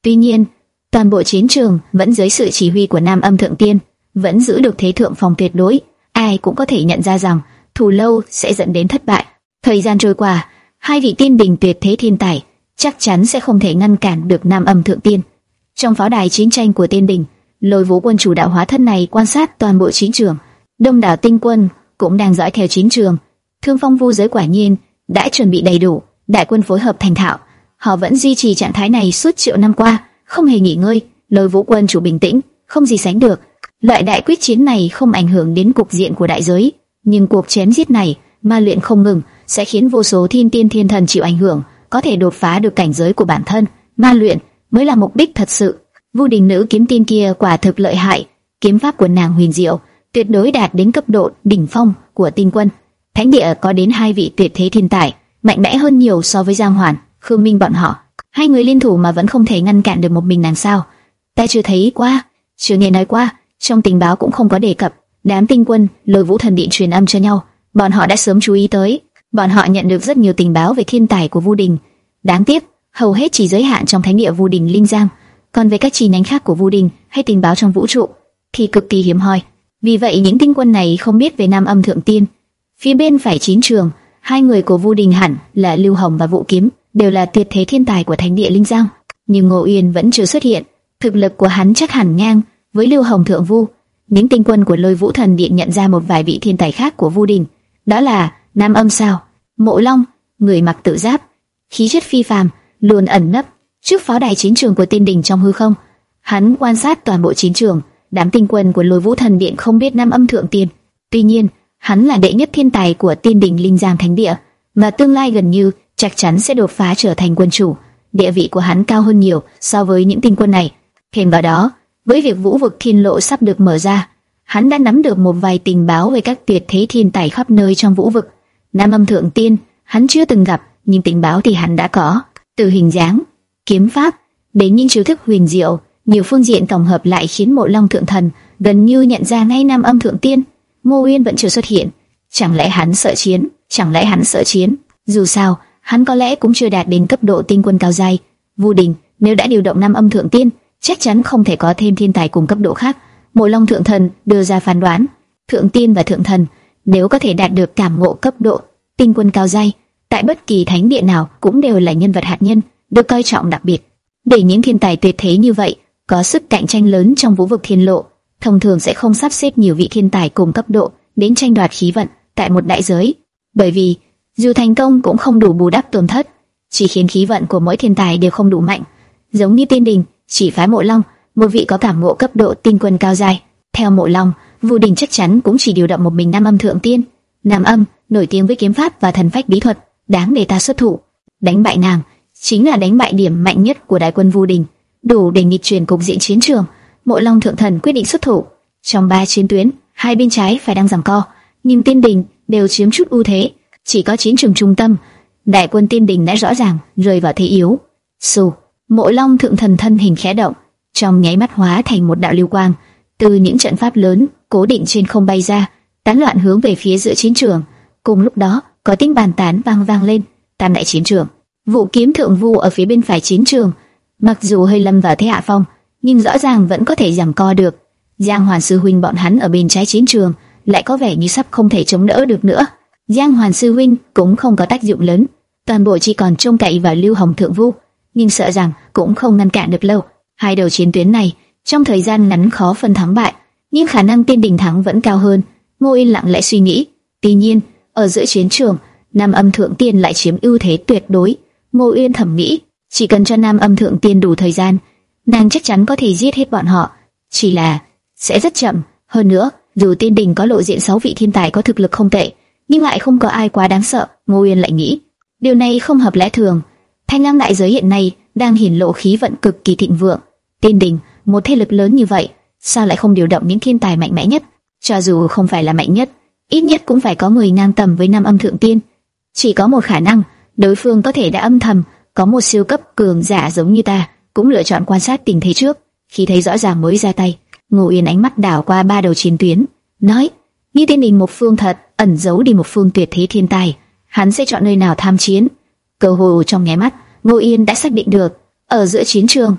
Tuy nhiên, toàn bộ chiến trường vẫn dưới sự chỉ huy của Nam Âm Thượng Tiên, vẫn giữ được thế thượng phong tuyệt đối. Ai cũng có thể nhận ra rằng thủ lâu sẽ dẫn đến thất bại. Thời gian trôi qua, hai vị tiên đình tuyệt thế thiên tài chắc chắn sẽ không thể ngăn cản được Nam Âm Thượng Tiên. Trong pháo đài chiến tranh của tiên đình, Lôi Vũ quân chủ đạo hóa thân này quan sát toàn bộ chiến trường. Đông đảo tinh quân cũng đang dõi theo chiến trường. Thương Phong Vu giới quả nhiên đã chuẩn bị đầy đủ, đại quân phối hợp thành thạo. Họ vẫn duy trì trạng thái này suốt triệu năm qua, không hề nghỉ ngơi. Lôi Vũ quân chủ bình tĩnh, không gì sánh được. Loại đại quyết chiến này không ảnh hưởng đến cục diện của đại giới, nhưng cuộc chém giết này, ma luyện không ngừng, sẽ khiến vô số thiên tiên thiên thần chịu ảnh hưởng, có thể đột phá được cảnh giới của bản thân. Ma luyện mới là mục đích thật sự. Vu Đình nữ kiếm tiên kia quả thực lợi hại, kiếm pháp của nàng huyền diệu, tuyệt đối đạt đến cấp độ đỉnh phong của tinh quân. Thánh địa có đến hai vị tuyệt thế thiên tài, mạnh mẽ hơn nhiều so với Giang Hoàn, Khương Minh bọn họ. Hai người liên thủ mà vẫn không thể ngăn cản được một mình nàng sao? Ta chưa thấy qua, chưa nghe nói qua, trong tình báo cũng không có đề cập. Đám tinh quân Lôi Vũ thần điện truyền âm cho nhau, bọn họ đã sớm chú ý tới. Bọn họ nhận được rất nhiều tình báo về thiên tài của Vu Đình. Đáng tiếc, hầu hết chỉ giới hạn trong thánh địa Vu Đình Linh Giang, còn về các chi nhánh khác của Vu Đình hay tình báo trong vũ trụ thì cực kỳ hiếm hoi. Vì vậy những tinh quân này không biết về Nam Âm Thượng Tiên. Phía bên phải chiến trường, hai người của Vu Đình hẳn là Lưu Hồng và Vũ Kiếm, đều là tuyệt thế thiên tài của thánh địa Linh Giang, nhưng Ngô Uyên vẫn chưa xuất hiện. Thực lực của hắn chắc hẳn ngang với Lưu Hồng thượng vu. Những tinh quân của Lôi Vũ thần điện nhận ra một vài vị thiên tài khác của Vu Đình, đó là Nam Âm sao, Mộ Long, người mặc tự giáp, khí chất phi phàm, luôn ẩn nấp trước pháo đài chiến trường của tiên đình trong hư không. Hắn quan sát toàn bộ chiến trường. Đám tinh quân của Lôi Vũ thần điện không biết Nam Âm Thượng Tiên, tuy nhiên hắn là đệ nhất thiên tài của tiên đình Linh Giang thánh địa, mà tương lai gần như chắc chắn sẽ đột phá trở thành quân chủ. Địa vị của hắn cao hơn nhiều so với những tinh quân này. Thêm vào đó, với việc vũ vực thiên lộ sắp được mở ra, hắn đã nắm được một vài tình báo về các tuyệt thế thiên tài khắp nơi trong vũ vực. Nam Âm Thượng Tiên hắn chưa từng gặp, nhưng tình báo thì hắn đã có. Từ hình dáng, kiếm pháp đến những chiêu thức huyền diệu, nhiều phương diện tổng hợp lại khiến Mộ Long thượng thần gần như nhận ra ngay Nam Âm Thượng Tiên. Ngô Uyên vẫn chưa xuất hiện, chẳng lẽ hắn sợ chiến? Chẳng lẽ hắn sợ chiến? Dù sao, hắn có lẽ cũng chưa đạt đến cấp độ tinh quân cao giai. Vu Đình nếu đã điều động Nam Âm Thượng Tiên, chắc chắn không thể có thêm thiên tài cùng cấp độ khác. Mộ Long thượng thần đưa ra phán đoán, thượng tiên và thượng thần nếu có thể đạt được cảm ngộ cấp độ tinh quân cao giai, tại bất kỳ thánh địa nào cũng đều là nhân vật hạt nhân, được coi trọng đặc biệt. Để những thiên tài tuyệt thế như vậy có sức cạnh tranh lớn trong vũ vực thiên lộ, thông thường sẽ không sắp xếp nhiều vị thiên tài cùng cấp độ đến tranh đoạt khí vận tại một đại giới, bởi vì dù thành công cũng không đủ bù đắp tổn thất, chỉ khiến khí vận của mỗi thiên tài đều không đủ mạnh. Giống như tiên đình chỉ phái Mộ Long, một vị có cảm ngộ cấp độ tinh quân cao giai. Theo Mộ Long, Vu Đình chắc chắn cũng chỉ điều động một mình Nam Âm Thượng Tiên. Nam Âm nổi tiếng với kiếm pháp và thần phách bí thuật, đáng để ta xuất thủ. Đánh bại nàng chính là đánh bại điểm mạnh nhất của đại quân Vu Đình, đủ để nghịch chuyển cục diện chiến trường. Mộ Long thượng thần quyết định xuất thủ. Trong ba chiến tuyến, hai bên trái phải đang giằng co, nhưng tiên đình đều chiếm chút ưu thế. Chỉ có chiến trường trung tâm, đại quân tiên đình đã rõ ràng rơi vào thế yếu. Xù, Mộ Long thượng thần thân hình khẽ động, trong nháy mắt hóa thành một đạo lưu quang, từ những trận pháp lớn cố định trên không bay ra, tán loạn hướng về phía giữa chiến trường. Cùng lúc đó, có tiếng bàn tán vang vang lên. Tam đại chiến trường, Vũ Kiếm thượng vu ở phía bên phải chiến trường, mặc dù hơi lâm vào thế hạ phong, nhưng rõ ràng vẫn có thể giằng co được. Giang Hoàn sư huynh bọn hắn ở bên trái chiến trường lại có vẻ như sắp không thể chống đỡ được nữa. Giang Hoàn sư huynh cũng không có tác dụng lớn, toàn bộ chỉ còn trông cậy vào Lưu Hồng thượng vu, nhưng sợ rằng cũng không ngăn cản được lâu. Hai đầu chiến tuyến này trong thời gian ngắn khó phân thắng bại, nhưng khả năng tiên đình thắng vẫn cao hơn. Ngô Yên lặng lẽ suy nghĩ. Tuy nhiên, ở giữa chiến trường, Nam Âm Thượng Tiên lại chiếm ưu thế tuyệt đối. Ngô Yên thầm nghĩ, chỉ cần cho Nam Âm Thượng Tiên đủ thời gian, nàng chắc chắn có thể giết hết bọn họ. Chỉ là sẽ rất chậm. Hơn nữa, dù tiên đình có lộ diện sáu vị thiên tài có thực lực không tệ, nhưng lại không có ai quá đáng sợ. Ngô Yên lại nghĩ, điều này không hợp lẽ thường. Thanh Lam đại giới hiện nay đang hiển lộ khí vận cực kỳ thịnh vượng. Tiên đình, một thế lực lớn như vậy, sao lại không điều động những thiên tài mạnh mẽ nhất? Cho dù không phải là mạnh nhất, ít nhất cũng phải có người ngang tầm với Nam Âm Thượng Tiên. Chỉ có một khả năng, đối phương có thể đã âm thầm có một siêu cấp cường giả giống như ta, cũng lựa chọn quan sát tình thế trước, khi thấy rõ ràng mới ra tay. Ngô Yên ánh mắt đảo qua ba đầu chiến tuyến, nói: như tiên đình một phương thật ẩn giấu đi một phương tuyệt thế thiên tài, hắn sẽ chọn nơi nào tham chiến? Cơ hồ trong nháy mắt, Ngô Yên đã xác định được, ở giữa chiến trường,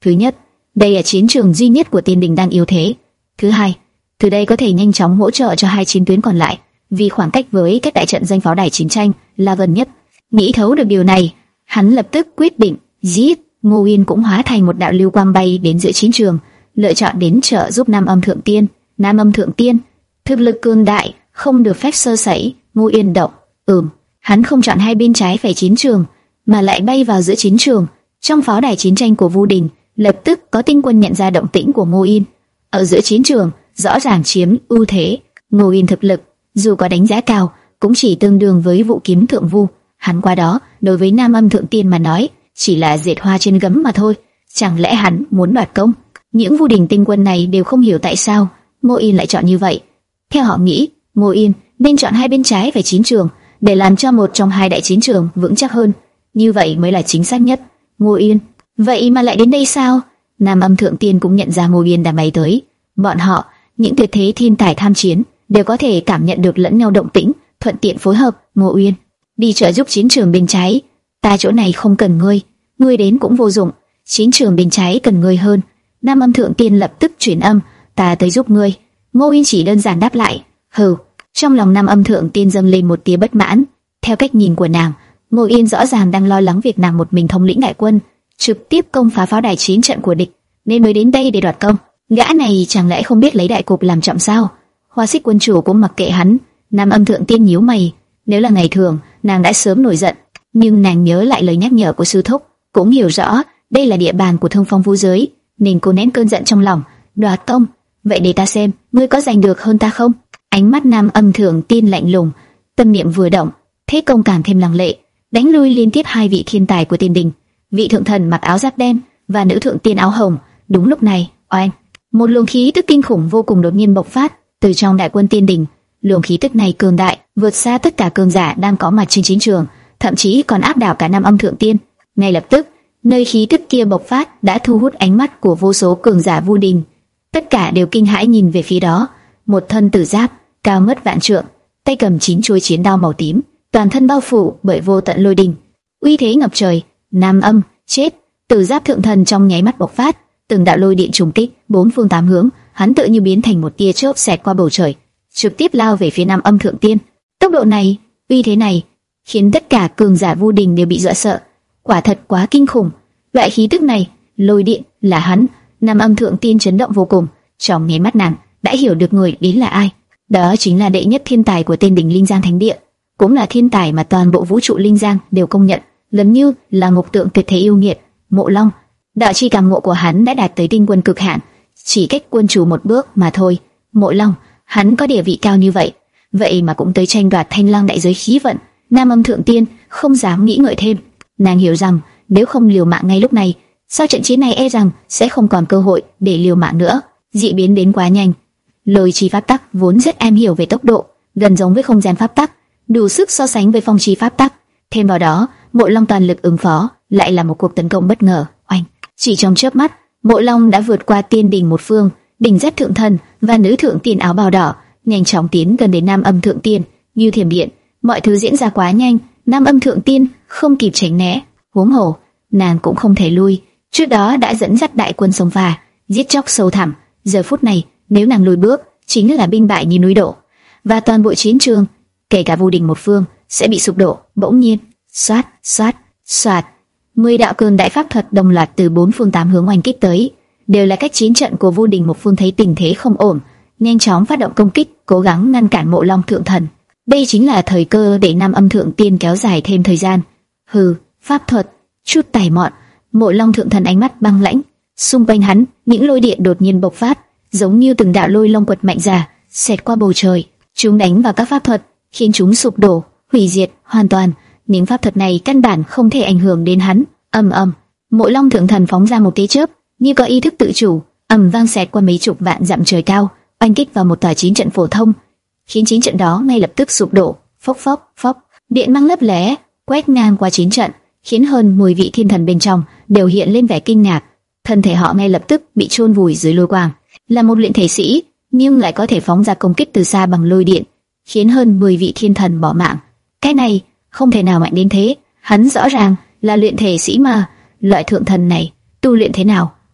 Thứ nhất, đây là chiến trường duy nhất của Tiên Đình đang yếu thế. Thứ hai, từ đây có thể nhanh chóng hỗ trợ cho hai chiến tuyến còn lại, vì khoảng cách với các đại trận danh pháo đài chiến tranh là gần nhất. Nghĩ thấu được điều này, hắn lập tức quyết định giết. Ngô Uyên cũng hóa thành một đạo lưu quang bay đến giữa chiến trường, lựa chọn đến trợ giúp Nam Âm Thượng Tiên. Nam Âm Thượng Tiên thực lực cường đại, không được phép sơ sẩy. Ngô Uyên động, ừm, hắn không chọn hai bên trái phải chiến trường, mà lại bay vào giữa chiến trường. Trong pháo đài chiến tranh của Vu Đình, lập tức có tinh quân nhận ra động tĩnh của Ngô Uyên. Ở giữa chiến trường, rõ ràng chiếm ưu thế. Ngô Uyên thực lực, dù có đánh giá cao, cũng chỉ tương đương với Vũ Kiếm Thượng Vu. Hắn qua đó, đối với Nam Âm Thượng Tiên mà nói, chỉ là dệt hoa trên gấm mà thôi. Chẳng lẽ hắn muốn đoạt công? Những Vu Đình tinh quân này đều không hiểu tại sao Ngô Uyên lại chọn như vậy. Theo họ nghĩ, Ngô Uyên nên chọn hai bên trái về chiến trường để làm cho một trong hai đại chiến trường vững chắc hơn, như vậy mới là chính xác nhất. Ngô Uyên, vậy mà lại đến đây sao? Nam Âm Thượng Tiên cũng nhận ra Ngô Uyên đã bay tới. Bọn họ, những tuyệt thế thiên tài tham chiến, đều có thể cảm nhận được lẫn nhau động tĩnh, thuận tiện phối hợp. Ngô Uyên, đi trợ giúp chiến trường bên trái. Ta chỗ này không cần ngươi, ngươi đến cũng vô dụng. Chiến trường bên trái cần ngươi hơn. Nam Âm Thượng Tiên lập tức chuyển âm, ta tới giúp ngươi. Ngô Uyên chỉ đơn giản đáp lại, hừ. Trong lòng Nam Âm Thượng Tiên dâng lên một tia bất mãn. Theo cách nhìn của nàng, Ngô Uyên rõ ràng đang lo lắng việc nàng một mình thống lĩnh đại quân, trực tiếp công phá pháo đài chiến trận của địch, nên mới đến đây để đoạt công. Gã này chẳng lẽ không biết lấy đại cục làm trọng sao? Hoa Xích quân chủ cũng mặc kệ hắn. Nam Âm Thượng Tiên nhíu mày, nếu là ngày thường, nàng đã sớm nổi giận, nhưng nàng nhớ lại lời nhắc nhở của sư thúc, cũng hiểu rõ đây là địa bàn của Thương Phong Vũ giới, nên cô nén cơn giận trong lòng. Đoạt công? Vậy để ta xem, ngươi có giành được hơn ta không? Ánh mắt Nam Âm Thượng Tiên lạnh lùng, tâm niệm vừa động, thế công càng thêm lăng lệ, đánh lui liên tiếp hai vị thiên tài của Tiên Đình, vị thượng thần mặc áo giáp đen và nữ thượng tiên áo hồng. Đúng lúc này, oanh, một luồng khí tức kinh khủng vô cùng đột nhiên bộc phát từ trong đại quân Tiên Đình. Luồng khí tức này cường đại, vượt xa tất cả cường giả đang có mặt trên chiến trường, thậm chí còn áp đảo cả Nam Âm Thượng Tiên. Ngay lập tức, nơi khí tức kia bộc phát đã thu hút ánh mắt của vô số cường giả Vu Đình. Tất cả đều kinh hãi nhìn về phía đó. Một thân tử giáp, cao mất vạn trượng, tay cầm chín chuôi chiến đao màu tím, toàn thân bao phủ bởi vô tận lôi đình, uy thế ngập trời. Nam Âm, chết! Tử giáp thượng thần trong nháy mắt bộc phát, từng đạo lôi điện trùng kích bốn phương tám hướng, hắn tựa như biến thành một tia chớp xẹt qua bầu trời, trực tiếp lao về phía Nam Âm Thượng Tiên. Tốc độ này, uy thế này, khiến tất cả cường giả Vu Đình đều bị dọa sợ. Quả thật quá kinh khủng. Loại khí tức này, lôi điện, là hắn. Nam Âm Thượng Tiên chấn động vô cùng, trong nháy mắt nàng đã hiểu được người đến là ai. Đó chính là đệ nhất thiên tài của Tiên Đình Linh Giang Thánh Địa, cũng là thiên tài mà toàn bộ vũ trụ Linh Giang đều công nhận, gần như là ngục tượng tuyệt thế yêu nghiệt. Mộ Long, đạo chi cảm ngộ của hắn đã đạt tới tinh quân cực hạn, chỉ cách quân chủ một bước mà thôi. Mộ Long, hắn có địa vị cao như vậy, vậy mà cũng tới tranh đoạt Thanh Lăng đại giới khí vận. Nam Âm Thượng Tiên không dám nghĩ ngợi thêm, nàng hiểu rằng nếu không liều mạng ngay lúc này, sau trận chiến này e rằng sẽ không còn cơ hội để liều mạng nữa. Dị biến đến quá nhanh. Lôi chi pháp tắc vốn rất am hiểu về tốc độ, gần giống với không gian pháp tắc, đủ sức so sánh với phong chi pháp tắc. Thêm vào đó, Mộ Long toàn lực ứng phó, lại là một cuộc tấn công bất ngờ. Oanh! Chỉ trong chớp mắt, Mộ Long đã vượt qua Tiên Đình một phương, đỉnh giáp thượng thần và nữ thượng tiên áo bào đỏ, nhanh chóng tiến gần đến Nam Âm Thượng Tiên. Như thiểm điện, mọi thứ diễn ra quá nhanh, Nam Âm Thượng Tiên không kịp tránh né, huống hồ nàng cũng không thể lui. Trước đó đã dẫn dắt đại quân xông pha, giết chóc sâu thẳm. Giờ phút này, nếu nàng lùi bước, chính là binh bại như núi đổ, và toàn bộ chiến trường, kể cả Vu Đình một phương, sẽ bị sụp đổ. Bỗng nhiên, xoát, xoát, xoát, mười đạo cường đại pháp thuật đồng loạt từ bốn phương tám hướng oanh kích tới, đều là cách chiến trận của Vu Đình một phương thấy tình thế không ổn, nhanh chóng phát động công kích, cố gắng ngăn cản Mộ Long Thượng Thần. Đây chính là thời cơ để Nam Âm Thượng Tiên kéo dài thêm thời gian. Hừ, pháp thuật, chút tài mọn. Mộ Long Thượng Thần ánh mắt băng lãnh, xung quanh hắn những lôi điện đột nhiên bộc phát, giống như từng đạo lôi long quật mạnh ra, xẹt qua bầu trời. Chúng đánh vào các pháp thuật, khiến chúng sụp đổ, hủy diệt hoàn toàn. Những pháp thuật này căn bản không thể ảnh hưởng đến hắn. Ầm ầm, Mộ Long Thượng Thần phóng ra một tia chớp, như có ý thức tự chủ, ầm vang xẹt qua mấy chục vạn dặm trời cao, oanh kích vào một tòa chiến trận phổ thông, khiến chiến trận đó ngay lập tức sụp đổ. Phốc phốc phốc, điện mang lấp lóe quét ngang qua chiến trận, khiến hơn mười vị thiên thần bên trong đều hiện lên vẻ kinh ngạc. Thân thể họ ngay lập tức bị chôn vùi dưới lôi quang. Là một luyện thể sĩ, nhưng lại có thể phóng ra công kích từ xa bằng lôi điện, khiến hơn mười vị thiên thần bỏ mạng. Cái này không thể nào mạnh đến thế. Hắn rõ ràng là luyện thể sĩ mà. Loại thượng thần này tu luyện thế nào?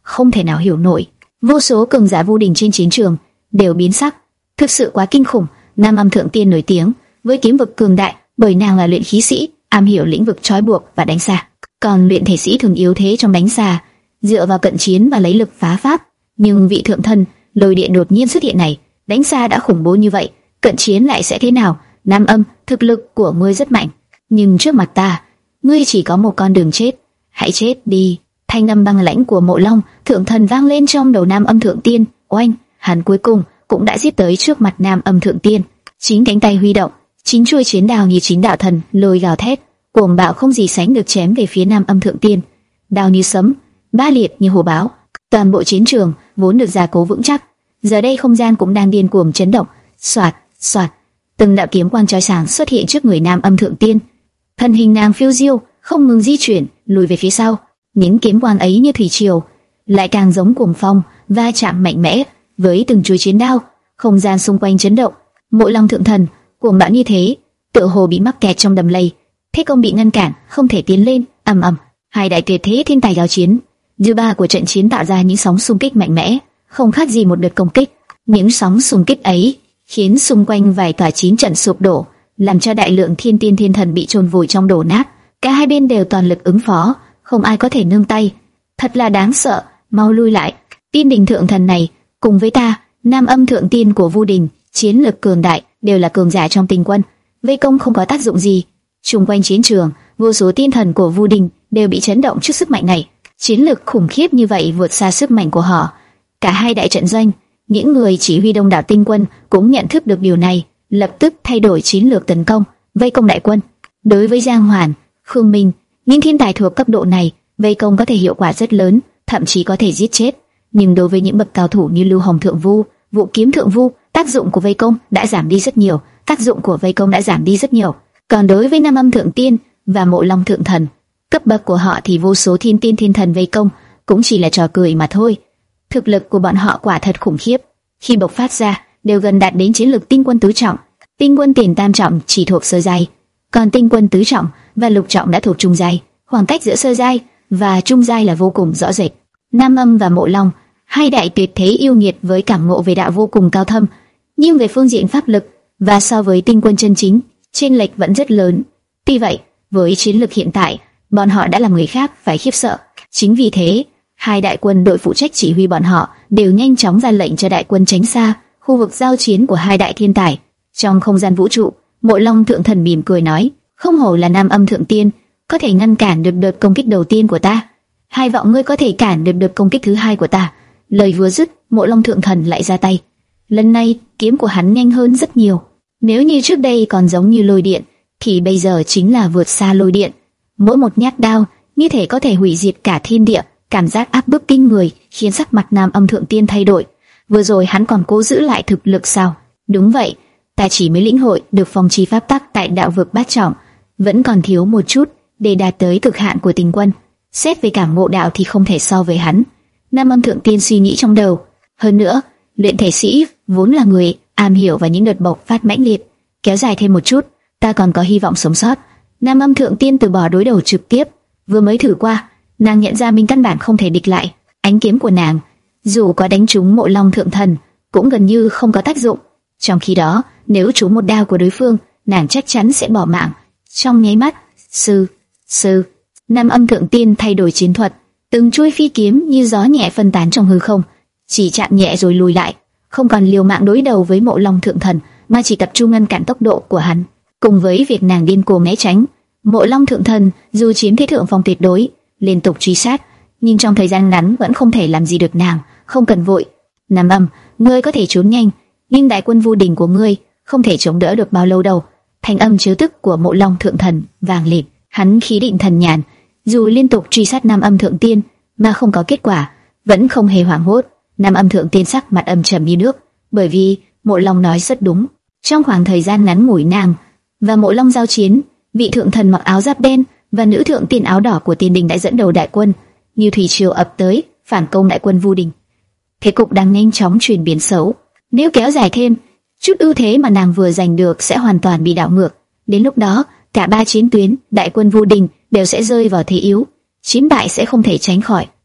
không thể nào hiểu nổi. Vô số cường giả vô đỉnh trên chiến trường đều biến sắc, thực sự quá kinh khủng. Nam Âm Thượng Tiên nổi tiếng với kiếm vực cường đại, bởi nàng là luyện khí sĩ, am hiểu lĩnh vực trói buộc và đánh xa. Còn luyện thể sĩ thường yếu thế trong đánh xa, dựa vào cận chiến và lấy lực phá pháp. Nhưng vị thượng thân lôi điện đột nhiên xuất hiện này, đánh xa đã khủng bố như vậy, cận chiến lại sẽ thế nào? Nam Âm, thực lực của ngươi rất mạnh, nhưng trước mặt ta, ngươi chỉ có một con đường chết. Hãy chết đi! Thanh âm băng lãnh của Mộ Long Thượng Thần vang lên trong đầu Nam Âm Thượng Tiên. Oanh! Hắn cuối cùng cũng đã giết tới trước mặt Nam Âm Thượng Tiên. Chính cánh tay huy động, chính chuôi chiến đao như chính đạo thần lôi gào thét, cuồng bạo không gì sánh được chém về phía Nam Âm Thượng Tiên. Đao như sấm, ba liệt như hổ báo. Toàn bộ chiến trường vốn được gia cố vững chắc, giờ đây không gian cũng đang điên cuồng chấn động. Soạt, soạt, từng đạo kiếm quang chói sáng xuất hiện trước người Nam Âm Thượng Tiên. Thân hình nàng phiêu diêu, không ngừng di chuyển, lùi về phía sau. Những kiếm quang ấy như thủy triều, lại càng giống cuồng phong, va chạm mạnh mẽ với từng chuôi chiến đao. Không gian xung quanh chấn động. Mộ Long Thượng Thần cuồng bạo như thế, tựa hồ bị mắc kẹt trong đầm lầy, thế công bị ngăn cản, không thể tiến lên. Ầm ầm, hai đại tuyệt thế thiên tài giao chiến. Dư ba của trận chiến tạo ra những sóng xung kích mạnh mẽ, không khác gì một đợt công kích. Những sóng xung kích ấy khiến xung quanh vài tòa chiến trận sụp đổ, làm cho đại lượng thiên tiên thiên thần bị chôn vùi trong đổ nát. Cả hai bên đều toàn lực ứng phó, không ai có thể nương tay. Thật là đáng sợ, mau lui lại. Tiên Đình Thượng Thần này, cùng với ta, Nam Âm Thượng Tiên của Vu Đình, chiến lực cường đại, đều là cường giả trong Tinh Quân, vây công không có tác dụng gì. Xung quanh chiến trường, vô số tiên thần của Vu Đình đều bị chấn động trước sức mạnh này. Chiến lực khủng khiếp như vậy vượt xa sức mạnh của họ. Cả hai đại trận doanh, những người chỉ huy đông đảo Tinh Quân cũng nhận thức được điều này, lập tức thay đổi chiến lược tấn công, vây công đại quân. Đối với Giang Hoàn, Khương Minh, những thiên tài thuộc cấp độ này, vây công có thể hiệu quả rất lớn, thậm chí có thể giết chết. Nhưng đối với những bậc cao thủ như Lưu Hồng Thượng Vu, Vũ Kiếm Thượng Vu, tác dụng của vây công đã giảm đi rất nhiều. Tác dụng của vây công đã giảm đi rất nhiều. Còn đối với Nam Âm Thượng Tiên và Mộ Long Thượng Thần, cấp bậc của họ thì vô số thiên tiên thiên thần vây công cũng chỉ là trò cười mà thôi. Thực lực của bọn họ quả thật khủng khiếp, khi bộc phát ra đều gần đạt đến chiến lực Tinh Quân tứ trọng. Tinh Quân tiền tam trọng chỉ thuộc sơ giai, còn Tinh Quân tứ trọng và lục trọng đã thuộc trung giai. Khoảng cách giữa sơ giai và trung giai là vô cùng rõ rệt. Nam Âm và Mộ Long, hai đại tuyệt thế yêu nghiệt với cảm ngộ về đạo vô cùng cao thâm, nhưng về phương diện pháp lực và so với Tinh Quân chân chính, chênh lệch vẫn rất lớn. Tuy vậy, với chiến lực hiện tại, bọn họ đã làm người khác phải khiếp sợ. Chính vì thế, hai đại quân đội phụ trách chỉ huy bọn họ đều nhanh chóng ra lệnh cho đại quân tránh xa khu vực giao chiến của hai đại thiên tài. Trong không gian vũ trụ, Mộ Long Thượng Thần mỉm cười nói: không hổ là Nam Âm Thượng Tiên, có thể ngăn cản được đợt công kích đầu tiên của ta, hai vọng ngươi có thể cản được đợt công kích thứ hai của ta. Lời vừa dứt, Mộ Long Thượng Thần lại ra tay. Lần này kiếm của hắn nhanh hơn rất nhiều. Nếu như trước đây còn giống như lôi điện, thì bây giờ chính là vượt xa lôi điện. Mỗi một nhát đao như thể có thể hủy diệt cả thiên địa. Cảm giác áp bức kinh người khiến sắc mặt Nam Âm Thượng Tiên thay đổi. Vừa rồi hắn còn cố giữ lại thực lực sao? Đúng vậy, ta chỉ mới lĩnh hội được phong chi pháp tắc tại đạo vực bát trọng, vẫn còn thiếu một chút để đạt tới cực hạn của Tinh Quân. Xét về cảm ngộ đạo thì không thể so với hắn. Nam Âm Thượng Tiên suy nghĩ trong đầu. Hơn nữa, luyện thể sĩ vốn là người am hiểu và những đợt bộc phát mãnh liệt, kéo dài thêm một chút, ta còn có hy vọng sống sót. Nam Âm Thượng Tiên từ bỏ đối đầu trực tiếp. Vừa mới thử qua, nàng nhận ra mình căn bản không thể địch lại. Ánh kiếm của nàng, dù có đánh trúng Mộ Long Thượng Thần, cũng gần như không có tác dụng. Trong khi đó, nếu trúng một đao của đối phương, nàng chắc chắn sẽ bỏ mạng. Trong nháy mắt, sư, sư, Nam Âm Thượng Tiên thay đổi chiến thuật, từng chuôi phi kiếm như gió nhẹ phân tán trong hư không, chỉ chạm nhẹ rồi lùi lại, không còn liều mạng đối đầu với Mộ Long Thượng Thần, mà chỉ tập trung ngăn cản tốc độ của hắn. Cùng với việc nàng điên cuồng né tránh, Mộ Long Thượng Thần dù chiếm thế thượng phong tuyệt đối, liên tục truy sát, nhưng trong thời gian ngắn vẫn không thể làm gì được nàng. Không cần vội, Nam Âm, ngươi có thể trốn nhanh, nhưng đại quân Vu Đình của ngươi không thể chống đỡ được bao lâu đâu. Thanh âm trêu tức của Mộ Long Thượng Thần vang lên. Hắn khí định thần nhàn, dù liên tục truy sát Nam Âm Thượng Tiên mà không có kết quả, vẫn không hề hoảng hốt. Nam Âm Thượng Tiên sắc mặt âm trầm như nước, bởi vì Mộ Long nói rất đúng. Trong khoảng thời gian ngắn ngủi nàng và Mộ Long giao chiến, vị thượng thần mặc áo giáp đen và nữ thượng tiên áo đỏ của Tiên Đình đã dẫn đầu đại quân như thủy triều ập tới, phản công đại quân Vu Đình. Thế cục đang nhanh chóng chuyển biến xấu. Nếu kéo dài thêm, chút ưu thế mà nàng vừa giành được sẽ hoàn toàn bị đảo ngược. Đến lúc đó, cả ba chiến tuyến đại quân Vu Đình đều sẽ rơi vào thế yếu, chiến bại sẽ không thể tránh khỏi. Ừm,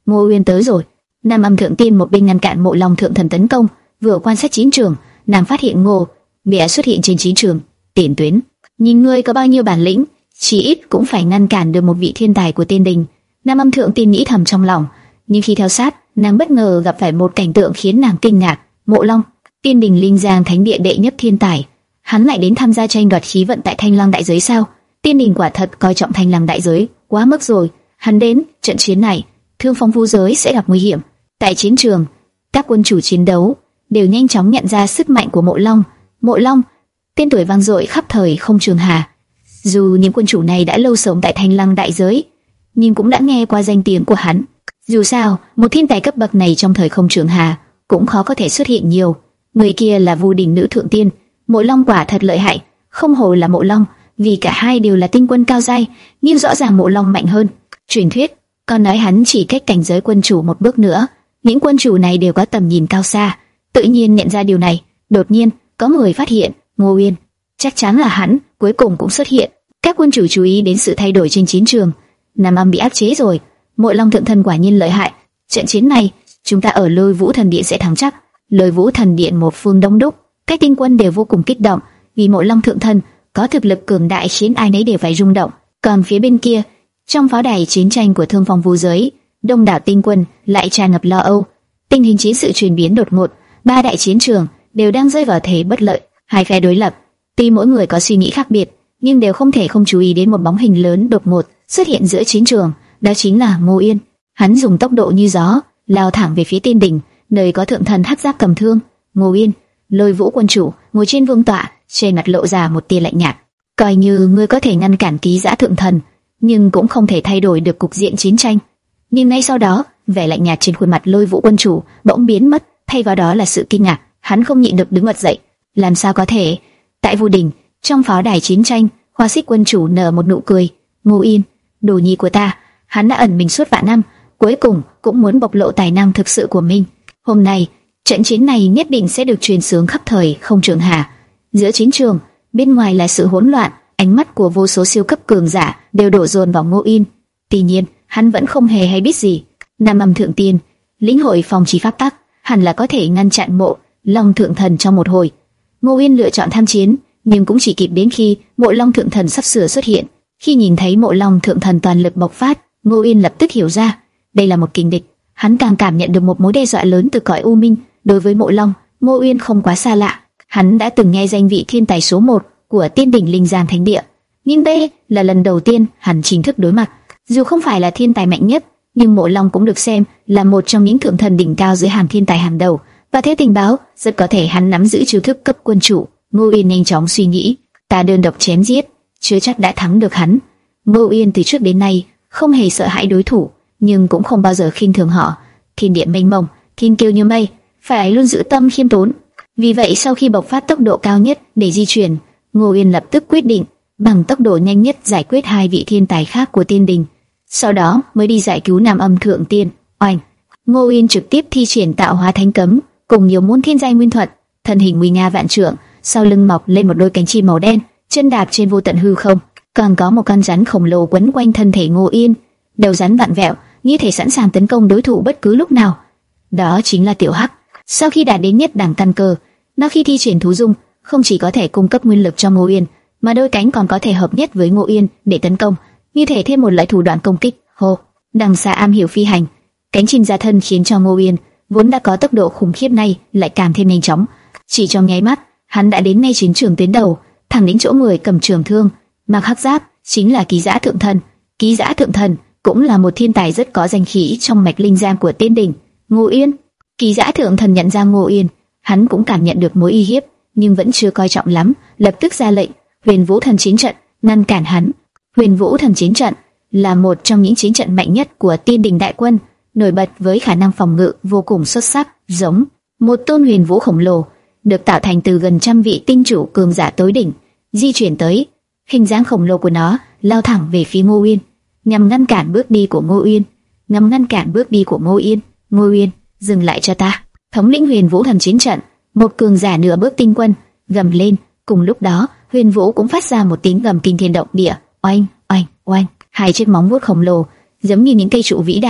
Ngô Uyên tới rồi. Nam Âm Thượng Tiên một bên ngăn cản Mộ Long Thượng Thần tấn công, vừa quan sát chiến trường. Nàng phát hiện Ngô Bệ xuất hiện trên chiến trường tiền tuyến. Nhìn ngươi có bao nhiêu bản lĩnh, chỉ ít cũng phải ngăn cản được một vị thiên tài của Tiên Đình. Nam Âm Thượng Tiên nghĩ thầm trong lòng, nhưng khi theo sát, nàng bất ngờ gặp phải một cảnh tượng khiến nàng kinh ngạc. Mộ Long, Tiên Đình Linh Giang Thánh Địa đệ nhất thiên tài, hắn lại đến tham gia tranh đoạt khí vận tại Thanh Lăng đại giới sao? Tiên Đình quả thật coi trọng Thanh Lăng đại giới, quá mức rồi. Hắn đến trận chiến này, Thương Phong Vu giới sẽ gặp nguy hiểm. Tại chiến trường, các quân chủ chiến đấu đều nhanh chóng nhận ra sức mạnh của Mộ Long. Mộ Long, tên tuổi vang dội khắp thời không trường hà. Dù những quân chủ này đã lâu sống tại Thanh Lăng đại giới, nhưng cũng đã nghe qua danh tiếng của hắn. Dù sao, một thiên tài cấp bậc này trong thời không trường hà cũng khó có thể xuất hiện nhiều. Người kia là Vu Đình nữ thượng tiên. Mộ Long quả thật lợi hại, không hổ là Mộ Long, vì cả hai đều là tinh quân cao giai, nhưng rõ ràng Mộ Long mạnh hơn. Truyền thuyết còn nói hắn chỉ cách cảnh giới quân chủ một bước nữa. Những quân chủ này đều có tầm nhìn cao xa, tự nhiên nhận ra điều này. Đột nhiên, có người phát hiện Ngô Uyên, chắc chắn là hắn, cuối cùng cũng xuất hiện. Các quân chủ chú ý đến sự thay đổi trên chiến trường. Nam Âm bị áp chế rồi, Mộ Long Thượng Thần quả nhiên lợi hại. Trận chiến này, chúng ta ở Lôi Vũ Thần Điện sẽ thắng chắc. Lôi Vũ Thần Điện một phương đông đúc, các tinh quân đều vô cùng kích động, vì Mộ Long Thượng Thần có thực lực cường đại khiến ai nấy đều phải rung động. Còn phía bên kia, trong pháo đài chiến tranh của Thương Phong Vu giới, đông đảo tinh quân lại tràn ngập lo âu. Tình hình chiến sự chuyển biến đột ngột, ba đại chiến trường đều đang rơi vào thế bất lợi. Hai phe đối lập, tuy mỗi người có suy nghĩ khác biệt, nhưng đều không thể không chú ý đến một bóng hình lớn đột ngột xuất hiện giữa chiến trường, đó chính là Ngô Uyên. Hắn dùng tốc độ như gió lao thẳng về phía Tiên Đình, nơi có thượng thần hắc giáp cầm thương. Ngô Uyên, Lôi Vũ quân chủ ngồi trên vương tọa, trên mặt lộ ra một tia lạnh nhạt. Coi như ngươi có thể ngăn cản Ký Giã thượng thần, nhưng cũng không thể thay đổi được cục diện chiến tranh. Nhưng ngay sau đó, vẻ lạnh nhạt trên khuôn mặt Lôi Vũ quân chủ bỗng biến mất, thay vào đó là sự kinh ngạc. Hắn không nhịn được đứng bật dậy. Làm sao có thể? Tại Vu Đình, trong pháo đài chiến tranh, Hoa Xích quân chủ nở một nụ cười. Ngô Uyên, đồ nhi của ta, hắn đã ẩn mình suốt vạn năm, cuối cùng cũng muốn bộc lộ tài năng thực sự của mình. Hôm nay, trận chiến này nhất định sẽ được truyền xướng khắp thời không trường hà. Giữa chiến trường, bên ngoài là sự hỗn loạn, ánh mắt của vô số siêu cấp cường giả đều đổ dồn vào Ngô Uyên. Tuy nhiên, hắn vẫn không hề hay biết gì. Nam Âm Thượng Tiên, lĩnh hội phong chi pháp tắc, hẳn là có thể ngăn chặn Mộ Long Thượng Thần trong một hồi. Ngô Uyên lựa chọn tham chiến, nhưng cũng chỉ kịp đến khi Mộ Long Thượng Thần sắp sửa xuất hiện. Khi nhìn thấy Mộ Long Thượng Thần toàn lực bộc phát, Ngô Uyên lập tức hiểu ra, đây là một kình địch. Hắn càng cảm nhận được một mối đe dọa lớn từ cõi u minh. Đối với Mộ Long, Ngô Uyên không quá xa lạ. Hắn đã từng nghe danh vị thiên tài số một của Tiên Đình Linh Giang Thánh Địa, nhưng đây là lần đầu tiên hắn chính thức đối mặt. Dù không phải là thiên tài mạnh nhất, nhưng Mộ Long cũng được xem là một trong những thượng thần đỉnh cao dưới hàng thiên tài hàng đầu. Và theo tình báo, rất có thể hắn nắm giữ chiêu thức cấp quân chủ. Ngô Uyên nhanh chóng suy nghĩ, ta đơn độc chém giết, chưa chắc đã thắng được hắn. Ngô Uyên từ trước đến nay không hề sợ hãi đối thủ, nhưng cũng không bao giờ khinh thường họ. Thiên địa mênh mông, thiên kiêu như mây, phải luôn giữ tâm khiêm tốn. Vì vậy sau khi bộc phát tốc độ cao nhất để di chuyển, Ngô Uyên lập tức quyết định bằng tốc độ nhanh nhất giải quyết hai vị thiên tài khác của Tiên Đình, sau đó mới đi giải cứu Nam Âm Thượng Tiên. Oanh! Ngô Uyên trực tiếp thi triển Tạo Hóa Thánh Cấm cùng nhiều môn thiên giai nguyên thuật, thân hình nguy nga vạn trượng, sau lưng mọc lên một đôi cánh chim màu đen, chân đạp trên vô tận hư không, còn có một con rắn khổng lồ quấn quanh thân thể Ngô Uyên, đầu rắn vặn vẹo, như thể sẵn sàng tấn công đối thủ bất cứ lúc nào. Đó chính là Tiểu Hắc. Sau khi đạt đến nhất đẳng căn cơ, nó khi thi triển thú dung, không chỉ có thể cung cấp nguyên lực cho Ngô Uyên, mà đôi cánh còn có thể hợp nhất với Ngô Uyên để tấn công, như thể thêm một loại thủ đoạn công kích. Hô, đằng xa am hiểu phi hành, cánh chim ra thân khiến cho Ngô Uyên vốn đã có tốc độ khủng khiếp này lại càng thêm nhanh chóng. Chỉ trong nháy mắt, hắn đã đến ngay chiến trường tuyến đầu, thẳng đến chỗ người cầm trường thương mặc hắc giáp, chính là Ký Giã thượng thần. Ký Giã thượng thần cũng là một thiên tài rất có danh khí trong mạch linh giang của Tiên Đình. Ngô Uyên, Ký Giã thượng thần nhận ra Ngô Uyên, hắn cũng cảm nhận được mối uy hiếp, nhưng vẫn chưa coi trọng lắm, lập tức ra lệnh Huyền Vũ Thần Chiến Trận ngăn cản hắn. Huyền Vũ Thần Chiến Trận là một trong những chiến trận mạnh nhất của Tiên Đình đại quân, nổi bật với khả năng phòng ngự vô cùng xuất sắc, giống một tôn huyền vũ khổng lồ được tạo thành từ gần trăm vị tinh chủ cường giả tối đỉnh di chuyển tới. Hình dáng khổng lồ của nó lao thẳng về phía Ngô Uyên, nhằm ngăn cản bước đi của Ngô Uyên, nhằm ngăn cản bước đi của Ngô Uyên. Ngô Uyên, dừng lại cho ta! Thống lĩnh Huyền Vũ Thần Chiến Trận, một cường giả nửa bước tinh quân, gầm lên. Cùng lúc đó, Huyền Vũ cũng phát ra một tiếng gầm kinh thiên động địa. Oanh, oanh, oanh! Hai chiếc móng vuốt khổng lồ, giống như những cây trụ vĩ đại,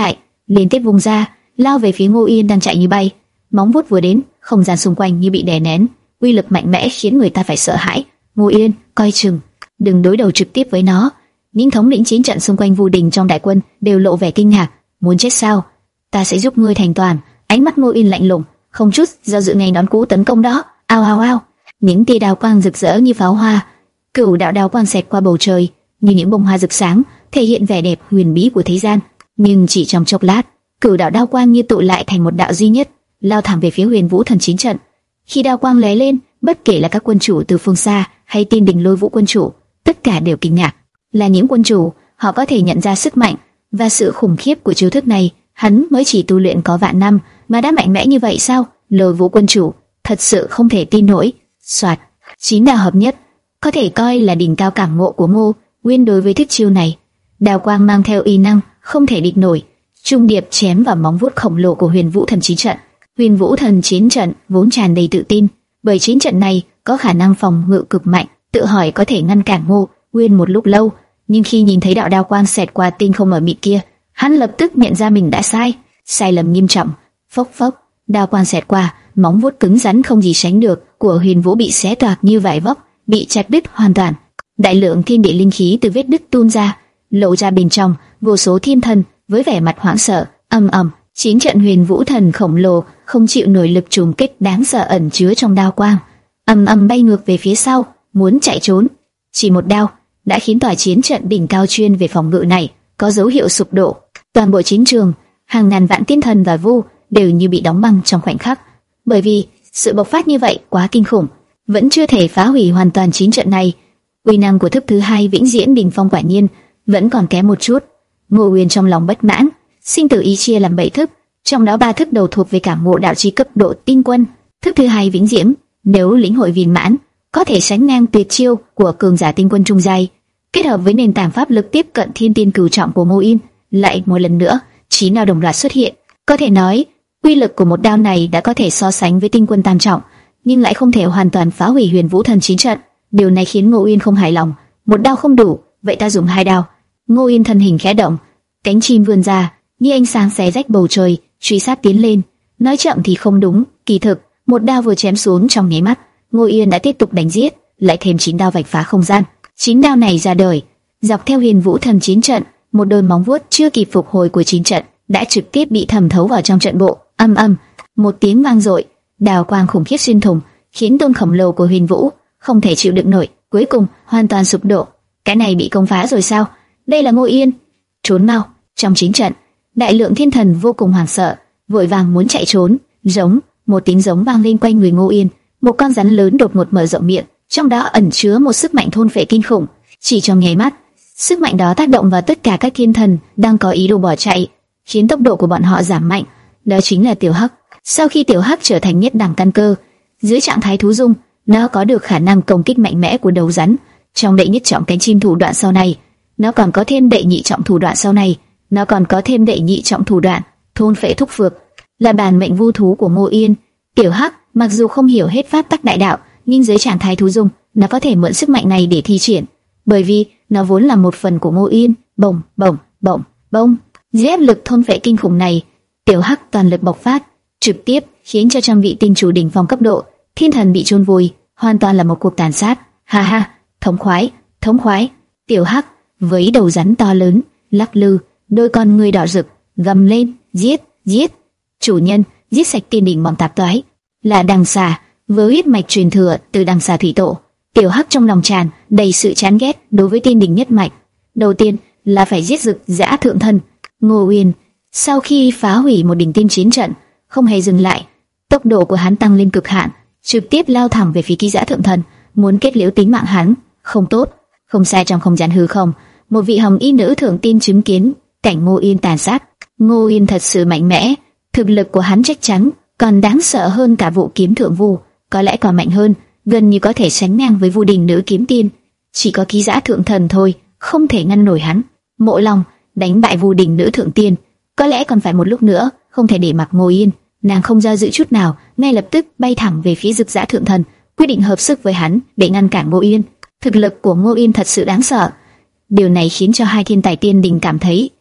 liên tiếp vung ra, lao về phía Ngô Yên đang chạy như bay. Móng vuốt vừa đến, không gian xung quanh như bị đè nén, uy lực mạnh mẽ khiến người ta phải sợ hãi. Ngô Yên, coi chừng, đừng đối đầu trực tiếp với nó. Những thống lĩnh chiến trận xung quanh Vu Đình trong đại quân đều lộ vẻ kinh ngạc. Muốn chết sao? Ta sẽ giúp ngươi thành toàn. Ánh mắt Ngô Yên lạnh lùng, không chút do dự ngay đón cú tấn công đó. Ao ao ao, những tia đào quang rực rỡ như pháo hoa, cửu đạo đào quang xẹt qua bầu trời như những bông hoa rực sáng, thể hiện vẻ đẹp huyền bí của thế gian. Nhưng chỉ trong chốc lát, cửu đạo đao quang như tụ lại thành một đạo duy nhất, lao thẳng về phía Huyền Vũ Thần chiến trận. Khi đao quang lóe lên, bất kể là các quân chủ từ phương xa hay Tiên Đình Lôi Vũ quân chủ, tất cả đều kinh ngạc. Là những quân chủ, họ có thể nhận ra sức mạnh và sự khủng khiếp của chiêu thức này. Hắn mới chỉ tu luyện có vạn năm mà đã mạnh mẽ như vậy sao? Lôi Vũ quân chủ thật sự không thể tin nổi. Soạt, chín đao hợp nhất, có thể coi là đỉnh cao cảm ngộ của Ngô Nguyên đối với thức chiêu này. Đao quang mang theo uy năng không thể địch nổi, trung điệp chém vào móng vuốt khổng lồ của Huyền Vũ Thần chiến trận. Huyền Vũ Thần chiến trận vốn tràn đầy tự tin, bởi chiến trận này có khả năng phòng ngự cực mạnh, tự hỏi có thể ngăn cản Ngô Nguyên một lúc lâu. Nhưng khi nhìn thấy đạo đao quang xẹt qua tinh không ở mịt kia, hắn lập tức nhận ra mình đã sai, sai lầm nghiêm trọng. Phốc phốc, đao quang xẹt qua, móng vuốt cứng rắn không gì sánh được của Huyền Vũ bị xé toạc như vải vóc, bị chặt đứt hoàn toàn. Đại lượng thiên địa linh khí từ vết đứt tuôn ra, lộ ra bên trong vô số thiên thần với vẻ mặt hoảng sợ. Ầm ầm, chiến trận Huyền Vũ Thần khổng lồ không chịu nổi lực trùng kích đáng sợ ẩn chứa trong đao quang, ầm ầm bay ngược về phía sau, muốn chạy trốn. Chỉ một đao đã khiến tòa chiến trận đỉnh cao chuyên về phòng ngự này có dấu hiệu sụp đổ. Toàn bộ chiến trường, hàng ngàn vạn tiên thần và vu đều như bị đóng băng trong khoảnh khắc, bởi vì sự bộc phát như vậy quá kinh khủng, vẫn chưa thể phá hủy hoàn toàn chiến trận này. Uy năng của thức thứ hai Vĩnh Diễn Đỉnh Phong quả nhiên vẫn còn kém một chút. Ngô Nguyên trong lòng bất mãn, sinh tử ý chia làm bảy thức, trong đó ba thức đầu thuộc về cảm ngộ đạo chi cấp độ tinh quân. Thức thứ hai Vĩnh Diễm nếu lĩnh hội viên mãn, có thể sánh ngang tuyệt chiêu của cường giả tinh quân trung giai, kết hợp với nền tảng pháp lực tiếp cận thiên tiên cửu trọng của Ngô Yên, lại một lần nữa chín đao đồng loạt xuất hiện. Có thể nói, uy lực của một đao này đã có thể so sánh với tinh quân tam trọng, nhưng lại không thể hoàn toàn phá hủy Huyền Vũ Thần chiến trận. Điều này khiến Ngô Yên không hài lòng. Một đao không đủ, vậy ta dùng hai đao. Ngô Yên thân hình khẽ động, cánh chim vươn ra, như ánh sáng xé rách bầu trời, truy sát tiến lên. Nói chậm thì không đúng, kỳ thực một đao vừa chém xuống trong nháy mắt, Ngô Yên đã tiếp tục đánh giết, lại thêm chín đao vạch phá không gian. Chín đao này ra đời, dọc theo Huyền Vũ Thần chiến trận, một đôi móng vuốt chưa kịp phục hồi của chiến trận đã trực tiếp bị thẩm thấu vào trong trận bộ. Âm âm, một tiếng vang dội, đào quang khủng khiếp xuyên thủng, khiến tôn khổng lồ của Huyền Vũ không thể chịu đựng nổi, cuối cùng hoàn toàn sụp đổ. Cái này bị công phá rồi sao? Đây là Ngô Yên. Trốn mau! Trong chiến trận, đại lượng thiên thần vô cùng hoảng sợ, vội vàng muốn chạy trốn. Giống, một tiếng giống vang lên quanh người Ngô Yên. Một con rắn lớn đột ngột mở rộng miệng, trong đó ẩn chứa một sức mạnh thôn phệ kinh khủng. Chỉ trong nháy mắt, sức mạnh đó tác động vào tất cả các thiên thần đang có ý đồ bỏ chạy, khiến tốc độ của bọn họ giảm mạnh. Đó chính là Tiểu Hắc. Sau khi Tiểu Hắc trở thành nhất đẳng căn cơ, dưới trạng thái thú dung, nó có được khả năng công kích mạnh mẽ của đầu rắn. Trong đệ nhất trọng cánh chim thủ đoạn sau này, nó còn có thêm đệ nhị trọng thủ đoạn sau này, nó còn có thêm đệ nhị trọng thủ đoạn thôn phệ thúc phược, là bản mệnh vu thú của Ngô Yên. Tiểu Hắc mặc dù không hiểu hết pháp tắc đại đạo, nhưng dưới trạng thái thú dung, nó có thể mượn sức mạnh này để thi triển, bởi vì nó vốn là một phần của Ngô Yên. Bồng bồng bồng bồng, dưới áp lực thôn phệ kinh khủng này, Tiểu Hắc toàn lực bộc phát, trực tiếp khiến cho trăm vị tinh chủ đỉnh phong cấp độ thiên thần bị chôn vùi, hoàn toàn là một cuộc tàn sát. Ha ha, thống khoái, thống khoái. Tiểu Hắc với đầu rắn to lớn, lắc lư, đôi con ngươi đỏ rực, gầm lên, giết, giết. Chủ nhân, giết sạch tiên đỉnh bọn tạp toái. Là đằng xà, với huyết mạch truyền thừa từ đằng xà thủy tổ. Tiểu Hắc trong lòng tràn đầy sự chán ghét đối với tiên đỉnh nhất mạch. Đầu tiên là phải giết Dực Dã thượng thân. Ngô Uyên sau khi phá hủy một đỉnh tiên chiến trận, không hề dừng lại, tốc độ của hắn tăng lên cực hạn, trực tiếp lao thẳng về phía Ký Dã thượng thần, muốn kết liễu tính mạng hắn. Không tốt. Không sai, trong không gian hư không, một vị hồng y nữ thượng tiên chứng kiến cảnh Ngô Yên tàn sát. Ngô Yên thật sự mạnh mẽ, thực lực của hắn chắc chắn còn đáng sợ hơn cả Vũ Kiếm Thượng Vu, có lẽ còn mạnh hơn, gần như có thể sánh ngang với Vu Đình nữ kiếm tiên. Chỉ có Ký Dã thượng thần thôi không thể ngăn nổi hắn. Mộ Long đánh bại Vu Đình nữ thượng tiên, có lẽ còn phải một lúc nữa, không thể để mặc Ngô Yên. Nàng không do dự chút nào, ngay lập tức bay thẳng về phía Dực Dã thượng thần, quyết định hợp sức với hắn để ngăn cản Ngô Yên. Thực lực của Ngô Yên thật sự đáng sợ. Điều này khiến cho hai thiên tài tiên đình cảm thấy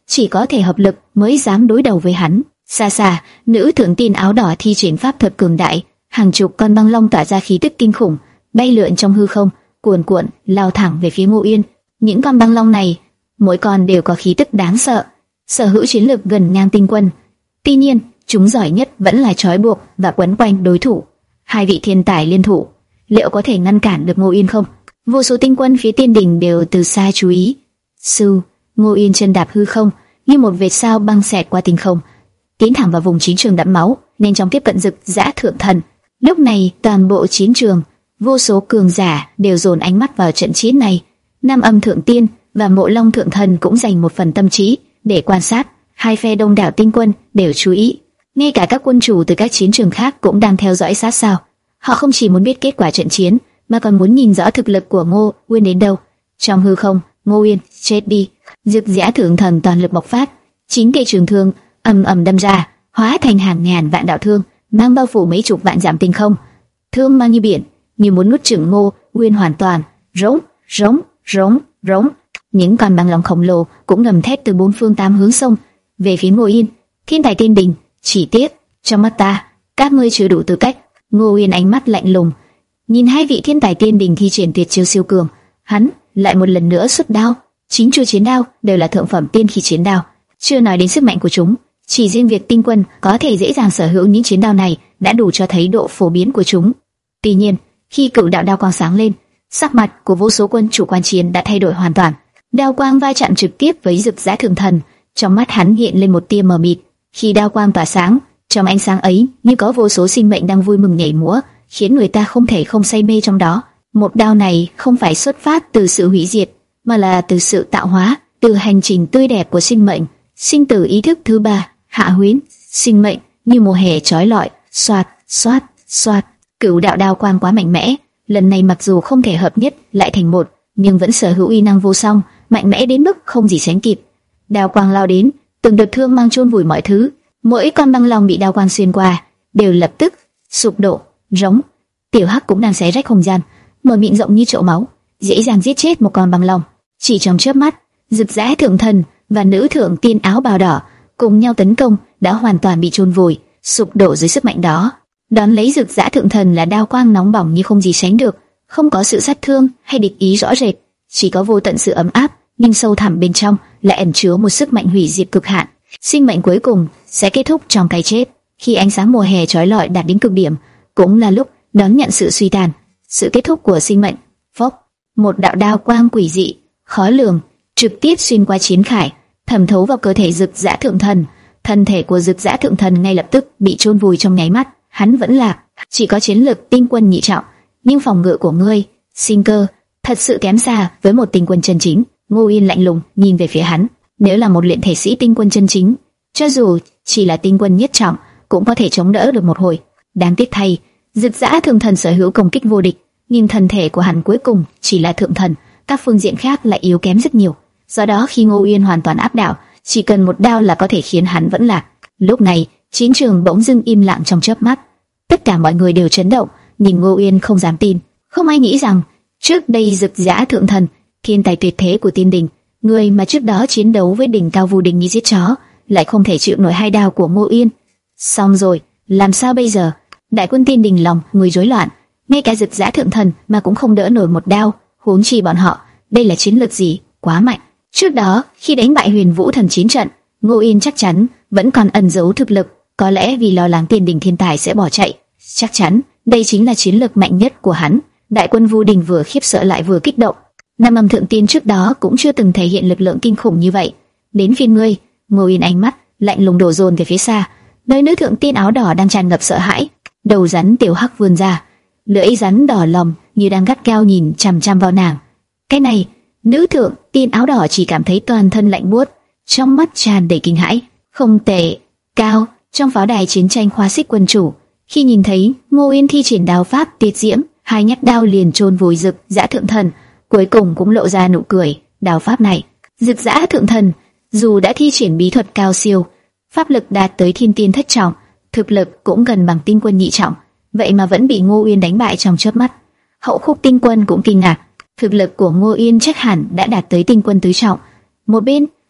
chỉ có thể hợp lực mới dám đối đầu với hắn. Xa xa, nữ thượng tiên áo đỏ thi triển pháp thuật cường đại, hàng chục con băng long tỏa ra khí tức kinh khủng, bay lượn trong hư không, cuồn cuộn lao thẳng về phía Ngô Uyên. Những con băng long này, mỗi con đều có khí tức đáng sợ, sở hữu chiến lược gần ngang tinh quân. Tuy nhiên, chúng giỏi nhất vẫn là trói buộc và quấn quanh đối thủ. Hai vị thiên tài liên thủ, liệu có thể ngăn cản được Ngô Uyên không? Vô số tinh quân phía tiên đình đều từ xa chú ý. Sư, Ngô Uyên chân đạp hư không, như một vệt sao băng xẹt qua tinh không, tiến thẳng vào vùng chiến trường đẫm máu, nên trong tiếp cận Dực Dã Thượng Thần. Lúc này, toàn bộ chiến trường, vô số cường giả đều dồn ánh mắt vào trận chiến này. Nam Âm Thượng Tiên và Mộ Long Thượng Thần cũng dành một phần tâm trí để quan sát. Hai phe đông đảo tinh quân đều chú ý, ngay cả các quân chủ từ các chiến trường khác cũng đang theo dõi sát sao. Họ không chỉ muốn biết kết quả trận chiến, mà còn muốn nhìn rõ thực lực của Ngô Uyên đến đâu. Trong hư không, Ngô Uyên chết đi. Dực Dã Thượng Thần toàn lực bộc phát, chín cây trường thương ầm ầm đâm ra, hóa thành hàng ngàn vạn đạo thương, mang bao phủ mấy chục vạn dặm tinh không. Thương mang như biển, như muốn nuốt chửng Ngô Uyên hoàn toàn. Rống, rống, rống, rống. Những con băng long khổng lồ cũng gầm thét từ bốn phương tám hướng xông về phía Ngô Uyên. Thiên tài tiên đình, chỉ tiếc, trong mắt ta, các ngươi chưa đủ tư cách. Ngô Uyên ánh mắt lạnh lùng, nhìn hai vị thiên tài tiên đình thi triển tuyệt chiêu siêu cường, hắn lại một lần nữa xuất đao. Chín chuôi chiến đao đều là thượng phẩm tiên khí chiến đao, chưa nói đến sức mạnh của chúng, chỉ riêng việc tinh quân có thể dễ dàng sở hữu những chiến đao này đã đủ cho thấy độ phổ biến của chúng. Tuy nhiên, khi cựu đạo đao quang sáng lên, sắc mặt của vô số quân chủ quan chiến đã thay đổi hoàn toàn. Đao quang va chạm trực tiếp với Dực Dã Thượng Thần, trong mắt hắn hiện lên một tia mờ mịt. Khi đao quang tỏa sáng, trong ánh sáng ấy như có vô số sinh mệnh đang vui mừng nhảy múa, khiến người ta không thể không say mê trong đó. Một đao này không phải xuất phát từ sự hủy diệt, mà là từ sự tạo hóa, từ hành trình tươi đẹp của sinh mệnh. Sinh tử ý thức thứ ba, hạ huyễn, sinh mệnh như mùa hè chói lọi, xoạt, xoát, xoát. Cửu đạo đao quang quá mạnh mẽ, lần này mặc dù không thể hợp nhất lại thành một, nhưng vẫn sở hữu uy năng vô song, mạnh mẽ đến mức không gì sánh kịp. Đao quang lao đến, từng đợt thương mang chôn vùi mọi thứ. Mỗi con băng long bị đao quang xuyên qua đều lập tức sụp đổ, rống. Tiểu Hắc cũng đang xé rách không gian, mở miệng rộng như chậu máu, dễ dàng giết chết một con băng long. Chỉ trong chớp mắt, Dực Dã Thượng Thần và nữ thượng tiên áo bào đỏ cùng nhau tấn công đã hoàn toàn bị chôn vùi, sụp đổ dưới sức mạnh đó. Đón lấy Dực Dã Thượng Thần là đao quang nóng bỏng như không gì sánh được, không có sự sát thương hay địch ý rõ rệt, chỉ có vô tận sự ấm áp, nhưng sâu thẳm bên trong lại ẩn chứa một sức mạnh hủy diệt cực hạn. Sinh mệnh cuối cùng sẽ kết thúc trong cái chết. Khi ánh sáng mùa hè chói lọi đạt đến cực điểm, cũng là lúc đón nhận sự suy tàn, sự kết thúc của sinh mệnh. Phốc, một đạo đao quang quỷ dị, khó lường, trực tiếp xuyên qua chiến khải, thẩm thấu vào cơ thể Dực Dã Thượng Thần. Thân thể của Dực Dã Thượng Thần ngay lập tức bị chôn vùi trong nháy mắt. Hắn vẫn là chỉ có chiến lực tinh quân nhị trọng, nhưng phòng ngự của ngươi, sinh cơ, thật sự kém xa với một tinh quân chân chính. Ngô Uyên lạnh lùng nhìn về phía hắn. Nếu là một luyện thể sĩ tinh quân chân chính, cho dù chỉ là tinh quân nhất trọng, cũng có thể chống đỡ được một hồi. Đáng tiếc thay, Dực Dã Thượng Thần sở hữu công kích vô địch, nhưng thân thể của hắn cuối cùng chỉ là thượng thần, các phương diện khác lại yếu kém rất nhiều. Do đó khi Ngô Uyên hoàn toàn áp đảo, chỉ cần một đao là có thể khiến hắn vẫn lạc. Lúc này, chiến trường bỗng dưng im lặng trong chớp mắt. Tất cả mọi người đều chấn động, nhìn Ngô Uyên không dám tin. Không ai nghĩ rằng trước đây Dực Dã Thượng Thần, thiên tài tuyệt thế của tiên đình, người mà trước đó chiến đấu với đỉnh cao Vu Đình như giết chó, lại không thể chịu nổi hai đao của Ngô Uyên. Xong rồi, làm sao bây giờ? Đại quân tiên đình lòng người rối loạn, ngay cả Dực Dã Thượng Thần mà cũng không đỡ nổi một đao, huống chi bọn họ. Đây là chiến lược gì? Quá mạnh. Trước đó, khi đánh bại Huyền Vũ Thần chiến trận, Ngô Uyên chắc chắn vẫn còn ẩn giấu thực lực, có lẽ vì lo lắng tiên đình thiên tài sẽ bỏ chạy. Chắc chắn, đây chính là chiến lược mạnh nhất của hắn. Đại quân Vu Đình vừa khiếp sợ lại vừa kích động. Nam Âm Thượng Tiên trước đó cũng chưa từng thể hiện lực lượng kinh khủng như vậy. Đến phiên ngươi. Ngô Uyên ánh mắt lạnh lùng đổ dồn về phía xa, nơi nữ thượng tiên áo đỏ đang tràn ngập sợ hãi. Đầu rắn Tiểu Hắc vươn ra, lưỡi rắn đỏ lòm như đang gắt gao nhìn chằm chằm vào nàng. Cái này, nữ thượng tiên áo đỏ chỉ cảm thấy toàn thân lạnh buốt, trong mắt tràn đầy kinh hãi. Không tệ, cao trong pháo đài chiến tranh khoa xích quân chủ, khi nhìn thấy Ngô Uyên thi triển đao pháp tuyệt diễm, hai nhát đao liền chôn vùi Dực Dã Thượng Thần, cuối cùng cũng lộ ra nụ cười. Đao pháp này, Dực Dã Thượng Thần dù đã thi triển bí thuật cao siêu, pháp lực đạt tới thiên tiên thất trọng, thực lực cũng gần bằng tinh quân nhị trọng, vậy mà vẫn bị Ngô Uyên đánh bại trong chớp mắt. Hậu Khúc tinh quân cũng kinh ngạc, thực lực của Ngô Uyên chắc hẳn đã đạt tới tinh quân tứ trọng. Một bên,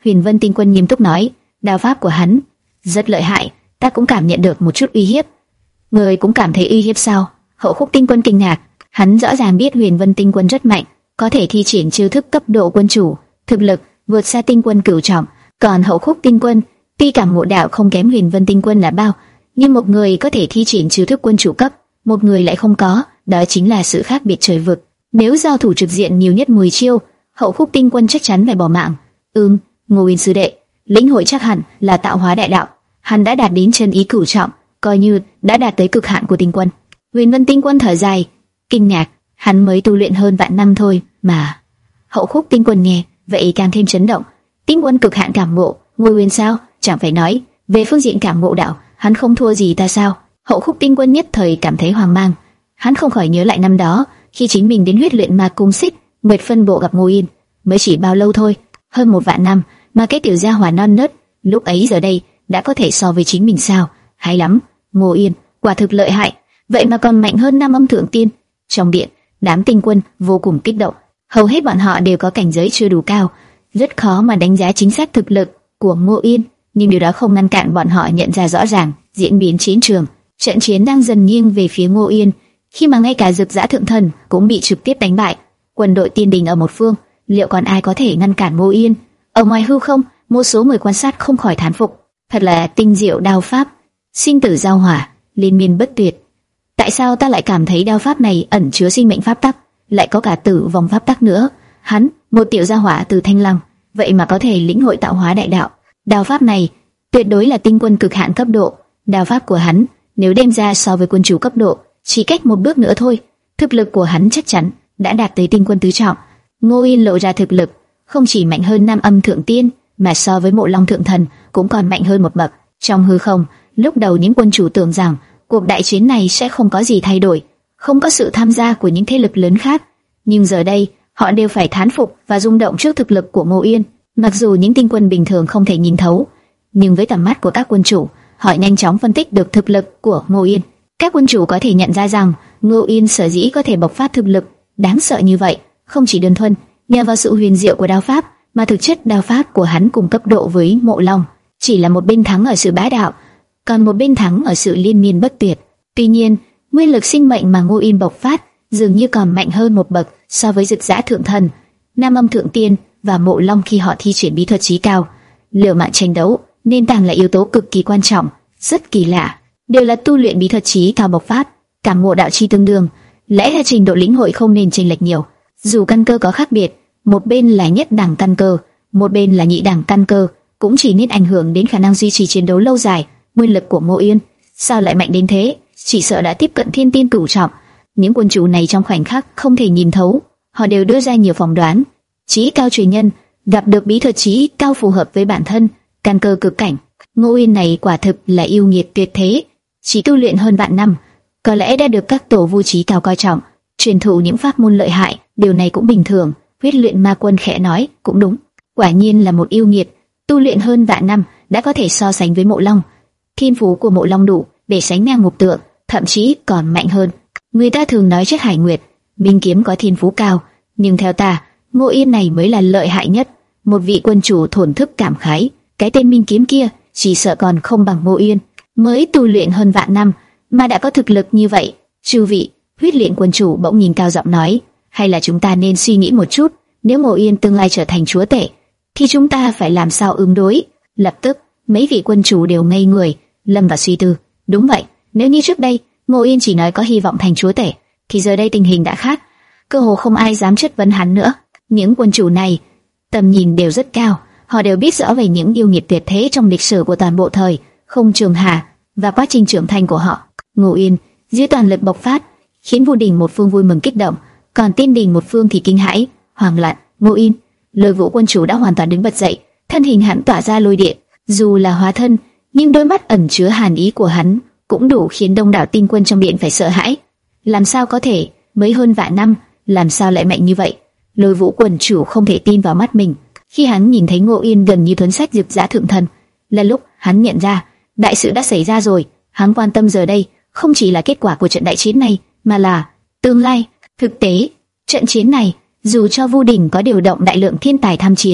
Huyền Vân Tinh Quân nghiêm túc nói, đao pháp của hắn rất lợi hại, ta cũng cảm nhận được một chút uy hiếp. Người cũng cảm thấy uy hiếp sao? Hậu Khúc Tinh Quân kinh ngạc, hắn rõ ràng biết Huyền Vân Tinh Quân rất mạnh, có thể thi triển chiêu thức cấp độ quân chủ, thực lực vượt xa Tinh Quân cửu trọng. Còn Hậu Khúc Tinh Quân tuy cảm ngộ đạo không kém Huyền Vân Tinh Quân là bao, nhưng một người có thể thi triển chiêu thức quân chủ cấp, một người lại không có, đó chính là sự khác biệt trời vực. Nếu giao thủ trực diện nhiều nhất mười chiêu, Hậu Khúc Tinh Quân chắc chắn phải bỏ mạng. Ừm, Ngô Yên sư đệ, lĩnh hội chắc hẳn là tạo hóa đại đạo, hắn đã đạt đến chân ý cửu trọng, coi như đã đạt tới cực hạn của Tinh Quân. Huyền Vân Tinh Quân thở dài, kinh ngạc, hắn mới tu luyện hơn vạn năm thôi mà. Hậu Khúc Tinh Quân nghe vậy càng thêm chấn động. Tinh Quân cực hạn cảm ngộ, Ngô Yên sao? Chẳng phải nói về phương diện cảm ngộ đạo, hắn không thua gì ta sao? Hậu Khúc Tinh Quân nhất thời cảm thấy hoang mang. Hắn không khỏi nhớ lại năm đó khi chính mình đến huyết luyện ma cung xích Nguyệt phân bộ gặp Ngô Yên, mới chỉ bao lâu thôi, hơn một vạn năm, mà cái tiểu gia hỏa non nớt lúc ấy giờ đây đã có thể so với chính mình sao? Hay lắm, Ngô Yên quả thực lợi hại, vậy mà còn mạnh hơn Nam Âm Thượng Tiên. Trong điện, đám tinh quân vô cùng kích động, hầu hết bọn họ đều có cảnh giới chưa đủ cao, rất khó mà đánh giá chính xác thực lực của Ngô Yên, nhưng điều đó không ngăn cản bọn họ nhận ra rõ ràng diễn biến chiến trường. Trận chiến đang dần nghiêng về phía Ngô Yên, khi mà ngay cả Dực Dã Thượng Thần cũng bị trực tiếp đánh bại. Quân đội Tiên Đình ở một phương, liệu còn ai có thể ngăn cản Ngô Yên? Ở ngoài hư không, một số người quan sát không khỏi thán phục, thật là tinh diệu đao pháp, sinh tử giao hỏa, liên miên bất tuyệt. Tại sao ta lại cảm thấy đao pháp này ẩn chứa sinh mệnh pháp tắc, lại có cả tử vong pháp tắc nữa? Hắn, một tiểu gia hỏa từ Thanh Lăng, vậy mà có thể lĩnh hội tạo hóa đại đạo. Đao pháp này tuyệt đối là tinh quân cực hạn cấp độ. Đao pháp của hắn nếu đem ra so với quân chủ cấp độ, chỉ cách một bước nữa thôi, thực lực của hắn chắc chắn đã đạt tới tinh quân tứ trọng. Ngô Yên lộ ra thực lực không chỉ mạnh hơn Nam Âm Thượng Tiên, mà so với Mộ Long Thượng Thần cũng còn mạnh hơn một bậc. Trong hư không, lúc đầu những quân chủ tưởng rằng cuộc đại chiến này sẽ không có gì thay đổi, không có sự tham gia của những thế lực lớn khác, nhưng giờ đây họ đều phải thán phục và rung động trước thực lực của Ngô Yên. Mặc dù những tinh quân bình thường không thể nhìn thấu, nhưng với tầm mắt của các quân chủ, họ nhanh chóng phân tích được thực lực của Ngô Yên. Các quân chủ có thể nhận ra rằng Ngô Yên sở dĩ có thể bộc phát thực lực đáng sợ như vậy, không chỉ đơn thuần nhờ vào sự huyền diệu của đao pháp, mà thực chất đao pháp của hắn cùng cấp độ với Mộ Long, chỉ là một bên thắng ở sự bá đạo, còn một bên thắng ở sự liên miên bất tuyệt. Tuy nhiên, nguyên lực sinh mệnh mà Ngô Yên bộc phát dường như còn mạnh hơn một bậc so với Dực Dã Thượng Thần, Nam Âm Thượng Tiên và Mộ Long khi họ thi triển bí thuật chí cao. Liều mạng tranh đấu, nền tảng là yếu tố cực kỳ quan trọng, rất kỳ lạ, đều là tu luyện bí thuật chí cao bộc phát, cảm ngộ đạo chi tương đương, lẽ ra trình độ lĩnh hội không nên chênh lệch nhiều. Dù căn cơ có khác biệt, một bên là nhất đẳng căn cơ, một bên là nhị đẳng căn cơ, cũng chỉ nên ảnh hưởng đến khả năng duy trì chiến đấu lâu dài. Nguyên lực của Ngô Yên sao lại mạnh đến thế? Chỉ sợ đã tiếp cận thiên tiên cửu trọng. Những quân chủ này trong khoảnh khắc không thể nhìn thấu, họ đều đưa ra nhiều phỏng đoán. Chí cao truyền nhân gặp được bí thuật chí cao phù hợp với bản thân, căn cơ cực cảnh. Ngô Yên này quả thực là yêu nghiệt tuyệt thế, chỉ tu luyện hơn vạn năm, có lẽ đã được các tổ vu chí cao coi trọng, truyền thụ những pháp môn lợi hại. Điều này cũng bình thường. Huyết luyện ma quân khẽ nói, cũng đúng, quả nhiên là một yêu nghiệt, tu luyện hơn vạn năm đã có thể so sánh với Mộ Long. Thiên phú của Mộ Long đủ để sánh ngang Ngục Tượng, thậm chí còn mạnh hơn. Người ta thường nói Chất Hải Nguyệt, Minh Kiếm có thiên phú cao, nhưng theo ta, Ngô Yên này mới là lợi hại nhất. Một vị quân chủ thổn thức cảm khái, cái tên Minh Kiếm kia chỉ sợ còn không bằng Ngô Yên, mới tu luyện hơn vạn năm mà đã có thực lực như vậy. Chư vị, Huyết luyện quân chủ bỗng nhìn cao giọng nói, hay là chúng ta nên suy nghĩ một chút, nếu Ngô Yên tương lai trở thành chúa tể, thì chúng ta phải làm sao ứng đối? Lập tức, mấy vị quân chủ đều ngây người, lâm vào suy tư. Đúng vậy, nếu như trước đây Ngô Yên chỉ nói có hy vọng thành chúa tể, thì giờ đây tình hình đã khác, cơ hồ không ai dám chất vấn hắn nữa. Những quân chủ này tầm nhìn đều rất cao, họ đều biết rõ về những yêu nghiệt tuyệt thế trong lịch sử của toàn bộ thời Không Trường Hà và quá trình trưởng thành của họ. Ngô Yên dưới toàn lực bộc phát, khiến Vu Đình một phương vui mừng kích động, còn Tiên Đình một phương thì kinh hãi, hoảng loạn. Ngô Yên, Lôi Vũ quân chủ đã hoàn toàn đứng bật dậy, thân hình hắn tỏa ra lôi điện, dù là hóa thân, nhưng đôi mắt ẩn chứa hàn ý của hắn cũng đủ khiến đông đảo tinh quân trong điện phải sợ hãi. Làm sao có thể, mới hơn vạn năm, làm sao lại mạnh như vậy? Lôi Vũ quân chủ không thể tin vào mắt mình, khi hắn nhìn thấy Ngô Yên gần như thuấn sát Dực Dã Thượng Thần, là lúc hắn nhận ra đại sự đã xảy ra rồi. Hắn quan tâm giờ đây không chỉ là kết quả của trận đại chiến này, mà là tương lai. Thực tế, trận chiến này, dù cho Vu Đình có điều động đại lượng thiên tài tham chiến,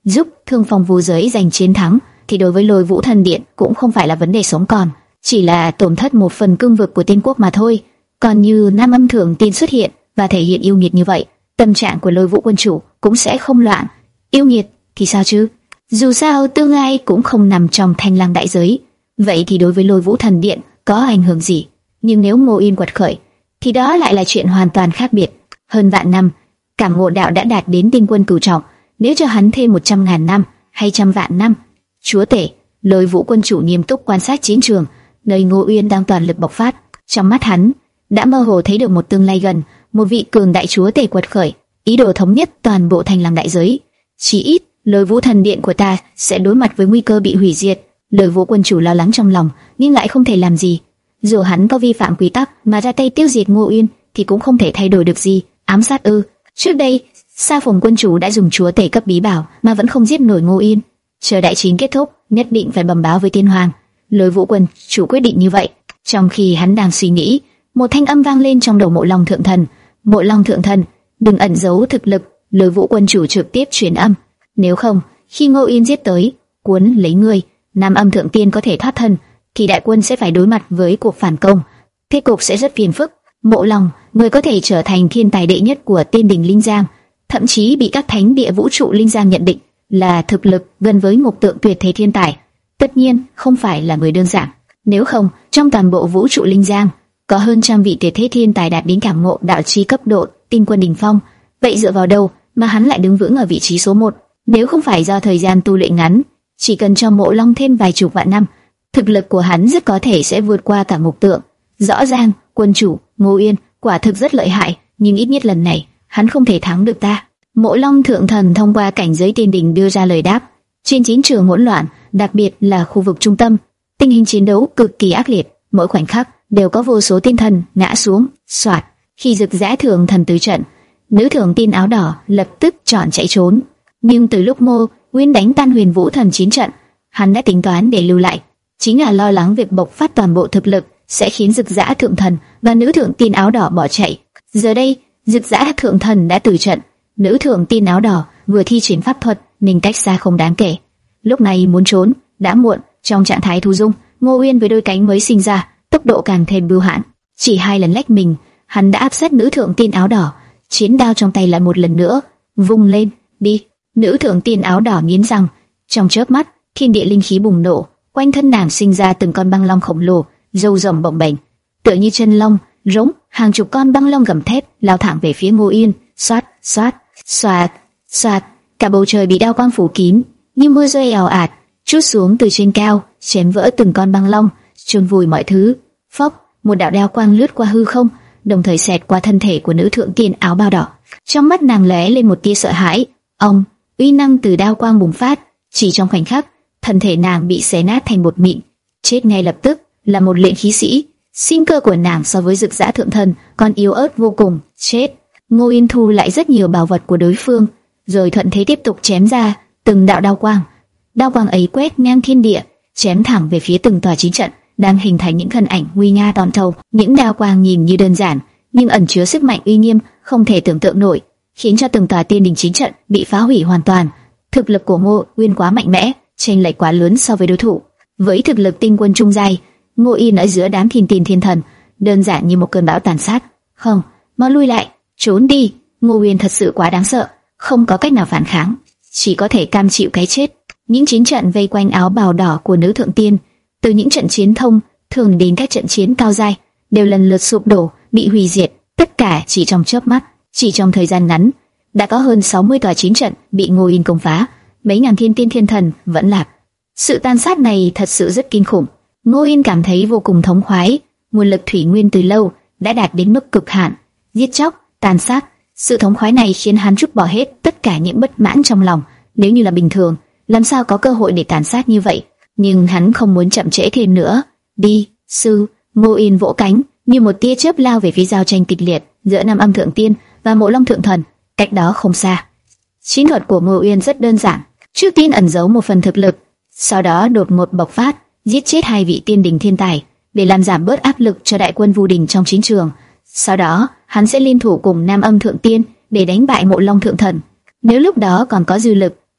giúp Thương Phong Vu giới giành chiến thắng, thì đối với Lôi Vũ Thần Điện cũng không phải là vấn đề sống còn, chỉ là tổn thất một phần cương vực của tiên quốc mà thôi. Còn như Nam Âm Thượng Tiên xuất hiện và thể hiện yêu nghiệt như vậy, tâm trạng của Lôi Vũ quân chủ cũng sẽ không loạn. Yêu nghiệt thì sao chứ? Dù sao tương lai cũng không nằm trong Thanh Lăng đại giới, vậy thì đối với Lôi Vũ Thần Điện có ảnh hưởng gì? Nhưng nếu Ngô Yên quật khởi, thì đó lại là chuyện hoàn toàn khác biệt. Hơn vạn năm, cảm ngộ đạo đã đạt đến tinh quân cửu trọng, nếu cho hắn thêm một trăm ngàn năm hay trăm vạn năm, chúa tể, Lôi Vũ quân chủ nghiêm túc quan sát chiến trường, nơi Ngô Uyên đang toàn lực bộc phát. Trong mắt hắn đã mơ hồ thấy được một tương lai gần, một vị cường đại chúa tể quật khởi, ý đồ thống nhất toàn bộ Thanh Lăng đại giới. Chỉ ít, Lôi Vũ Thần Điện của ta sẽ đối mặt với nguy cơ bị hủy diệt. Lôi Vũ quân chủ lo lắng trong lòng, nhưng lại không thể làm gì. Dù hắn có vi phạm quy tắc mà ra tay tiêu diệt Ngô Uyên, thì cũng không thể thay đổi được gì. Ám sát ư? Trước đây, Sa Phùng quân chủ đã dùng chúa tể cấp bí bảo mà vẫn không giết nổi Ngô Uyên. Chờ đại chiến kết thúc, nhất định phải bẩm báo với Tiên Hoàng. Lôi Vũ quân chủ quyết định như vậy. Trong khi hắn đang suy nghĩ, một thanh âm vang lên trong đầu Mộ Long Thượng Thần. Mộ Long Thượng Thần, đừng ẩn giấu thực lực. Lôi Vũ quân chủ trực tiếp truyền âm. Nếu không, khi Ngô Uyên giết tới, cuốn lấy ngươi, Nam Âm Thượng Tiên có thể thoát thân, thì đại quân sẽ phải đối mặt với cuộc phản công. Thế cục sẽ rất phiền phức. Mộ Long, ngươi có thể trở thành thiên tài đệ nhất của Tiên Đình Linh Giang, thậm chí bị các thánh địa vũ trụ Linh Giang nhận định là thực lực gần với ngục tượng tuyệt thế thiên tài. Tất nhiên, không phải là người đơn giản. Nếu không, trong toàn bộ vũ trụ Linh Giang có hơn trăm vị tuyệt thế thiên tài đạt đến cảm ngộ đạo chi cấp độ tinh quân đỉnh phong. Vậy dựa vào đâu mà hắn lại đứng vững ở vị trí số một? Nếu không phải do thời gian tu luyện ngắn, chỉ cần cho Mộ Long thêm vài chục vạn năm, thực lực của hắn rất có thể sẽ vượt qua cả ngục tượng. Rõ ràng, quân chủ Ngô Uyên quả thực rất lợi hại, nhưng ít nhất lần này hắn không thể thắng được ta. Mộ Long Thượng Thần thông qua cảnh giới tiên đình đưa ra lời đáp. Trên chiến trường hỗn loạn, đặc biệt là khu vực trung tâm, tình hình chiến đấu cực kỳ ác liệt, mỗi khoảnh khắc đều có vô số tiên thần ngã xuống. Soạt, khi Dực Dã Thượng Thần tứ trận, nữ thượng tiên áo đỏ lập tức chọn chạy trốn. Nhưng từ lúc Ngô Uyên đánh tan Huyền Vũ Thần chín trận, hắn đã tính toán để lưu lại, chính là lo lắng việc bộc phát toàn bộ thực lực sẽ khiến Dực Dã Thượng Thần và nữ thượng tiên áo đỏ bỏ chạy. Giờ đây, Dực Dã Thượng Thần đã tử trận, nữ thượng tiên áo đỏ vừa thi triển pháp thuật nên cách xa không đáng kể. Lúc này muốn trốn đã muộn. Trong trạng thái thu dung, Ngô Uyên với đôi cánh mới sinh ra, tốc độ càng thêm bưu hãn. Chỉ hai lần lách mình, hắn đã áp sát nữ thượng tiên áo đỏ. Chiến đao trong tay lại một lần nữa vung lên. Đi! Nữ thượng tiên áo đỏ nghiến răng. Trong chớp mắt, thiên địa linh khí bùng nổ, quanh thân nàng sinh ra từng con băng long khổng lồ, râu rồng bồng bềnh, tựa như chân long, rống. Hàng chục con băng long gầm thét lao thẳng về phía Ngô Uyên. Xoát, xoát, xoạt, xoạt. Cả bầu trời bị đao quang phủ kín, như mưa rơi ào ạt, trút xuống từ trên cao, chém vỡ từng con băng long, chôn vùi mọi thứ. Phốc, một đạo đao quang lướt qua hư không, đồng thời xẹt qua thân thể của nữ thượng tiên áo bào đỏ. Trong mắt nàng lóe lên một tia sợ hãi. Ông, uy năng từ đao quang bùng phát, chỉ trong khoảnh khắc, thân thể nàng bị xé nát thành bột mịn, chết ngay lập tức. Là một luyện khí sĩ, sinh cơ của nàng so với Dực Dã Thượng Thần còn yếu ớt vô cùng. Chết. Ngô Uyên thu lại rất nhiều bảo vật của đối phương, rồi thuận thế tiếp tục chém ra từng đạo đao quang. Đao quang ấy quét ngang thiên địa, chém thẳng về phía từng tòa chiến trận đang hình thành những thân ảnh nguy nga toàn thầu. Những đao quang nhìn như đơn giản, nhưng ẩn chứa sức mạnh uy nghiêm không thể tưởng tượng nổi, khiến cho từng tòa tiên đình chiến trận bị phá hủy hoàn toàn. Thực lực của Ngô Uyên quá mạnh mẽ, chênh lệch quá lớn so với đối thủ. Với thực lực tinh quân trung giai, Ngô Uyên ở giữa đám thiên tiên thiên thần, đơn giản như một cơn bão tàn sát. Không, mau lui lại, trốn đi. Ngô Uyên thật sự quá đáng sợ, không có cách nào phản kháng, chỉ có thể cam chịu cái chết. Những chiến trận vây quanh áo bào đỏ của nữ thượng tiên, từ những trận chiến thông thường đến các trận chiến cao giai, đều lần lượt sụp đổ, bị hủy diệt, tất cả chỉ trong chớp mắt. Chỉ trong thời gian ngắn, đã có hơn sáu mươi tòa chiến trận bị Ngô Uyên công phá, mấy ngàn thiên tiên thiên thần vẫn lạc. Sự tàn sát này thật sự rất kinh khủng. Ngô Uyên cảm thấy vô cùng thống khoái, nguồn lực thủy nguyên từ lâu đã đạt đến mức cực hạn, giết chóc, tàn sát. Sự thống khoái này khiến hắn trút bỏ hết tất cả những bất mãn trong lòng. Nếu như là bình thường, làm sao có cơ hội để tàn sát như vậy? Nhưng hắn không muốn chậm trễ thêm nữa. Đi, sư! Ngô Uyên vỗ cánh, như một tia chớp lao về phía giao tranh kịch liệt giữa Nam Âm Thượng Tiên và Mộ Long Thượng Thần. Cách đó không xa, chiến thuật của Ngô Uyên rất đơn giản. Trước tiên ẩn giấu một phần thực lực, sau đó đột ngột bộc phát, giết chết hai vị tiên đình thiên tài để làm giảm bớt áp lực cho đại quân Vu Đình trong chiến trường. Sau đó, hắn sẽ liên thủ cùng Nam Âm Thượng Tiên để đánh bại Mộ Long Thượng Thần. Nếu lúc đó còn có dư lực,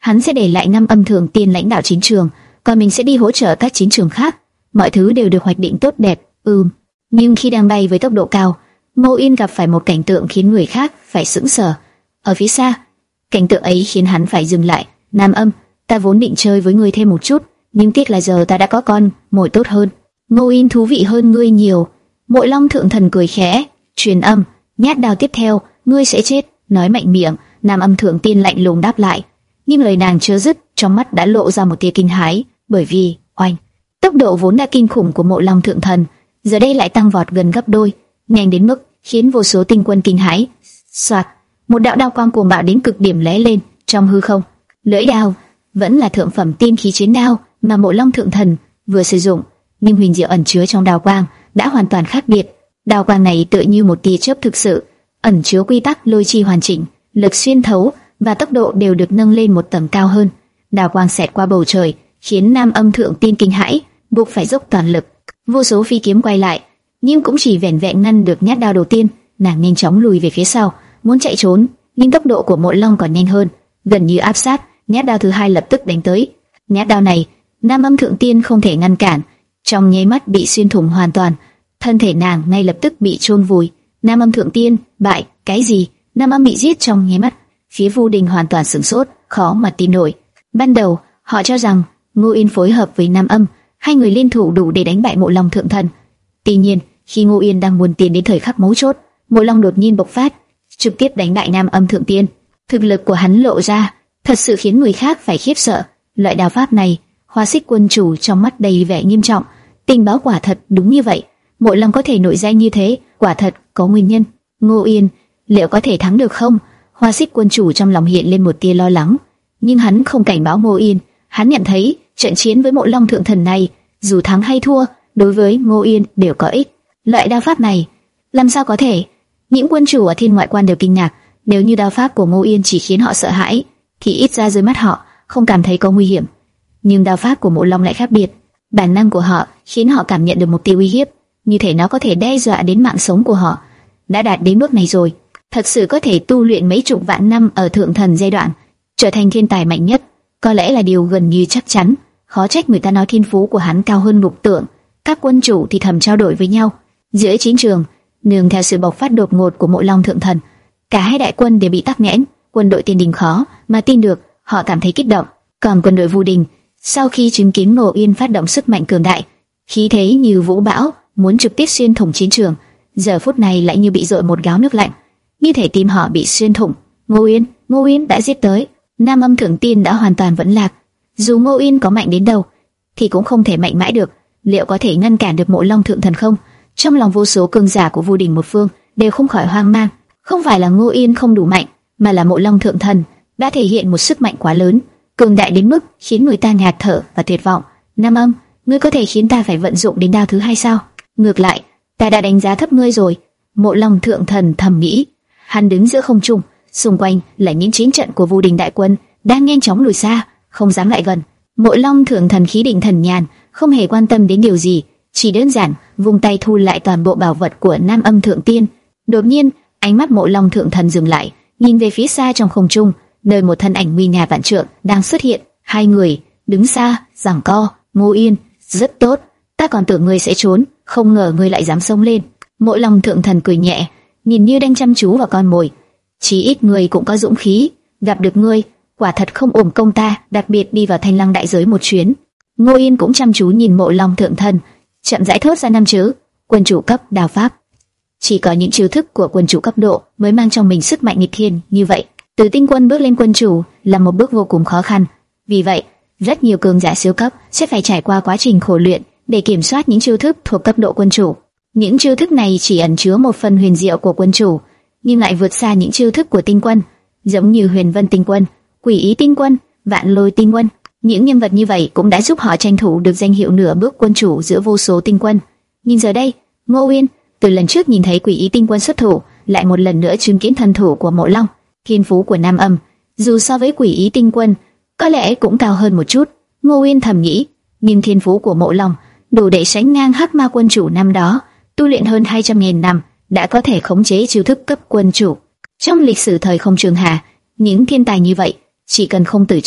hắn sẽ để lại Nam Âm Thượng Tiên lãnh đạo chiến trường, còn mình sẽ đi hỗ trợ các chiến trường khác. Mọi thứ đều được hoạch định tốt đẹp. Ừm. Nhưng khi đang bay với tốc độ cao, Ngô Yên gặp phải một cảnh tượng khiến người khác phải sững sờ. Ở phía xa, cảnh tượng ấy khiến hắn phải dừng lại. Nam Âm, ta vốn định chơi với ngươi thêm một chút, nhưng tiếc là giờ ta đã có con mồi tốt hơn. Ngô Yên thú vị hơn ngươi nhiều. Mộ Long Thượng Thần cười khẽ, truyền âm, nhát đao tiếp theo, ngươi sẽ chết. Nói mạnh miệng, Nam Âm Thượng Tiên lạnh lùng đáp lại. Nhưng lời nàng chưa dứt, trong mắt đã lộ ra một tia kinh hãi, bởi vì, oanh, tốc độ vốn đã kinh khủng của Mộ Long Thượng Thần, giờ đây lại tăng vọt gần gấp đôi, nhanh đến mức khiến vô số tinh quân kinh hãi. Soạt, một đạo đao quang cuồng bạo đến cực điểm lóe lên trong hư không. Lưỡi đao vẫn là thượng phẩm tiên khí chiến đao mà Mộ Long Thượng Thần vừa sử dụng, nhưng huyền diệu ẩn chứa trong đao quang đã hoàn toàn khác biệt. Đao quang này tựa như một tia chớp thực sự, ẩn chứa quy tắc lôi chi hoàn chỉnh, lực xuyên thấu và tốc độ đều được nâng lên một tầng cao hơn. Đao quang xẹt qua bầu trời, khiến Nam Âm Thượng Tiên kinh hãi, buộc phải dốc toàn lực. Vô số phi kiếm quay lại, nhưng cũng chỉ vẻn vẹn ngăn được nhát đao đầu tiên. Nàng nhanh chóng lùi về phía sau, muốn chạy trốn, nhưng tốc độ của Mộ Long còn nhanh hơn, gần như áp sát. Nhát đao thứ hai lập tức đánh tới. Nhát đao này, Nam Âm Thượng Tiên không thể ngăn cản, trong nháy mắt bị xuyên thủng hoàn toàn, thân thể nàng ngay lập tức bị chôn vùi. Nam Âm Thượng Tiên bại. Cái gì? Nam Âm bị giết trong nháy mắt. Phía Vu Đình hoàn toàn sửng sốt, khó mà tin nổi. Ban đầu họ cho rằng Ngô Yên phối hợp với Nam Âm, hai người liên thủ đủ để đánh bại Mộ Long Thượng Thần. Tuy nhiên, khi Ngô Yên đang muốn tiến đến thời khắc mấu chốt, Mộ Long đột nhiên bộc phát, trực tiếp đánh bại Nam Âm Thượng Tiên. Thực lực của hắn lộ ra, thật sự khiến người khác phải khiếp sợ. Loại đao pháp này, Hoa Xích Quân chủ trong mắt đầy vẻ nghiêm trọng. Tình báo quả thật đúng như vậy, Mộ Long có thể nổi danh như thế, quả thật có nguyên nhân. Ngô Yên liệu có thể thắng được không? Hoa Xích Quân chủ trong lòng hiện lên một tia lo lắng, nhưng hắn không cảnh báo Ngô Yên. Hắn nhận thấy trận chiến với Mộ Long Thượng Thần này, dù thắng hay thua, đối với Ngô Yên đều có ích. Loại đao pháp này, làm sao có thể? Những quân chủ ở Thiên Ngoại Quan đều kinh ngạc. Nếu như đao pháp của Ngô Yên chỉ khiến họ sợ hãi, thì ít ra dưới mắt họ không cảm thấy có nguy hiểm. Nhưng đao pháp của Mộ Long lại khác biệt. Bản năng của họ khiến họ cảm nhận được một tia uy hiếp, như thể nó có thể đe dọa đến mạng sống của họ. Đã đạt đến bước này rồi, thật sự có thể tu luyện mấy chục vạn năm ở Thượng Thần giai đoạn, trở thành thiên tài mạnh nhất, có lẽ là điều gần như chắc chắn. Khó trách người ta nói thiên phú của hắn cao hơn Lục Tượng. Các quân chủ thì thầm trao đổi với nhau. Giữa chiến trường, nương theo sự bộc phát đột ngột của Mộ Long Thượng Thần, cả hai đại quân đều bị tắc nghẽn. Quân đội Tiên Đình khó mà tin được, họ cảm thấy kích động. Còn quân đội Vu Đình, sau khi chứng kiến Ngô Yên phát động sức mạnh cường đại, khí thế như vũ bão, muốn trực tiếp xuyên thủng chiến trường, giờ phút này lại như bị dội một gáo nước lạnh, như thể tim họ bị xuyên thủng. Ngô Yên, Ngô Yên đã giết tới. Nam Âm Thượng Tiên đã hoàn toàn vẫn lạc. Dù Ngô Yên có mạnh đến đâu, thì cũng không thể mạnh mãi được. Liệu có thể ngăn cản được Mộ Long Thượng Thần không? Trong lòng vô số cường giả của Vu Đình một phương đều không khỏi hoang mang. Không phải là Ngô Yên không đủ mạnh, mà là Mộ Long Thượng Thần đã thể hiện một sức mạnh quá lớn, cường đại đến mức khiến người ta ngạt thở và tuyệt vọng. Nam Âm, ngươi có thể khiến ta phải vận dụng đến đao thứ hai sao? Ngược lại, ta đã đánh giá thấp ngươi rồi. Mộ Long Thượng Thần thầm nghĩ. Hắn đứng giữa không trung, xung quanh là những chiến trận của Vu Đình đại quân đang nhanh chóng lùi xa, không dám lại gần. Mộ Long Thượng Thần khí định thần nhàn, không hề quan tâm đến điều gì, chỉ đơn giản vung tay thu lại toàn bộ bảo vật của Nam Âm Thượng Tiên. Đột nhiên, ánh mắt Mộ Long Thượng Thần dừng lại, nhìn về phía xa trong không trung, nơi một thân ảnh nguy nga vạn trượng đang xuất hiện. Hai người đứng xa, giằng co. Ngô Yên, rất tốt, ta còn tưởng ngươi sẽ trốn, không ngờ ngươi lại dám xông lên. Mộ Long Thượng Thần cười nhẹ, nhìn như đang chăm chú vào con mồi. Chí ít ngươi cũng có dũng khí, gặp được ngươi, quả thật không uổng công ta, đặc biệt đi vào Thanh Lăng đại giới một chuyến. Ngô Yên cũng chăm chú nhìn Mộ Long Thượng Thần, chậm rãi thốt ra năm chữ: quân chủ cấp đao pháp. Chỉ có những chiêu thức của quân chủ cấp độ mới mang trong mình sức mạnh nghịch thiên như vậy. Từ tinh quân bước lên quân chủ là một bước vô cùng khó khăn. Vì vậy, rất nhiều cường giả siêu cấp sẽ phải trải qua quá trình khổ luyện để kiểm soát những chiêu thức thuộc cấp độ quân chủ. Những chiêu thức này chỉ ẩn chứa một phần huyền diệu của quân chủ, nhưng lại vượt xa những chiêu thức của tinh quân, giống như Huyền Vân Tinh Quân, Quỷ Ý Tinh Quân, Vạn Lôi Tinh Quân. Những nhân vật như vậy cũng đã giúp họ tranh thủ được danh hiệu nửa bước quân chủ giữa vô số tinh quân. Nhưng giờ đây, Ngô Yên từ lần trước nhìn thấy Quỷ Ý Tinh Quân xuất thủ, lại một lần nữa chứng kiến thần thủ của Mộ Long. Thiên phú của Nam Âm, dù so với Quỷ Ý Tinh Quân, có lẽ cũng cao hơn một chút. Ngô Yên thầm nghĩ, nhưng thiên phú của Mộ Long đủ để sánh ngang Hắc Ma quân chủ năm đó, tu luyện hơn hai trăm nghìn năm, đã có thể khống chế chiêu thức cấp quân chủ. Trong lịch sử thời không trường hà, những thiên tài như vậy, chỉ cần không tử trận,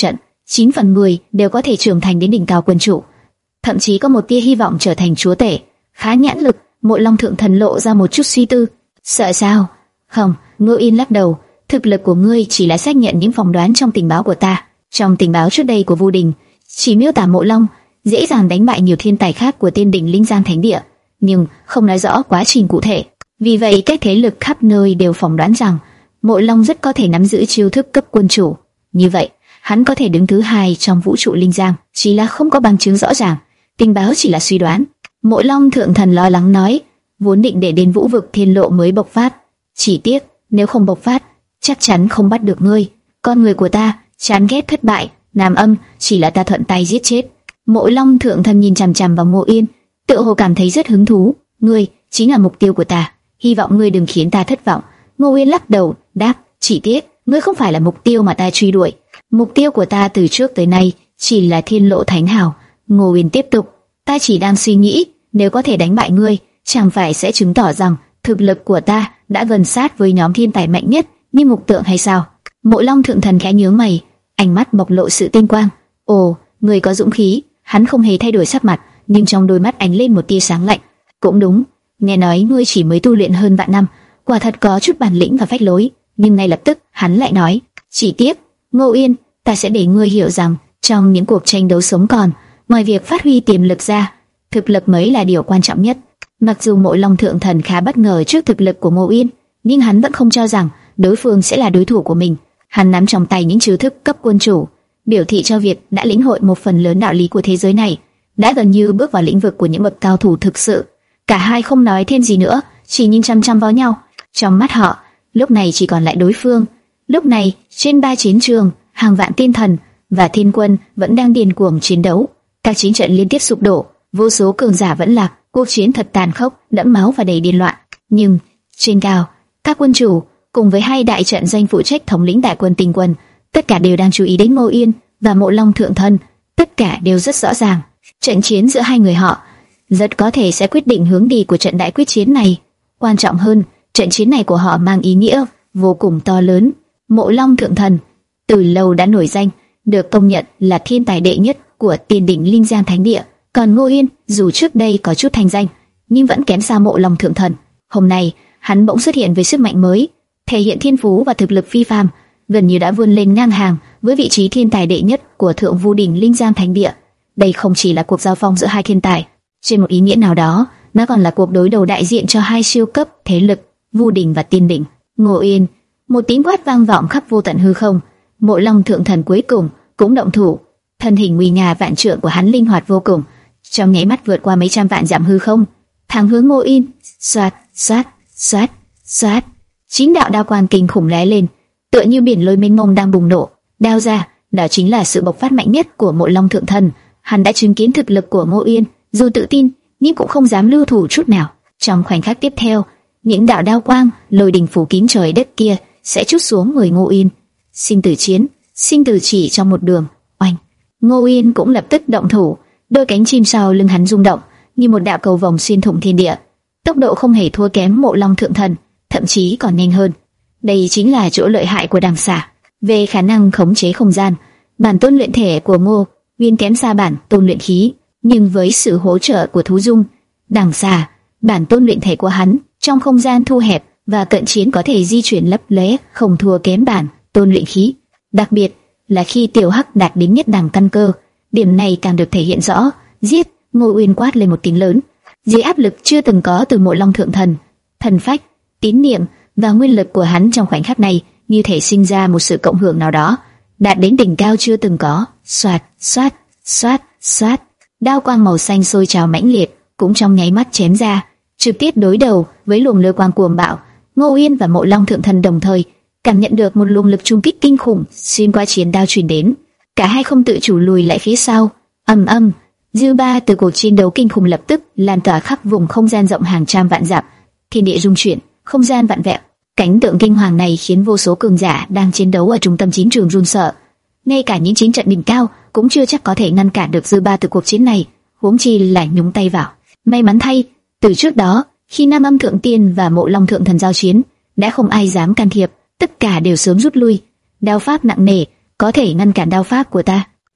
chín phần mười đều có thể trưởng thành đến đỉnh cao quân chủ, thậm chí có một tia hy vọng trở thành chúa tể. Khá nhãn lực. Mộ Long Thượng Thần lộ ra một chút suy tư. Sợ sao? Không. Ngô Yên lắc đầu. Thực lực của ngươi chỉ là xác nhận những phỏng đoán trong tình báo của ta. Trong tình báo trước đây của Vu Đình chỉ miêu tả Mộ Long dễ dàng đánh bại nhiều thiên tài khác của Tiên Đỉnh Linh Giang Thánh Địa, nhưng không nói rõ quá trình cụ thể. Vì vậy các thế lực khắp nơi đều phỏng đoán rằng Mộ Long rất có thể nắm giữ chiêu thức cấp quân chủ. Như vậy, hắn có thể đứng thứ hai trong vũ trụ Linh Giang, chỉ là không có bằng chứng rõ ràng. Tình báo chỉ là suy đoán. Mộ Long Thượng Thần lo lắng nói, vốn định để đến Vũ Vực Thiên Lộ mới bộc phát, chỉ tiếc nếu không bộc phát, chắc chắn không bắt được ngươi. Con người của ta chán ghét thất bại, Nam Âm chỉ là ta thuận tay giết chết. Mộ Long Thượng Thần nhìn chằm chằm vào Ngô Yên, tựa hồ cảm thấy rất hứng thú. Ngươi chính là mục tiêu của ta, hy vọng ngươi đừng khiến ta thất vọng. Ngô Yên lắc đầu, đáp, chỉ tiếc ngươi không phải là mục tiêu mà ta truy đuổi. Mục tiêu của ta từ trước tới nay chỉ là Thiên Lộ Thánh Hào. Ngô Yên tiếp tục, ta chỉ đang suy nghĩ, nếu có thể đánh bại ngươi, chẳng phải sẽ chứng tỏ rằng thực lực của ta đã gần sát với nhóm thiên tài mạnh nhất như Mục Tượng hay sao? Mộ Long Thượng Thần khẽ nhướng mày, ánh mắt bộc lộ sự tinh quang. Ồ, ngươi có dũng khí. Hắn không hề thay đổi sắc mặt, nhưng trong đôi mắt ánh lên một tia sáng lạnh. Cũng đúng, nghe nói ngươi chỉ mới tu luyện hơn vạn năm, quả thật có chút bản lĩnh và phách lối. Nhưng ngay lập tức hắn lại nói, chỉ tiếc, Ngô Yên, ta sẽ để ngươi hiểu rằng trong những cuộc tranh đấu sống còn, ngoài việc phát huy tiềm lực ra, thực lực mới là điều quan trọng nhất. Mặc dù Mộ Long Thượng Thần khá bất ngờ trước thực lực của Ngô Yên, nhưng hắn vẫn không cho rằng đối phương sẽ là đối thủ của mình. Hắn nắm trong tay những chiêu thức cấp quân chủ, biểu thị cho việc đã lĩnh hội một phần lớn đạo lý của thế giới này, đã gần như bước vào lĩnh vực của những bậc cao thủ thực sự. Cả hai không nói thêm gì nữa, chỉ nhìn chăm chăm vào nhau. Trong mắt họ, lúc này chỉ còn lại đối phương. Lúc này, trên ba chiến trường, hàng vạn tiên thần và thiên quân vẫn đang điên cuồng chiến đấu. Các chiến trận liên tiếp sụp đổ, vô số cường giả vẫn lạc, cuộc chiến thật tàn khốc, đẫm máu và đầy điên loạn. Nhưng trên cao, các quân chủ cùng với hai đại trận doanh phụ trách thống lĩnh đại quân Tinh Quân, tất cả đều đang chú ý đến Ngô Yên và Mộ Long Thượng Thần. Tất cả đều rất rõ ràng, trận chiến giữa hai người họ rất có thể sẽ quyết định hướng đi của trận đại quyết chiến này. Quan trọng hơn, trận chiến này của họ mang ý nghĩa vô cùng to lớn. Mộ Long Thượng Thần từ lâu đã nổi danh, được công nhận là thiên tài đệ nhất của Tiên Đỉnh Linh Giang Thánh Địa. Còn Ngô Yên, dù trước đây có chút thành danh, nhưng vẫn kém xa Mộ Long Thượng Thần. Hôm nay, hắn bỗng xuất hiện với sức mạnh mới, thể hiện thiên phú và thực lực phi phàm, gần như đã vươn lên ngang hàng với vị trí thiên tài đệ nhất của Thượng Vu Đỉnh Linh Giang Thánh Địa. Đây không chỉ là cuộc giao phong giữa hai thiên tài, trên một ý nghĩa nào đó, nó còn là cuộc đối đầu đại diện cho hai siêu cấp thế lực, Vu Đỉnh và Tiên Đỉnh. Ngô Yên, một tiếng quát vang vọng khắp vô tận hư không. Mộ Long Thượng Thần cuối cùng cũng động thủ, thân hình nguy nga vạn trượng của hắn linh hoạt vô cùng, trong nháy mắt vượt qua mấy trăm vạn dặm hư không, thẳng hướng Ngô Yên. Xoát, xoát, xoát, xoát, chín đạo đao quang kinh khủng lóe lên, tựa như biển lôi mênh mông đang bùng nổ. Đao ra, đó chính là sự bộc phát mạnh nhất của Mộ Long Thượng Thần. Hắn đã chứng kiến thực lực của Ngô Yên, dù tự tin nhưng cũng không dám lưu thủ chút nào. Trong khoảnh khắc tiếp theo, những đạo đao quang lôi đình phủ kín trời đất kia sẽ trút xuống người Ngô Yên. Sinh tử chiến, sinh tử chỉ trong một đường. Oanh! Ngô Yên cũng lập tức động thủ, đôi cánh chim sau lưng hắn rung động như một đạo cầu vồng xuyên thủng thiên địa. Tốc độ không hề thua kém Mộ Long Thượng Thần, thậm chí còn nhanh hơn. Đây chính là chỗ lợi hại của Đằng Xà. Về khả năng khống chế không gian, bản tôn luyện thể của Ngô Uyên kém xa bản tôn luyện khí, nhưng với sự hỗ trợ của thú dung, Đằng Xà, bản tôn luyện thể của hắn trong không gian thu hẹp và cận chiến có thể di chuyển lấp lóe, không thua kém bản tôn luyện khí. Đặc biệt là khi Tiểu Hắc đạt đến nhất đẳng căn cơ, điểm này càng được thể hiện rõ. Giết! Ngô Uyên quát lên một tiếng lớn, dưới áp lực chưa từng có từ Mộ Long Thượng Thần. Thần phách, tín niệm và nguyên lực của hắn trong khoảnh khắc này như thể sinh ra một sự cộng hưởng nào đó, đạt đến đỉnh cao chưa từng có. Xoát, xoát, xoát, xoát, đao quang màu xanh sôi trào mãnh liệt cũng trong nháy mắt chém ra, trực tiếp đối đầu với luồng lôi quang cuồng bạo. Ngô Uyên và Mộ Long Thượng Thần đồng thời cảm nhận được một luồng lực trung kích kinh khủng xuyên qua chiến đao truyền đến, cả hai không tự chủ lùi lại phía sau. Ầm ầm, dư ba từ cuộc chiến đấu kinh khủng lập tức lan tỏa khắp vùng không gian rộng hàng trăm vạn dặm, thiên địa rung chuyển, không gian vặn vẹo. Cảnh tượng kinh hoàng này khiến vô số cường giả đang chiến đấu ở trung tâm chiến trường run sợ. Ngay cả những chiến trận đỉnh cao cũng chưa chắc có thể ngăn cản được dư ba từ cuộc chiến này, huống chi là nhúng tay vào. May mắn thay, từ trước đó, khi Nam Âm Thượng Tiên và Mộ Long Thượng Thần giao chiến, đã không ai dám can thiệp, tất cả đều sớm rút lui. Đao pháp nặng nề có thể ngăn cản đao pháp của ta,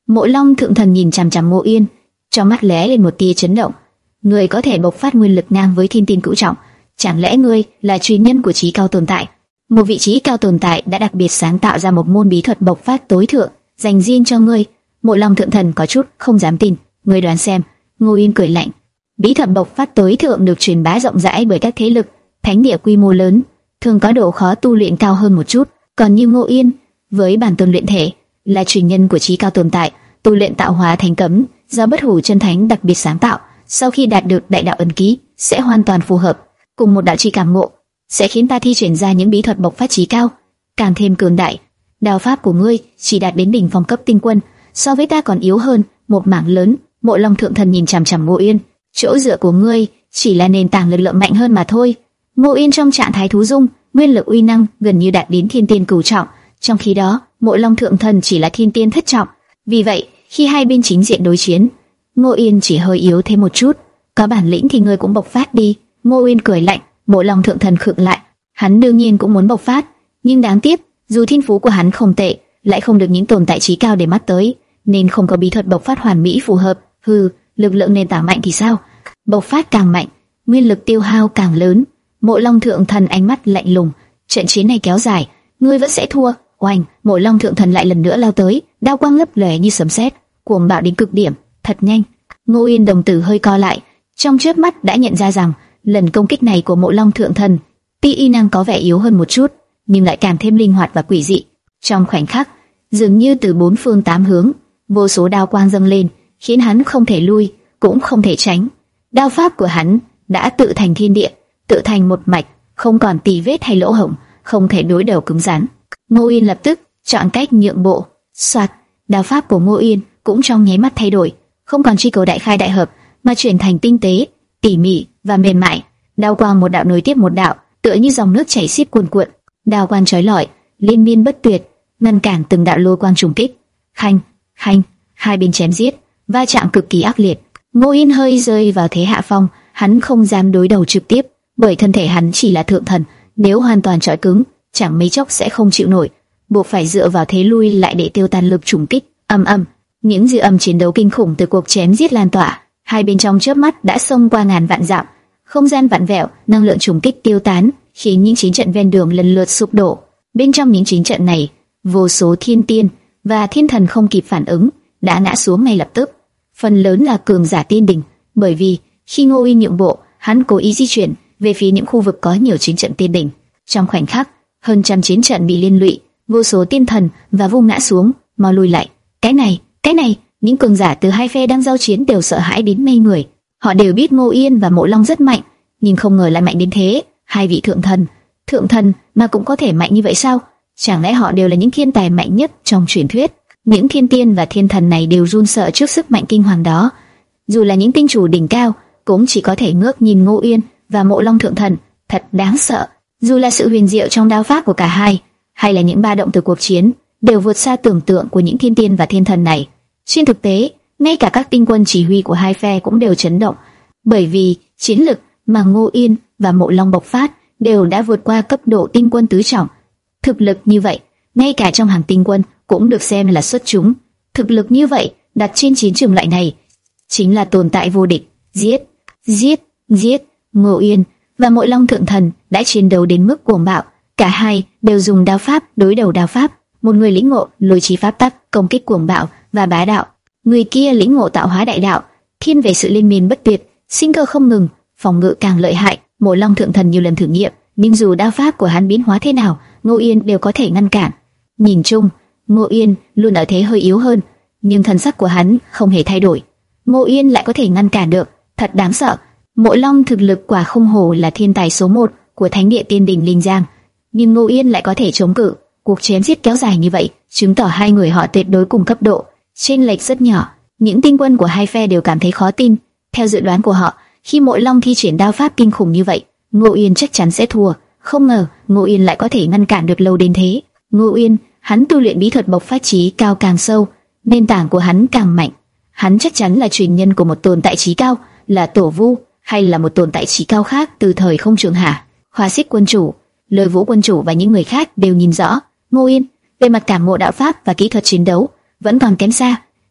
Mộ Long Thượng Thần nhìn chằm chằm Ngô Yên, trong mắt lóe lên một tia chấn động. Ngươi có thể bộc phát nguyên lực ngang với thiên tiên cửu trọng, chẳng lẽ ngươi là truyền nhân của trí cao tồn tại? Một vị trí cao tồn tại đã đặc biệt sáng tạo ra một môn bí thuật bộc phát tối thượng dành riêng cho ngươi. Mộ Long Thượng Thần có chút không dám tin. Ngươi đoán xem. Ngô Yên cười lạnh. Bí thuật bộc phát tối thượng được truyền bá rộng rãi bởi các thế lực thánh địa quy mô lớn, thường có độ khó tu luyện cao hơn một chút. Còn như Ngô Yên, với bản tôn luyện thể, là truyền nhân của trí cao tồn tại, tu luyện tạo hóa thành cấm, do bất hủ chân thánh đặc biệt sáng tạo. Sau khi đạt được đại đạo ấn ký, sẽ hoàn toàn phù hợp cùng một đạo chi cảm ngộ, sẽ khiến ta thi triển ra những bí thuật bộc phát trí cao, càng thêm cường đại. Đao pháp của ngươi chỉ đạt đến đỉnh phong cấp tinh quân, so với ta còn yếu hơn một mảng lớn. Mộ Long Thượng Thần nhìn chằm chằm Ngô Yên, chỗ dựa của ngươi chỉ là nền tảng lực lượng mạnh hơn mà thôi. Ngô Yên trong trạng thái thú dung, nguyên lực uy năng gần như đạt đến thiên tiên cửu trọng, trong khi đó Mộ Long Thượng Thần chỉ là thiên tiên thất trọng. Vì vậy, khi hai bên chính diện đối chiến, Ngô Yên chỉ hơi yếu thêm một chút. Có bản lĩnh thì ngươi cũng bộc phát đi. Ngô Yên cười lạnh. Mộ Long Thượng Thần khựng lại, hắn đương nhiên cũng muốn bộc phát, nhưng đáng tiếc, dù thiên phú của hắn không tệ, lại không được những tồn tại trí cao để mắt tới, nên không có bí thuật bộc phát hoàn mỹ phù hợp. Hừ, lực lượng nền tảng mạnh thì sao? Bộc phát càng mạnh, nguyên lực tiêu hao càng lớn. Mộ Long Thượng Thần ánh mắt lạnh lùng. Trận chiến này kéo dài, ngươi vẫn sẽ thua. Oanh! Mộ Long Thượng Thần lại lần nữa lao tới, đao quang lấp lóe như sấm sét, cuồng bạo đến cực điểm, thật nhanh. Ngô Yên đồng tử hơi co lại, trong chớp mắt đã nhận ra rằng lần công kích này của Mộ Long Thượng Thần, tuy y năng có vẻ yếu hơn một chút, nhưng lại càng thêm linh hoạt và quỷ dị. Trong khoảnh khắc, dường như từ bốn phương tám hướng, vô số đao quang dâng lên, khiến hắn không thể lui, cũng không thể tránh. Đao pháp của hắn đã tự thành thiên địa, tự thành một mạch, không còn tì vết hay lỗ hổng, không thể đối đầu cứng rắn. Ngô Yên lập tức chọn cách nhượng bộ. Soạt, đao pháp của Ngô Yên cũng trong nháy mắt thay đổi, không còn truy cầu đại khai đại hợp, mà chuyển thành tinh tế, tỉ mỉ và mềm mại. Đao quang một đạo nối tiếp một đạo, tựa như dòng nước chảy xiết cuồn cuộn. Đao quang chói lọi, liên miên bất tuyệt, ngăn cản từng đạo lôi quang trùng kích. Khanh, khanh, hai bên chém giết, va chạm cực kỳ ác liệt. Ngô Yên hơi rơi vào thế hạ phong, hắn không dám đối đầu trực tiếp, bởi thân thể hắn chỉ là thượng thần, nếu hoàn toàn chọi cứng, chẳng mấy chốc sẽ không chịu nổi, buộc phải dựa vào thế lui lại để tiêu tan lực trùng kích. Ầm ầm, những dư âm chiến đấu kinh khủng từ cuộc chém giết lan tỏa, hai bên trong chớp mắt đã xông qua ngàn vạn dặm, không gian vặn vẹo, năng lượng trùng kích tiêu tán, khiến những chiến trận ven đường lần lượt sụp đổ. Bên trong những chiến trận này, vô số thiên tiên và thiên thần không kịp phản ứng, đã ngã xuống ngay lập tức. Phần lớn là cường giả tiên đỉnh, bởi vì khi Ngô Yên nhượng bộ, hắn cố ý di chuyển về phía những khu vực có nhiều chiến trận tiên đỉnh. Trong khoảnh khắc, hơn trăm chiến trận bị liên lụy, vô số tiên thần và vung ngã xuống, mau lùi lại. Cái này, cái này, những cường giả từ hai phe đang giao chiến đều sợ hãi đến mê người. Họ đều biết Ngô Yên và Mộ Long rất mạnh, nhưng không ngờ lại mạnh đến thế. Hai vị thượng thần, thượng thần mà cũng có thể mạnh như vậy sao? Chẳng lẽ họ đều là những thiên tài mạnh nhất trong truyền thuyết? Những thiên tiên và thiên thần này đều run sợ trước sức mạnh kinh hoàng đó. Dù là những tinh chủ đỉnh cao, cũng chỉ có thể ngước nhìn Ngô Yên và Mộ Long Thượng Thần, thật đáng sợ. Dù là sự huyền diệu trong đao pháp của cả hai, hay là những ba động từ cuộc chiến, đều vượt xa tưởng tượng của những thiên tiên và thiên thần này. Trên thực tế, ngay cả các tinh quân chỉ huy của hai phe cũng đều chấn động, bởi vì chiến lực mà Ngô Yên và Mộ Long bộc phát đều đã vượt qua cấp độ tinh quân tứ trọng. Thực lực như vậy, ngay cả trong hàng tinh quân cũng được xem là xuất chúng. Thực lực như vậy đặt trên chiến trường loại này chính là tồn tại vô địch. Giết, giết, giết. Ngô Yên và Mộ Long Thượng Thần đã chiến đấu đến mức cuồng bạo, cả hai đều dùng đao pháp đối đầu đao pháp. Một người lĩnh ngộ lôi chi pháp tắc, công kích cuồng bạo và bá đạo, người kia lĩnh ngộ tạo hóa đại đạo, thiên về sự liên miên bất tuyệt, sinh cơ không ngừng, phòng ngự càng lợi hại. Mộ Long Thượng Thần nhiều lần thử nghiệm, nhưng dù đao pháp của hắn biến hóa thế nào, Ngô Yên đều có thể ngăn cản. Nhìn chung, Ngô Yên luôn ở thế hơi yếu hơn, nhưng thần sắc của hắn không hề thay đổi. Ngô Yên lại có thể ngăn cản được, thật đáng sợ. Mộ Long thực lực quả không hổ là thiên tài số một của Thánh địa Tiên đỉnh Linh Giang, nhưng Ngô Yên lại có thể chống cự. Cuộc chém giết kéo dài như vậy, chứng tỏ hai người họ tuyệt đối cùng cấp độ, chênh lệch rất nhỏ. Những tinh quân của hai phe đều cảm thấy khó tin. Theo dự đoán của họ, khi Mộ Long thi triển đao pháp kinh khủng như vậy, Ngô Yên chắc chắn sẽ thua. Không ngờ Ngô Yên lại có thể ngăn cản được lâu đến thế. Ngô Yên, hắn tu luyện bí thuật bộc phát trí cao càng sâu, nền tảng của hắn càng mạnh. Hắn chắc chắn là truyền nhân của một tồn tại trí cao, là Tổ Vu hay là một tồn tại trí cao khác từ thời không trường hạ. Hoa Xích quân chủ, Lôi Vũ quân chủ và những người khác đều nhìn rõ, Ngô Yên về mặt cảm ngộ đạo pháp và kỹ thuật chiến đấu vẫn còn kém xa,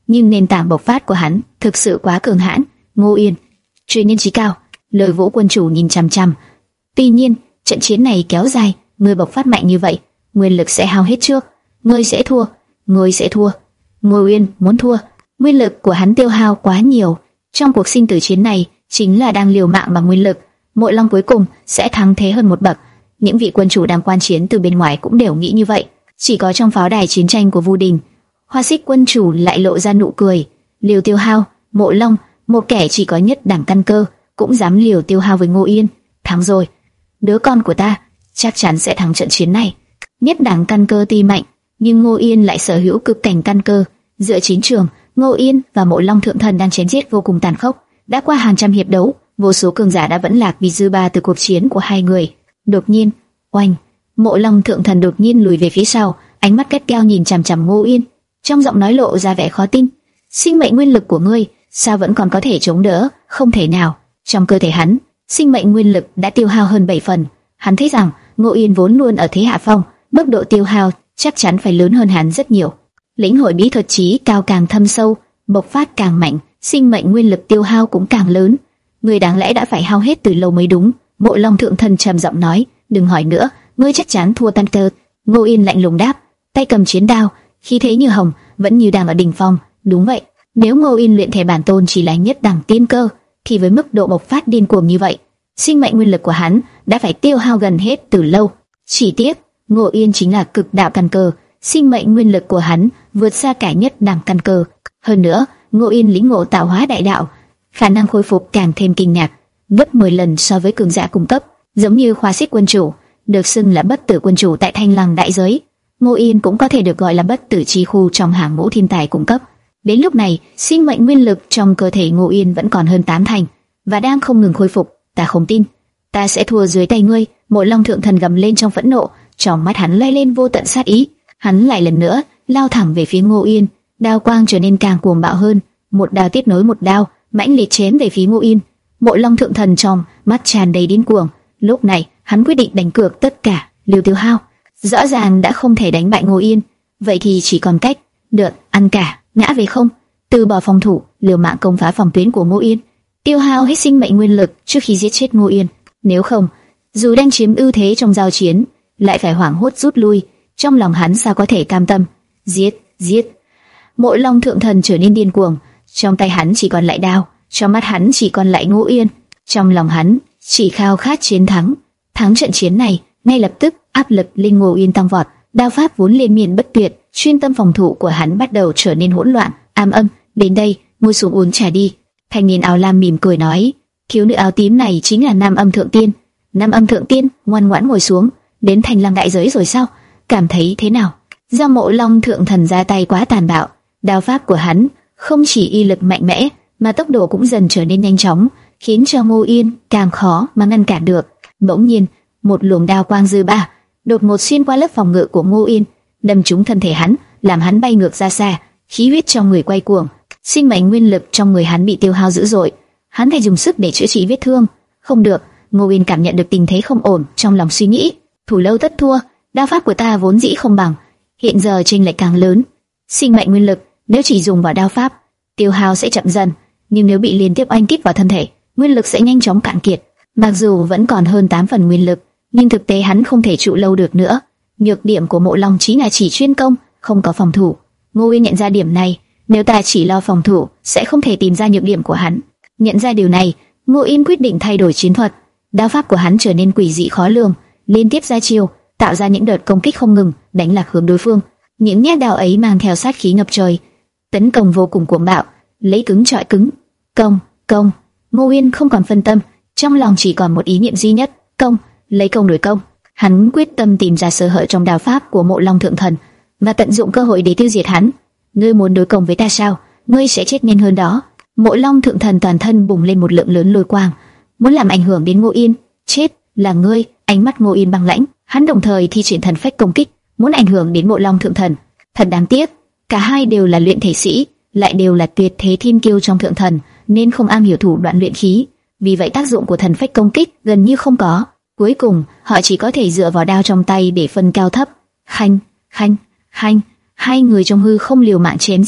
nhưng nền tảng bộc phát của hắn thực sự quá cường hãn. Ngô Yên, truyền nhân trí cao, Lời Vũ quân chủ nhìn chằm chằm. Tuy nhiên, trận chiến này kéo dài, ngươi bộc phát mạnh như vậy, nguyên lực sẽ hao hết trước, ngươi sẽ thua, ngươi sẽ thua. Ngô Yên muốn thua, nguyên lực của hắn tiêu hao quá nhiều. Trong cuộc sinh tử chiến này, chính là đang liều mạng bằng nguyên lực. Mộ Long cuối cùng sẽ thắng thế hơn một bậc. Những vị quân chủ đang quan chiến từ bên ngoài cũng đều nghĩ như vậy. Chỉ có trong pháo đài chiến tranh của Vu Đình, Hoa Xích quân chủ lại lộ ra nụ cười. Liều tiêu hao, Mộ Long, một kẻ chỉ có nhất đẳng căn cơ, cũng dám liều tiêu hao với Ngô Yên. Thắng rồi, đứa con của ta chắc chắn sẽ thắng trận chiến này. Nhất đẳng căn cơ tuy mạnh, nhưng Ngô Yên lại sở hữu cực cảnh căn cơ. Giữa chiến trường, Ngô Yên và Mộ Long thượng thần đang chém giết vô cùng tàn khốc. Đã qua hàng trăm hiệp đấu, vô số cường giả đã vẫn lạc vì dư ba từ cuộc chiến của hai người. Đột nhiên, oanh, Mộ Long thượng thần đột nhiên lùi về phía sau, ánh mắt gắt gao nhìn chằm chằm Ngô Yên, trong giọng nói lộ ra vẻ khó tin. Sinh mệnh nguyên lực của ngươi sao vẫn còn có thể chống đỡ? Không thể nào. Trong cơ thể hắn, sinh mệnh nguyên lực đã tiêu hao hơn bảy phần. Hắn thấy rằng Ngô Yên vốn luôn ở thế hạ phong, mức độ tiêu hao chắc chắn phải lớn hơn hắn rất nhiều. Lĩnh hội bí thuật trí cao càng thâm sâu, bộc phát càng mạnh, sinh mệnh nguyên lực tiêu hao cũng càng lớn. Ngươi đáng lẽ đã phải hao hết từ lâu mới đúng. Mộ Long thượng thần trầm giọng nói, đừng hỏi nữa, ngươi chắc chắn thua tan cơ. Ngô Yên lạnh lùng đáp, tay cầm chiến đao, khí thế như hồng, vẫn như đang ở đỉnh phong. Đúng vậy, nếu Ngô Yên luyện thể bản tôn chỉ là nhất đẳng tiên cơ, thì với mức độ bộc phát điên cuồng như vậy, sinh mệnh nguyên lực của hắn đã phải tiêu hao gần hết từ lâu. Chỉ tiếc, Ngô Yên chính là cực đạo căn cơ, sinh mệnh nguyên lực của hắn vượt xa cả nhất đẳng căn cơ. Hơn nữa, Ngô Yên lĩnh ngộ tạo hóa đại đạo, khả năng khôi phục càng thêm kinh ngạc, gấp mười lần so với cường giả cung cấp. Giống như Hoa Xích quân chủ, được xưng là bất tử quân chủ tại Thanh Lăng đại giới, Ngô Yên cũng có thể được gọi là bất tử chi khu trong hàng ngũ thiên tài cung cấp. Đến lúc này, sinh mệnh nguyên lực trong cơ thể Ngô Yên vẫn còn hơn tám thành và đang không ngừng khôi phục. Ta không tin, ta sẽ thua dưới tay ngươi. Mộ Long thượng thần gầm lên trong phẫn nộ, trong mắt hắn lóe lên vô tận sát ý. Hắn lại lần nữa lao thẳng về phía Ngô Yên, đao quang trở nên càng cuồng bạo hơn, một đao tiếp nối một đao, mãnh liệt chém về phía Ngô Yên. Mộ Long thượng thần trong mắt tràn đầy điên cuồng. Lúc này, hắn quyết định đánh cược tất cả, liều tiêu hao. Rõ ràng đã không thể đánh bại Ngô Yên, vậy thì chỉ còn cách được ăn cả, ngã về không, từ bỏ phòng thủ, liều mạng công phá phòng tuyến của Ngô Yên, tiêu hao hết sinh mệnh nguyên lực trước khi giết chết Ngô Yên. Nếu không, dù đang chiếm ưu thế trong giao chiến, lại phải hoảng hốt rút lui, trong lòng hắn sao có thể cam tâm. Giết, giết. Mộ Long thượng thần trở nên điên cuồng, trong tay hắn chỉ còn lại đao, trong mắt hắn chỉ còn lại Ngô Yên, trong lòng hắn chỉ khao khát chiến thắng. Thắng trận chiến này, ngay lập tức áp lực lên Ngô Yên tăng vọt, đao pháp vốn liên miên bất tuyệt, chuyên tâm phòng thủ của hắn bắt đầu trở nên hỗn loạn. Am âm, đến đây, ngồi xuống uống trà đi. Thanh niên áo lam mỉm cười nói, thiếu nữ áo tím này chính là Nam Âm Thượng Tiên. Nam Âm Thượng Tiên ngoan ngoãn ngồi xuống. Đến Thanh Lăng đại giới rồi sao? Cảm thấy thế nào? Do Mộ Long thượng thần ra tay quá tàn bạo, đao pháp của hắn không chỉ y lực mạnh mẽ, mà tốc độ cũng dần trở nên nhanh chóng, khiến cho Ngô Yên càng khó mà ngăn cản được. Bỗng nhiên, một luồng đao quang dư ba đột ngột xuyên qua lớp phòng ngự của Ngô Yên, đâm trúng thân thể hắn, làm hắn bay ngược ra xa, khí huyết trong người quay cuồng, sinh mệnh nguyên lực trong người hắn bị tiêu hao dữ dội. Hắn phải dùng sức để chữa trị vết thương. Không được. Ngô Yên cảm nhận được tình thế không ổn, trong lòng suy nghĩ, thủ lâu tất thua, đao pháp của ta vốn dĩ không bằng, hiện giờ chênh lệch càng lớn. Sinh mệnh nguyên lực nếu chỉ dùng vào đao pháp, tiêu hao sẽ chậm dần, nhưng nếu bị liên tiếp oanh kích vào thân thể, nguyên lực sẽ nhanh chóng cạn kiệt. Mặc dù vẫn còn hơn tám phần nguyên lực, nhưng thực tế hắn không thể trụ lâu được nữa. Nhược điểm của Mộ Long chính là chỉ chuyên công, không có phòng thủ. Ngô Yên nhận ra điểm này, nếu ta chỉ lo phòng thủ, sẽ không thể tìm ra nhược điểm của hắn. Nhận ra điều này, Ngô Yên quyết định thay đổi chiến thuật. Đao pháp của hắn trở nên quỷ dị khó lường, liên tiếp ra chiêu, tạo ra những đợt công kích không ngừng, đánh lạc hướng đối phương. Những nhát đao ấy mang theo sát khí ngập trời, tấn công vô cùng cuồng bạo, lấy cứng chọi cứng, công, công. Ngô Yên không còn phân tâm, trong lòng chỉ còn một ý niệm duy nhất, công, lấy công đổi công. Hắn quyết tâm tìm ra sơ hở trong đao pháp của Mộ Long thượng thần và tận dụng cơ hội để tiêu diệt hắn. Ngươi muốn đối công với ta sao? Ngươi sẽ chết nhanh hơn đó. Mộ Long thượng thần toàn thân bùng lên một lượng lớn lôi quang, muốn làm ảnh hưởng đến Ngô Yên. Chết là ngươi. Ánh mắt Ngô Yên băng lãnh, hắn đồng thời thi triển thần phách công kích, muốn ảnh hưởng đến Mộ Long thượng thần. Thật đáng tiếc, cả hai đều là luyện thể sĩ, lại đều là tuyệt thế thiên kiêu trong thượng thần, nên không am hiểu thủ đoạn luyện khí. Vì vậy tác dụng của thần phách công kích gần như không có. Cuối cùng, họ chỉ có thể dựa vào đao trong tay để phân cao thấp. Khanh, khanh, khanh, hai người trong hư không liều mạng chém giết,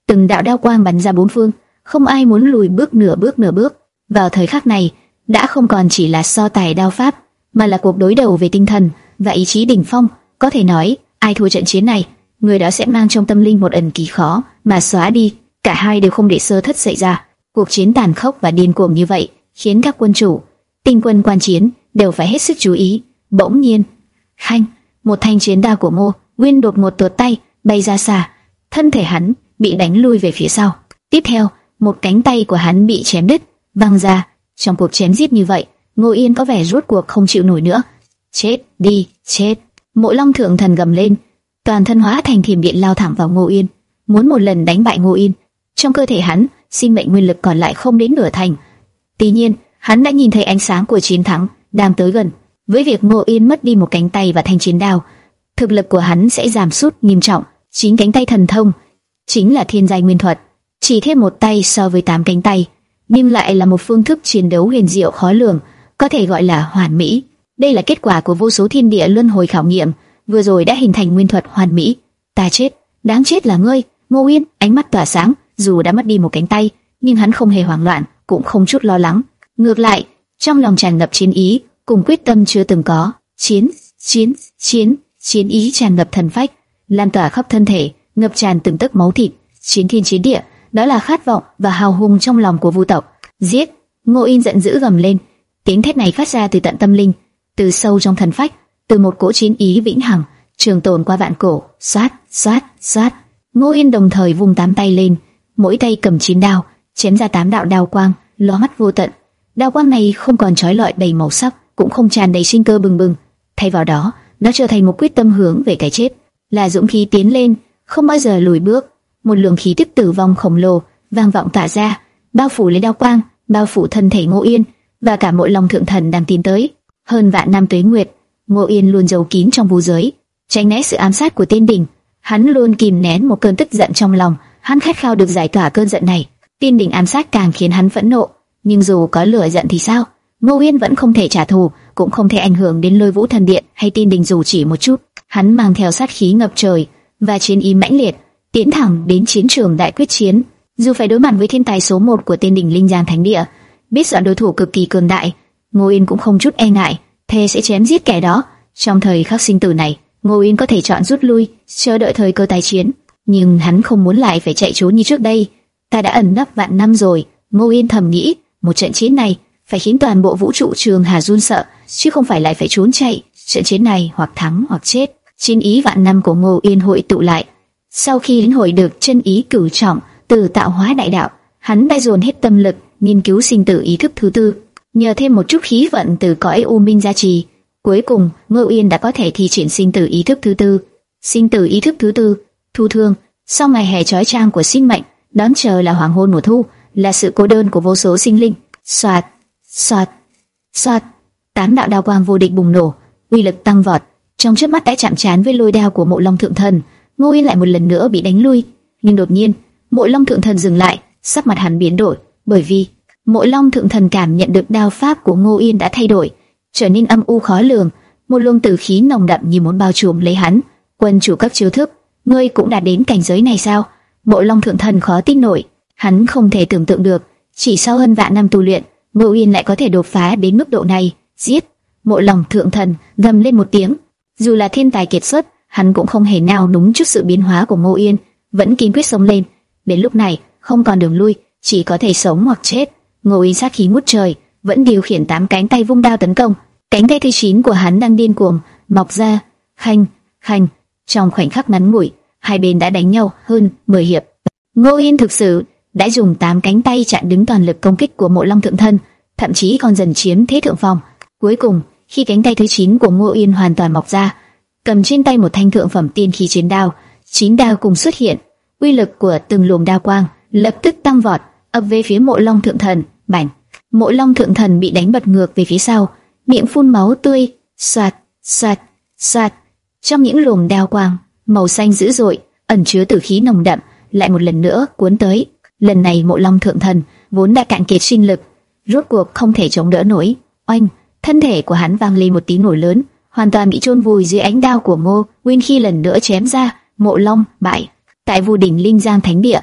từng đạo đao quang bắn ra bốn phương, không ai muốn lùi bước nửa bước nửa bước. Vào thời khắc này, đã không còn chỉ là so tài đao pháp, mà là cuộc đối đầu về tinh thần và ý chí đỉnh phong. Có thể nói, ai thua trận chiến này, người đó sẽ mang trong tâm linh một ẩn ký khó mà xóa đi. Cả hai đều không để sơ thất xảy ra. Cuộc chiến tàn khốc và điên cuồng như vậy khiến các quân chủ, tinh quân quan chiến đều phải hết sức chú ý. Bỗng nhiên, khanh, một thanh chiến đao của Ngô Nguyên đột ngột tuột tay, bay ra xa, thân thể hắn bị đánh lui về phía sau. Tiếp theo, một cánh tay của hắn bị chém đứt, văng ra. Trong cuộc chém giết như vậy, Ngô Yên có vẻ rốt cuộc không chịu nổi nữa. Chết đi, chết! Mộ Long Thượng Thần gầm lên, toàn thân hóa thành thiểm điện lao thẳng vào Ngô Yên, muốn một lần đánh bại Ngô Yên. Trong cơ thể hắn, sinh mệnh nguyên lực còn lại không đến nửa thành. Tuy nhiên, hắn đã nhìn thấy ánh sáng của chiến thắng đang tới gần. Với việc Ngô Yên mất đi một cánh tay và thanh chiến đao, thực lực của hắn sẽ giảm sút nghiêm trọng. Chín cánh tay thần thông chính là thiên giai nguyên thuật, chỉ thêm một tay so với tám cánh tay, nhưng lại là một phương thức chiến đấu huyền diệu khó lường, có thể gọi là hoàn mỹ. Đây là kết quả của vô số thiên địa luân hồi khảo nghiệm, vừa rồi đã hình thành nguyên thuật hoàn mỹ. Ta chết, đáng chết là ngươi. Ngô Yên ánh mắt tỏa sáng, dù đã mất đi một cánh tay, nhưng hắn không hề hoảng loạn, cũng không chút lo lắng. Ngược lại, trong lòng tràn ngập chiến ý, cùng quyết tâm chưa từng có. Chiến, chiến, chiến, chiến ý tràn ngập thần phách, lan tỏa khắp thân thể, ngập tràn từng tấc máu thịt. Chiến thiên chiến địa, đó là khát vọng và hào hùng trong lòng của Vu tộc. Giết! Ngô Yên giận dữ gầm lên, tiếng thét này phát ra từ tận tâm linh, từ sâu trong thần phách, từ một cỗ chiến ý vĩnh hằng, trường tồn qua vạn cổ. Xoát, xoát, xoát. Ngô Yên đồng thời vung tám tay lên, mỗi tay cầm chín đao, chém ra tám đạo đao quang, lóa mắt vô tận. Đao quang này không còn chói lọi đầy màu sắc, cũng không tràn đầy sinh cơ bừng bừng, thay vào đó, nó trở thành một quyết tâm hướng về cái chết, là dũng khí tiến lên, không bao giờ lùi bước. Một luồng khí tức tử vong khổng lồ vang vọng tỏa ra, bao phủ lấy đao quang, bao phủ thân thể Ngô Yên và cả Mộ Long Thượng Thần đang tiến tới. Hơn vạn năm tuế nguyệt, Ngô Yên luôn giấu kín trong vu giới, tránh né sự ám sát của Tiên Đình. Hắn luôn kìm nén một cơn tức giận trong lòng, hắn khát khao được giải tỏa cơn giận này. Tiên Đình ám sát càng khiến hắn phẫn nộ, nhưng dù có lửa giận thì sao? Ngô Yên vẫn không thể trả thù, cũng không thể ảnh hưởng đến Lôi Vũ Thần Điện hay Tiên Đình dù chỉ một chút. Hắn mang theo sát khí ngập trời và chiến ý mãnh liệt, tiến thẳng đến chiến trường đại quyết chiến. Dù phải đối mặt với thiên tài số một của Tiên Đình Linh Giang Thánh Địa, biết rõ đối thủ cực kỳ cường đại, Ngô Yên cũng không chút e ngại, thề sẽ chém giết kẻ đó. Trong thời khắc sinh tử này, Ngô Yên có thể chọn rút lui, chờ đợi thời cơ tái chiến, nhưng hắn không muốn lại phải chạy trốn như trước đây. Ta đã ẩn nấp vạn năm rồi, Ngô Yên thầm nghĩ, một trận chiến này phải khiến toàn bộ vũ trụ Trường Hà run sợ, chứ không phải lại phải trốn chạy. Trận chiến này hoặc thắng hoặc chết. Chiến ý vạn năm của Ngô Yên hội tụ lại. Sau khi lĩnh hội được chân ý cửu trọng từ tạo hóa đại đạo, hắn đã dồn hết tâm lực nghiên cứu sinh tử ý thức thứ tư. Nhờ thêm một chút khí vận từ cõi U Minh gia trì, cuối cùng Ngô Yên đã có thể thi triển sinh tử ý thức thứ tư. Sinh tử ý thức thứ tư, thu thương. Sau ngày hè chói chang của sinh mệnh, đón chờ là hoàng hôn mùa thu, là sự cô đơn của vô số sinh linh. Soạt, soạt, soạt, tám đạo đao quang vô địch bùng nổ, uy lực tăng vọt. Trong chớp mắt đã chạm trán với lôi đao của Mộ Long Thượng Thần, Ngô Yên lại một lần nữa bị đánh lui. Nhưng đột nhiên, Mộ Long Thượng Thần dừng lại, sắc mặt hắn biến đổi, bởi vì Mộ Long Thượng Thần cảm nhận được đao pháp của Ngô Yên đã thay đổi, trở nên âm u khó lường, một luồng tử khí nồng đậm như muốn bao trùm lấy hắn. Quân chủ cấp chiêu thức, ngươi cũng đạt đến cảnh giới này sao? Mộ Long Thượng Thần khó tin nổi, hắn không thể tưởng tượng được, chỉ sau hơn vạn năm tu luyện, Ngô Yên lại có thể đột phá đến mức độ này. Giết! Mộ Long Thượng Thần gầm lên một tiếng. Dù là thiên tài kiệt xuất, hắn cũng không hề nào núng trước sự biến hóa của Ngô Yên, vẫn kiên quyết sống lên. Đến lúc này, không còn đường lui, chỉ có thể sống hoặc chết. Ngô Yên sát khí ngút trời, vẫn điều khiển tám cánh tay vung đao tấn công. Cánh tay thứ chín của hắn đang điên cuồng mọc ra. Khanh, khanh. Trong khoảnh khắc ngắn ngủi, hai bên đã đánh nhau hơn mười hiệp. Ngô Yên thực sự đã dùng tám cánh tay chặn đứng toàn lực công kích của Mộ Long Thượng Thần, thậm chí còn dần chiếm thế thượng phong. Cuối cùng, khi cánh tay thứ chín của Ngô Yên hoàn toàn mọc ra, cầm trên tay một thanh thượng phẩm tiên khí chiến đao, chín đao cùng xuất hiện, uy lực của từng luồng đao quang lập tức tăng vọt, ập về phía Mộ Long Thượng Thần. Bành! Mộ Long Thượng Thần bị đánh bật ngược về phía sau, miệng phun máu tươi. Soạt, soạt, soạt. Trong những luồng đao quang màu xanh dữ dội, ẩn chứa tử khí nồng đậm, lại một lần nữa cuốn tới. Lần này Mộ Long Thượng Thần vốn đã cạn kiệt sinh lực, rốt cuộc không thể chống đỡ nổi. Oanh! Thân thể của hắn vang lên một tiếng nổ lớn, hoàn toàn bị chôn vùi dưới ánh đao của Ngô Nguyên khi lần nữa chém ra. Mộ Long bại. Tại Vu Đỉnh Linh Giang Thánh Địa,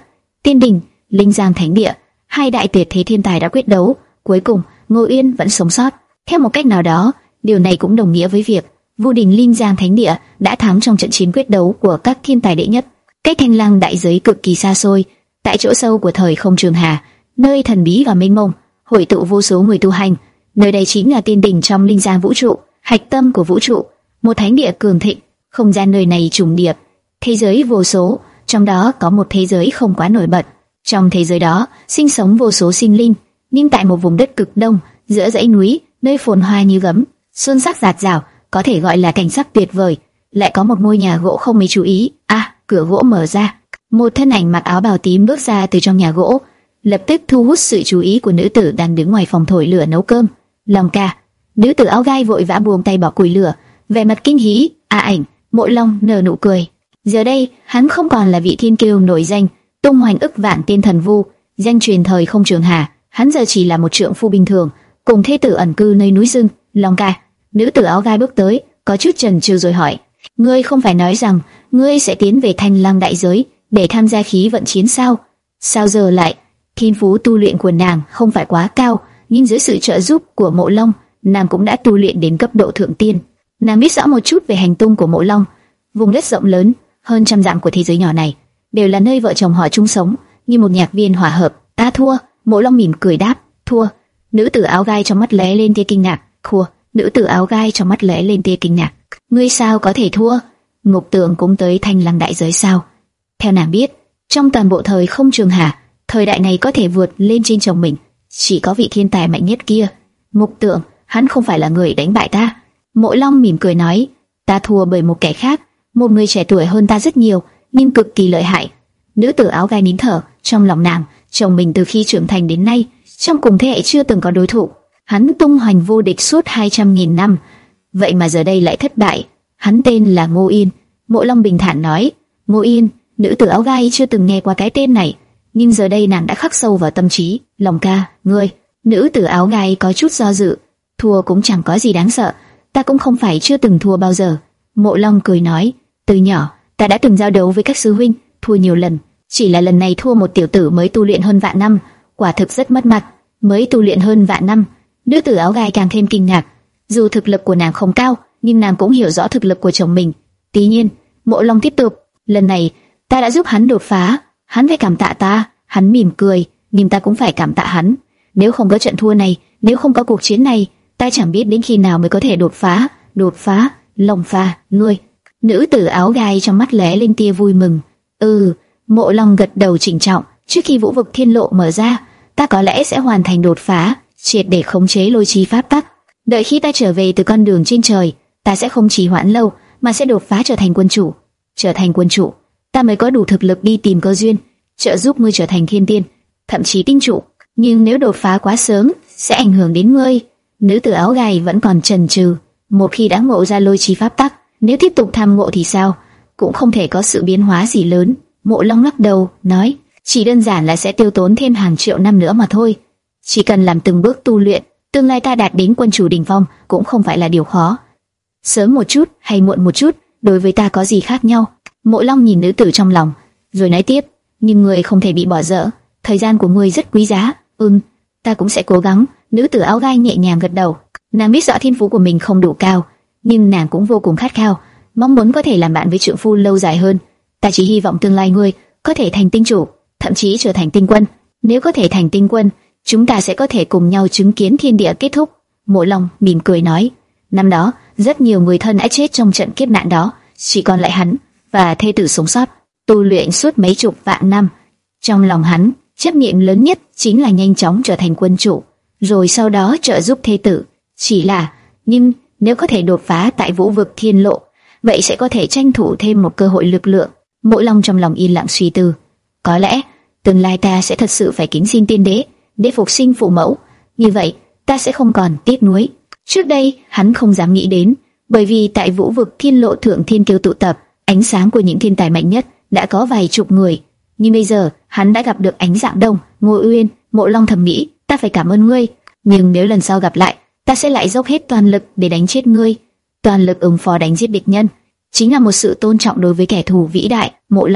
Tiên Đình, Linh Giang Thánh Địa, hai đại tuyệt thế thiên tài đã quyết đấu, cuối cùng Ngô Uyên vẫn sống sót. Theo một cách nào đó, điều này cũng đồng nghĩa với việc Vu Đình Linh Giang Thánh Địa đã thắng trong trận chiến quyết đấu của các thiên tài đệ nhất. Cách Thanh Lăng đại giới cực kỳ xa xôi, tại chỗ sâu của thời không trường hà, nơi thần bí và mênh mông, hội tụ vô số người tu hành. Nơi đây chính là Tiên Đình trong Linh Giang vũ trụ, hạch tâm của vũ trụ, một thánh địa cường thịnh. Không gian nơi này trùng điệp, thế giới vô số, trong đó có một thế giới không quá nổi bật. Trong thế giới đó sinh sống vô số sinh linh, nhưng tại một vùng đất cực đông, giữa dãy núi, nơi phồn hoa như gấm, xuân sắc rạt rào, có thể gọi là cảnh sắc tuyệt vời, lại có một ngôi nhà gỗ không mấy chú ý. À, cửa gỗ mở ra, một thân ảnh mặc áo bào tím bước ra từ trong nhà gỗ, lập tức thu hút sự chú ý của nữ tử đang đứng ngoài phòng thổi lửa nấu cơm. Long ca. Nữ tử áo gai vội vã buông tay bỏ củi lửa, vẻ mặt kinh hỉ. A Ảnh. Mộ Long nở nụ cười. Giờ đây, hắn không còn là vị thiên kiêu nổi danh, tung hoành ức vạn tiên thần vu, danh truyền thời không trường hà. Hắn giờ chỉ là một trượng phu bình thường, cùng thê tử ẩn cư nơi núi rừng. Long ca. Nữ tử áo gai bước tới, có chút chần chừ rồi hỏi: ngươi không phải nói rằng ngươi sẽ tiến về Thanh Lăng đại giới để tham gia khí vận chiến sao? Sao giờ lại? Thiên phú tu luyện của nàng không phải quá cao, nhưng dưới sự trợ giúp của Mộ Long, nàng cũng đã tu luyện đến cấp độ thượng tiên. Nàng biết rõ một chút về hành tung của Mộ Long. Vùng đất rộng lớn, hơn trăm dặm của thế giới nhỏ này, đều là nơi vợ chồng họ chung sống, như một nhạc viên hòa hợp. Ta thua. Mộ Long mỉm cười đáp. Thua. Nữ tử áo gai trong mắt lóe lên tia kinh ngạc. Thua. Nữ tử áo gai trong mắt lóe lên tia kinh ngạc. Ngươi sao có thể thua? Ngục Tượng cũng tới Thanh Lăng đại giới sao? Theo nàng biết, trong toàn bộ thời không trường hà, thời đại này có thể vượt lên trên chồng mình, chỉ có vị thiên tài mạnh nhất kia. Ngục Tượng, hắn không phải là người đánh bại ta. Mộ Long mỉm cười nói, ta thua bởi một kẻ khác, một người trẻ tuổi hơn ta rất nhiều, nhưng cực kỳ lợi hại. Nữ tử áo gai nín thở, trong lòng nàng, chồng mình từ khi trưởng thành đến nay, trong cùng thế hệ chưa từng có đối thủ. Hắn tung hoành vô địch suốt hai trăm nghìn năm, vậy mà giờ đây lại thất bại. Hắn tên là Ngô Yên. Mộ Long bình thản nói. Ngô Yên. Nữ tử áo gai chưa từng nghe qua cái tên này, nhưng giờ đây nàng đã khắc sâu vào tâm trí. Long ca, ngươi. Nữ tử áo gai có chút do dự. Thua cũng chẳng có gì đáng sợ, ta cũng không phải chưa từng thua bao giờ. Mộ Long cười nói, từ nhỏ ta đã từng giao đấu với các sư huynh, thua nhiều lần, chỉ là lần này thua một tiểu tử mới tu luyện hơn vạn năm, quả thực rất mất mặt. Mới tu luyện hơn vạn năm. Nữ tử áo gai càng thêm kinh ngạc. Dù thực lực của nàng không cao, nhưng nàng cũng hiểu rõ thực lực của chồng mình. Tuy nhiên, Mộ Long tiếp tục, lần này ta đã giúp hắn đột phá, hắn phải cảm tạ ta. Hắn mỉm cười, nhưng ta cũng phải cảm tạ hắn. Nếu không có trận thua này, nếu không có cuộc chiến này, ta chẳng biết đến khi nào mới có thể đột phá. Đột phá? Long pha, ngươi. Nữ tử áo gai trong mắt lóe lên tia vui mừng. Ừ. Mộ Long gật đầu trịnh trọng. Trước khi vũ vực thiên lộ mở ra, ta có lẽ sẽ hoàn thành đột phá, triệt để khống chế lôi chi pháp tắc. Đợi khi ta trở về từ con đường trên trời, ta sẽ không trì hoãn lâu, mà sẽ đột phá trở thành quân chủ. Trở thành quân chủ, ta mới có đủ thực lực đi tìm cơ duyên, trợ giúp ngươi trở thành thiên tiên, thậm chí tinh chủ. Nhưng nếu đột phá quá sớm, sẽ ảnh hưởng đến ngươi. Nữ tử áo gai vẫn còn chần chừ. Một khi đã ngộ ra lôi chi pháp tắc, nếu tiếp tục tham ngộ thì sao? Cũng không thể có sự biến hóa gì lớn. Mộ Long lắc đầu, nói, chỉ đơn giản là sẽ tiêu tốn thêm hàng triệu năm nữa mà thôi. Chỉ cần làm từng bước tu luyện, tương lai ta đạt đến quân chủ đỉnh phong cũng không phải là điều khó. Sớm một chút hay muộn một chút, đối với ta có gì khác nhau? Mộ Long nhìn nữ tử trong lòng, rồi nói tiếp, nhưng người không thể bị bỏ dở, thời gian của người rất quý giá. Ừm, ta cũng sẽ cố gắng. Nữ tử áo gai nhẹ nhàng gật đầu. Nàng biết rõ thiên phú của mình không đủ cao, nhưng nàng cũng vô cùng khát khao, mong muốn có thể làm bạn với trượng phu lâu dài hơn. Ta chỉ hy vọng tương lai ngươi có thể thành tinh chủ, thậm chí trở thành tinh quân. Nếu có thể thành tinh quân, chúng ta sẽ có thể cùng nhau chứng kiến thiên địa kết thúc. Mộ Long mỉm cười nói, năm đó rất nhiều người thân đã chết trong trận kiếp nạn đó, chỉ còn lại hắn và thê tử sống sót, tu luyện suốt mấy chục vạn năm. Trong lòng hắn, chấp niệm lớn nhất chính là nhanh chóng trở thành quân chủ, rồi sau đó trợ giúp thê tử. Chỉ là, nhưng nếu có thể đột phá tại vũ vực thiên lộ, vậy sẽ có thể tranh thủ thêm một cơ hội lực lượng. Mộ Long trong lòng yên lặng suy tư, có lẽ tương lai ta sẽ thật sự phải kính xin tiên đế để phục sinh phụ mẫu, như vậy ta sẽ không còn tiếc nuối. Trước đây hắn không dám nghĩ đến, bởi vì tại vũ vực thiên lộ thượng thiên kiêu tụ tập, ánh sáng của những thiên tài mạnh nhất đã có vài chục người, nhưng bây giờ hắn đã gặp được Ánh Dạng Đông, Ngô Uyên. Mộ Long thầm nghĩ, ta phải cảm ơn ngươi, nhưng nếu lần sau gặp lại, ta sẽ lại dốc hết toàn lực để đánh chết ngươi. Toàn lực ứng phó đánh giết địch nhân chính là một sự tôn trọng đối với kẻ thù vĩ đại. Mộ Long,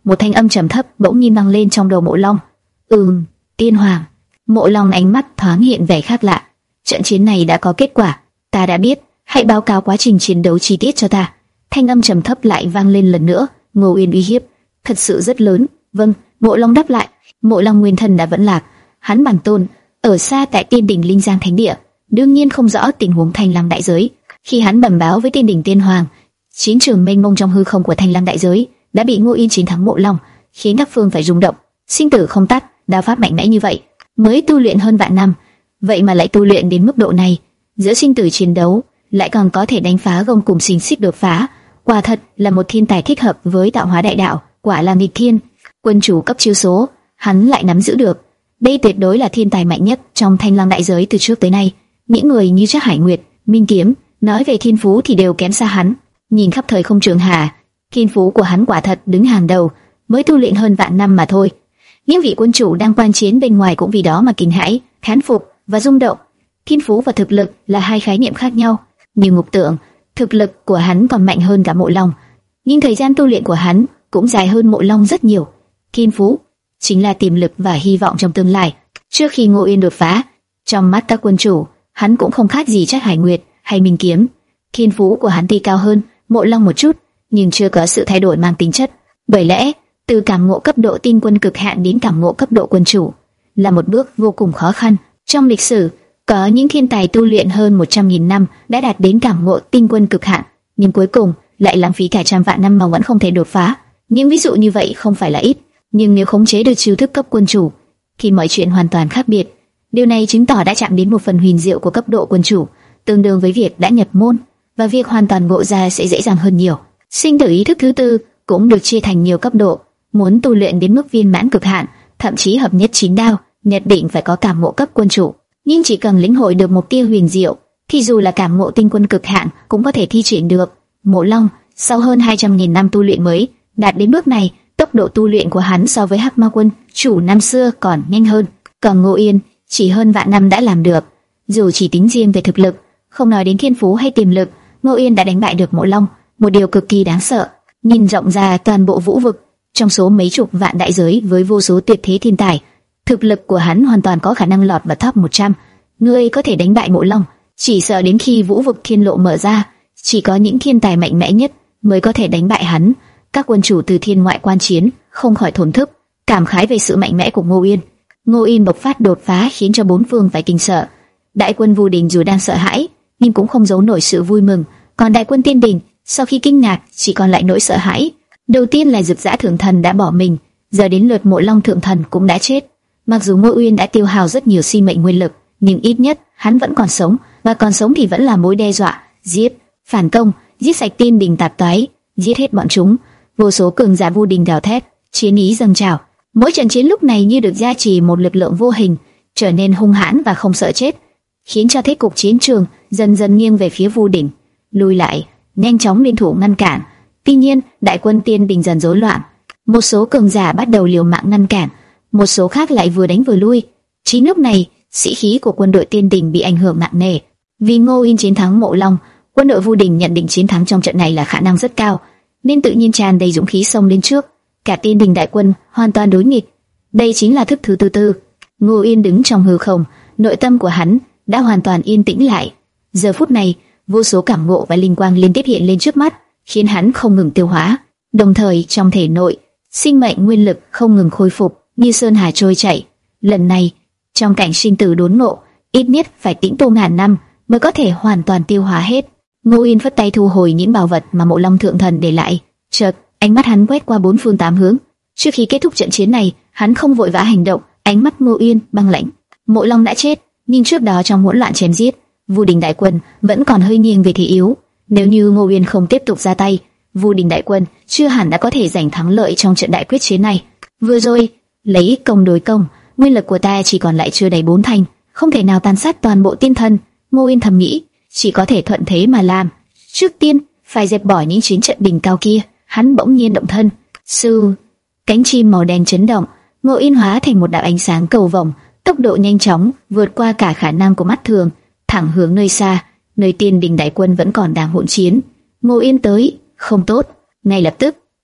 một thanh âm trầm thấp bỗng nhiên vang lên trong đầu Mộ Long. Ừm, Tiên Hoàng. Mộ Long ánh mắt thoáng hiện vẻ khác lạ. Trận chiến này đã có kết quả, ta đã biết, hãy báo cáo quá trình chiến đấu chi tiết cho ta. Thanh âm trầm thấp lại vang lên lần nữa. Ngô Uyên uy hiếp thật sự rất lớn. Vâng, Mộ Long đáp lại. Mộ Long nguyên thần đã vẫn lạc, hắn bản tôn ở xa tại Tiên đỉnh Linh Giang Thánh Địa, đương nhiên không rõ tình huống Thanh Lam đại giới. Khi hắn bẩm báo với Tiên đỉnh Tiên Hoàng, chiến trường mênh mông trong hư không của Thanh Lam đại giới đã bị Ngô Uyên chiến thắng Mộ Long, khiến các phương phải rung động. Sinh tử không tắt, đao pháp mạnh mẽ như vậy, mới tu luyện hơn vạn năm, vậy mà lại tu luyện đến mức độ này. Giữa sinh tử chiến đấu lại còn có thể đánh phá gông cùng xiềng xích đột phá, quả thật là một thiên tài thích hợp với tạo hóa đại đạo, quả là nghịch thiên. Quân chủ cấp chiêu số, hắn lại nắm giữ được. Đây tuyệt đối là thiên tài mạnh nhất trong Thanh Lam đại giới từ trước tới nay. Những người như Trác Hải Nguyệt, Minh Kiếm, nói về thiên phú thì đều kém xa hắn. Nhìn khắp thời không trường hà, thiên phú của hắn quả thật đứng hàng đầu, mới tu luyện hơn vạn năm mà thôi. Những vị quân chủ đang quan chiến bên ngoài cũng vì đó mà kinh hãi, thán phục và rung động. Thiên phú và thực lực là hai khái niệm khác nhau. Như Ngục Tượng, thực lực của hắn còn mạnh hơn cả Mộ Long, nhưng thời gian tu luyện của hắn cũng dài hơn Mộ Long rất nhiều. Thiên phú chính là tiềm lực và hy vọng trong tương lai. Trước khi Ngô Uyên đột phá, trong mắt các quân chủ, hắn cũng không khác gì Trác Hải Nguyệt hay Minh Kiếm. Thiên phú của hắn tuy cao hơn Mộ Long một chút, nhưng chưa có sự thay đổi mang tính chất. Bởi lẽ, từ cảm ngộ cấp độ tinh quân cực hạn đến cảm ngộ cấp độ quân chủ là một bước vô cùng khó khăn. Trong lịch sử, có những thiên tài tu luyện hơn một trăm nghìn năm đã đạt đến cảm ngộ tinh quân cực hạn, nhưng cuối cùng lại lãng phí cả trăm vạn năm mà vẫn không thể đột phá. Những ví dụ như vậy không phải là ít, nhưng nếu khống chế được chiêu thức cấp quân chủ thì mọi chuyện hoàn toàn khác biệt. Điều này chứng tỏ đã chạm đến một phần huyền diệu của cấp độ quân chủ, tương đương với việc đã nhập môn, và việc hoàn toàn ngộ ra sẽ dễ dàng hơn nhiều. Sinh tử ý thức thứ tư cũng được chia thành nhiều cấp độ. Muốn tu luyện đến mức viên mãn cực hạn, thậm chí hợp nhất chín đao, nhất định phải có cảm ngộ cấp quân chủ. Nhưng chỉ cần lĩnh hội được một tia huyền diệu, thì dù là cảm ngộ tinh quân cực hạn cũng có thể thi triển được. Mộ Long sau hơn hai trăm nghìn năm tu luyện mới đạt đến bước này, tốc độ tu luyện của hắn so với Hắc Ma quân chủ năm xưa còn nhanh hơn. Còn Ngô Uyên chỉ hơn vạn năm đã làm được. Dù chỉ tính riêng về thực lực, không nói đến thiên phú hay tiềm lực, Ngô Uyên đã đánh bại được Mộ Long, một điều cực kỳ đáng sợ. Nhìn rộng ra toàn bộ vũ vực, trong số mấy chục vạn đại giới với vô số tuyệt thế thiên tài, thực lực của hắn hoàn toàn có khả năng lọt vào top một trăm. Người có thể đánh bại Mộ Long, chỉ sợ đến khi vũ vực thiên lộ mở ra, chỉ có những thiên tài mạnh mẽ nhất mới có thể đánh bại hắn. Các quân chủ từ thiên ngoại quan chiến không khỏi thổn thức, cảm khái về sự mạnh mẽ của Ngô Uyên. Ngô Uyên bộc phát đột phá khiến cho bốn phương phải kinh sợ. Đại quân Vu Đình dù đang sợ hãi, nhưng cũng không giấu nổi sự vui mừng. Còn đại quân Tiên Đình, sau khi kinh ngạc, chỉ còn lại nỗi sợ hãi. Đầu tiên là Dực Dã Thượng Thần đã bỏ mình, giờ đến lượt Mộ Long Thượng Thần cũng đã chết. Mặc dù Ngô Uyên đã tiêu hao rất nhiều sinh mệnh nguyên lực, nhưng ít nhất hắn vẫn còn sống, và còn sống thì vẫn là mối đe dọa. Giết, phản công, giết sạch Tiên Đình tạp toái, giết hết bọn chúng. Vô số cường giả Vu Đình gào thét, chiến ý dâng trào. Mỗi trận chiến lúc này như được gia trì một lực lượng vô hình, trở nên hung hãn và không sợ chết, khiến cho thế cục chiến trường dần dần nghiêng về phía Vu Đình. Lùi lại, nhanh chóng liên thủ ngăn cản. Tuy nhiên, đại quân Tiên Đình dần rối loạn. Một số cường giả bắt đầu liều mạng ngăn cản, một số khác lại vừa đánh vừa lui. Chính lúc này, sĩ khí của quân đội Tiên Đình bị ảnh hưởng nặng nề. Vì Ngô Uyên chiến thắng Mộ Long, quân đội Vu Đình nhận định chiến thắng trong trận này là khả năng rất cao, nên tự nhiên tràn đầy dũng khí xông lên trước. Cả Tiên Đình đại quân hoàn toàn đối nghịch. Đây chính là thức thứ tư tư. Ngô Uyên đứng trong hư không, nội tâm của hắn đã hoàn toàn yên tĩnh lại. Giờ phút này, vô số cảm ngộ và linh quang liên tiếp hiện lên trước mắt, khiến hắn không ngừng tiêu hóa. Đồng thời trong thể nội, sinh mệnh nguyên lực không ngừng khôi phục, như sơn hà trôi chảy. Lần này, trong cảnh sinh tử đốn ngộ, ít nhất phải tĩnh tu ngàn năm mới có thể hoàn toàn tiêu hóa hết. Ngô Uyên phất tay thu hồi những bảo vật mà Mộ Long Thượng Thần để lại. Chợt, ánh mắt hắn quét qua bốn phương tám hướng. Trước khi kết thúc trận chiến này, hắn không vội vã hành động, ánh mắt Ngô Uyên băng lãnh. Mộ Long đã chết, nhưng trước đó trong hỗn loạn chém giết, Vu Đình đại quân vẫn còn hơi nghiêng về thế yếu. Nếu như Ngô Uyên không tiếp tục ra tay, Vu Đình đại quân chưa hẳn đã có thể giành thắng lợi trong trận đại quyết chiến này. Vừa rồi, lấy công đối công, nguyên lực của ta chỉ còn lại chưa đầy bốn thành, không thể nào tàn sát toàn bộ tiên thần. Ngô Uyên thầm nghĩ, chỉ có thể thuận thế mà làm. Trước tiên, phải dẹp bỏ những chiến trận đỉnh cao kia. Hắn bỗng nhiên động thân, sư, cánh chim màu đen chấn động, Ngô Uyên hóa thành một đạo ánh sáng cầu vồng, tốc độ nhanh chóng vượt qua cả khả năng của mắt thường, thẳng hướng nơi xa, nơi Tiên Đình đại quân vẫn còn đang hỗn chiến. Ngô Uyên tới, không tốt. Ngay lập tức,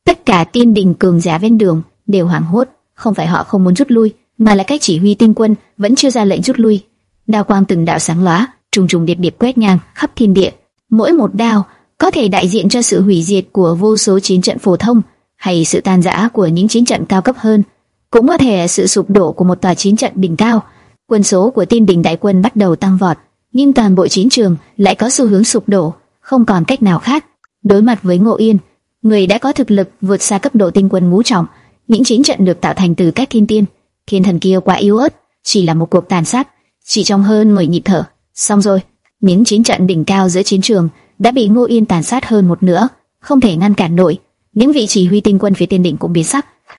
Tất cả tiên đình cường giả ven đường đều hoảng hốt, không phải họ không muốn rút lui, mà là cách chỉ huy tinh quân vẫn chưa ra lệnh rút lui. Đao quang từng đạo sáng lóa, trùng trùng điệp điệp quét ngang khắp thiên địa. Mỗi một đao có thể đại diện cho sự hủy diệt của vô số chiến trận phổ thông, hay sự tan rã của những chiến trận cao cấp hơn, cũng có thể là sự sụp đổ của một tòa chiến trận đỉnh cao. Quân số của tiên đình đại quân bắt đầu tăng vọt, nhưng toàn bộ chiến trường lại có xu hướng sụp đổ, không còn cách nào khác. Đối mặt với Ngô Yên, người đã có thực lực vượt xa cấp độ tinh quân ngũ trọng, những chiến trận được tạo thành từ các thiên tiên, thiên thần kia quá yếu ớt, chỉ là một cuộc tàn sát, chỉ trong hơn mười nhịp thở, xong rồi. Những chiến trận đỉnh cao giữa chiến trường đã bị Ngô Yên tàn sát hơn một nửa, không thể ngăn cản nổi. Những vị chỉ huy tinh quân phía tiên đỉnh cũng biến sắc,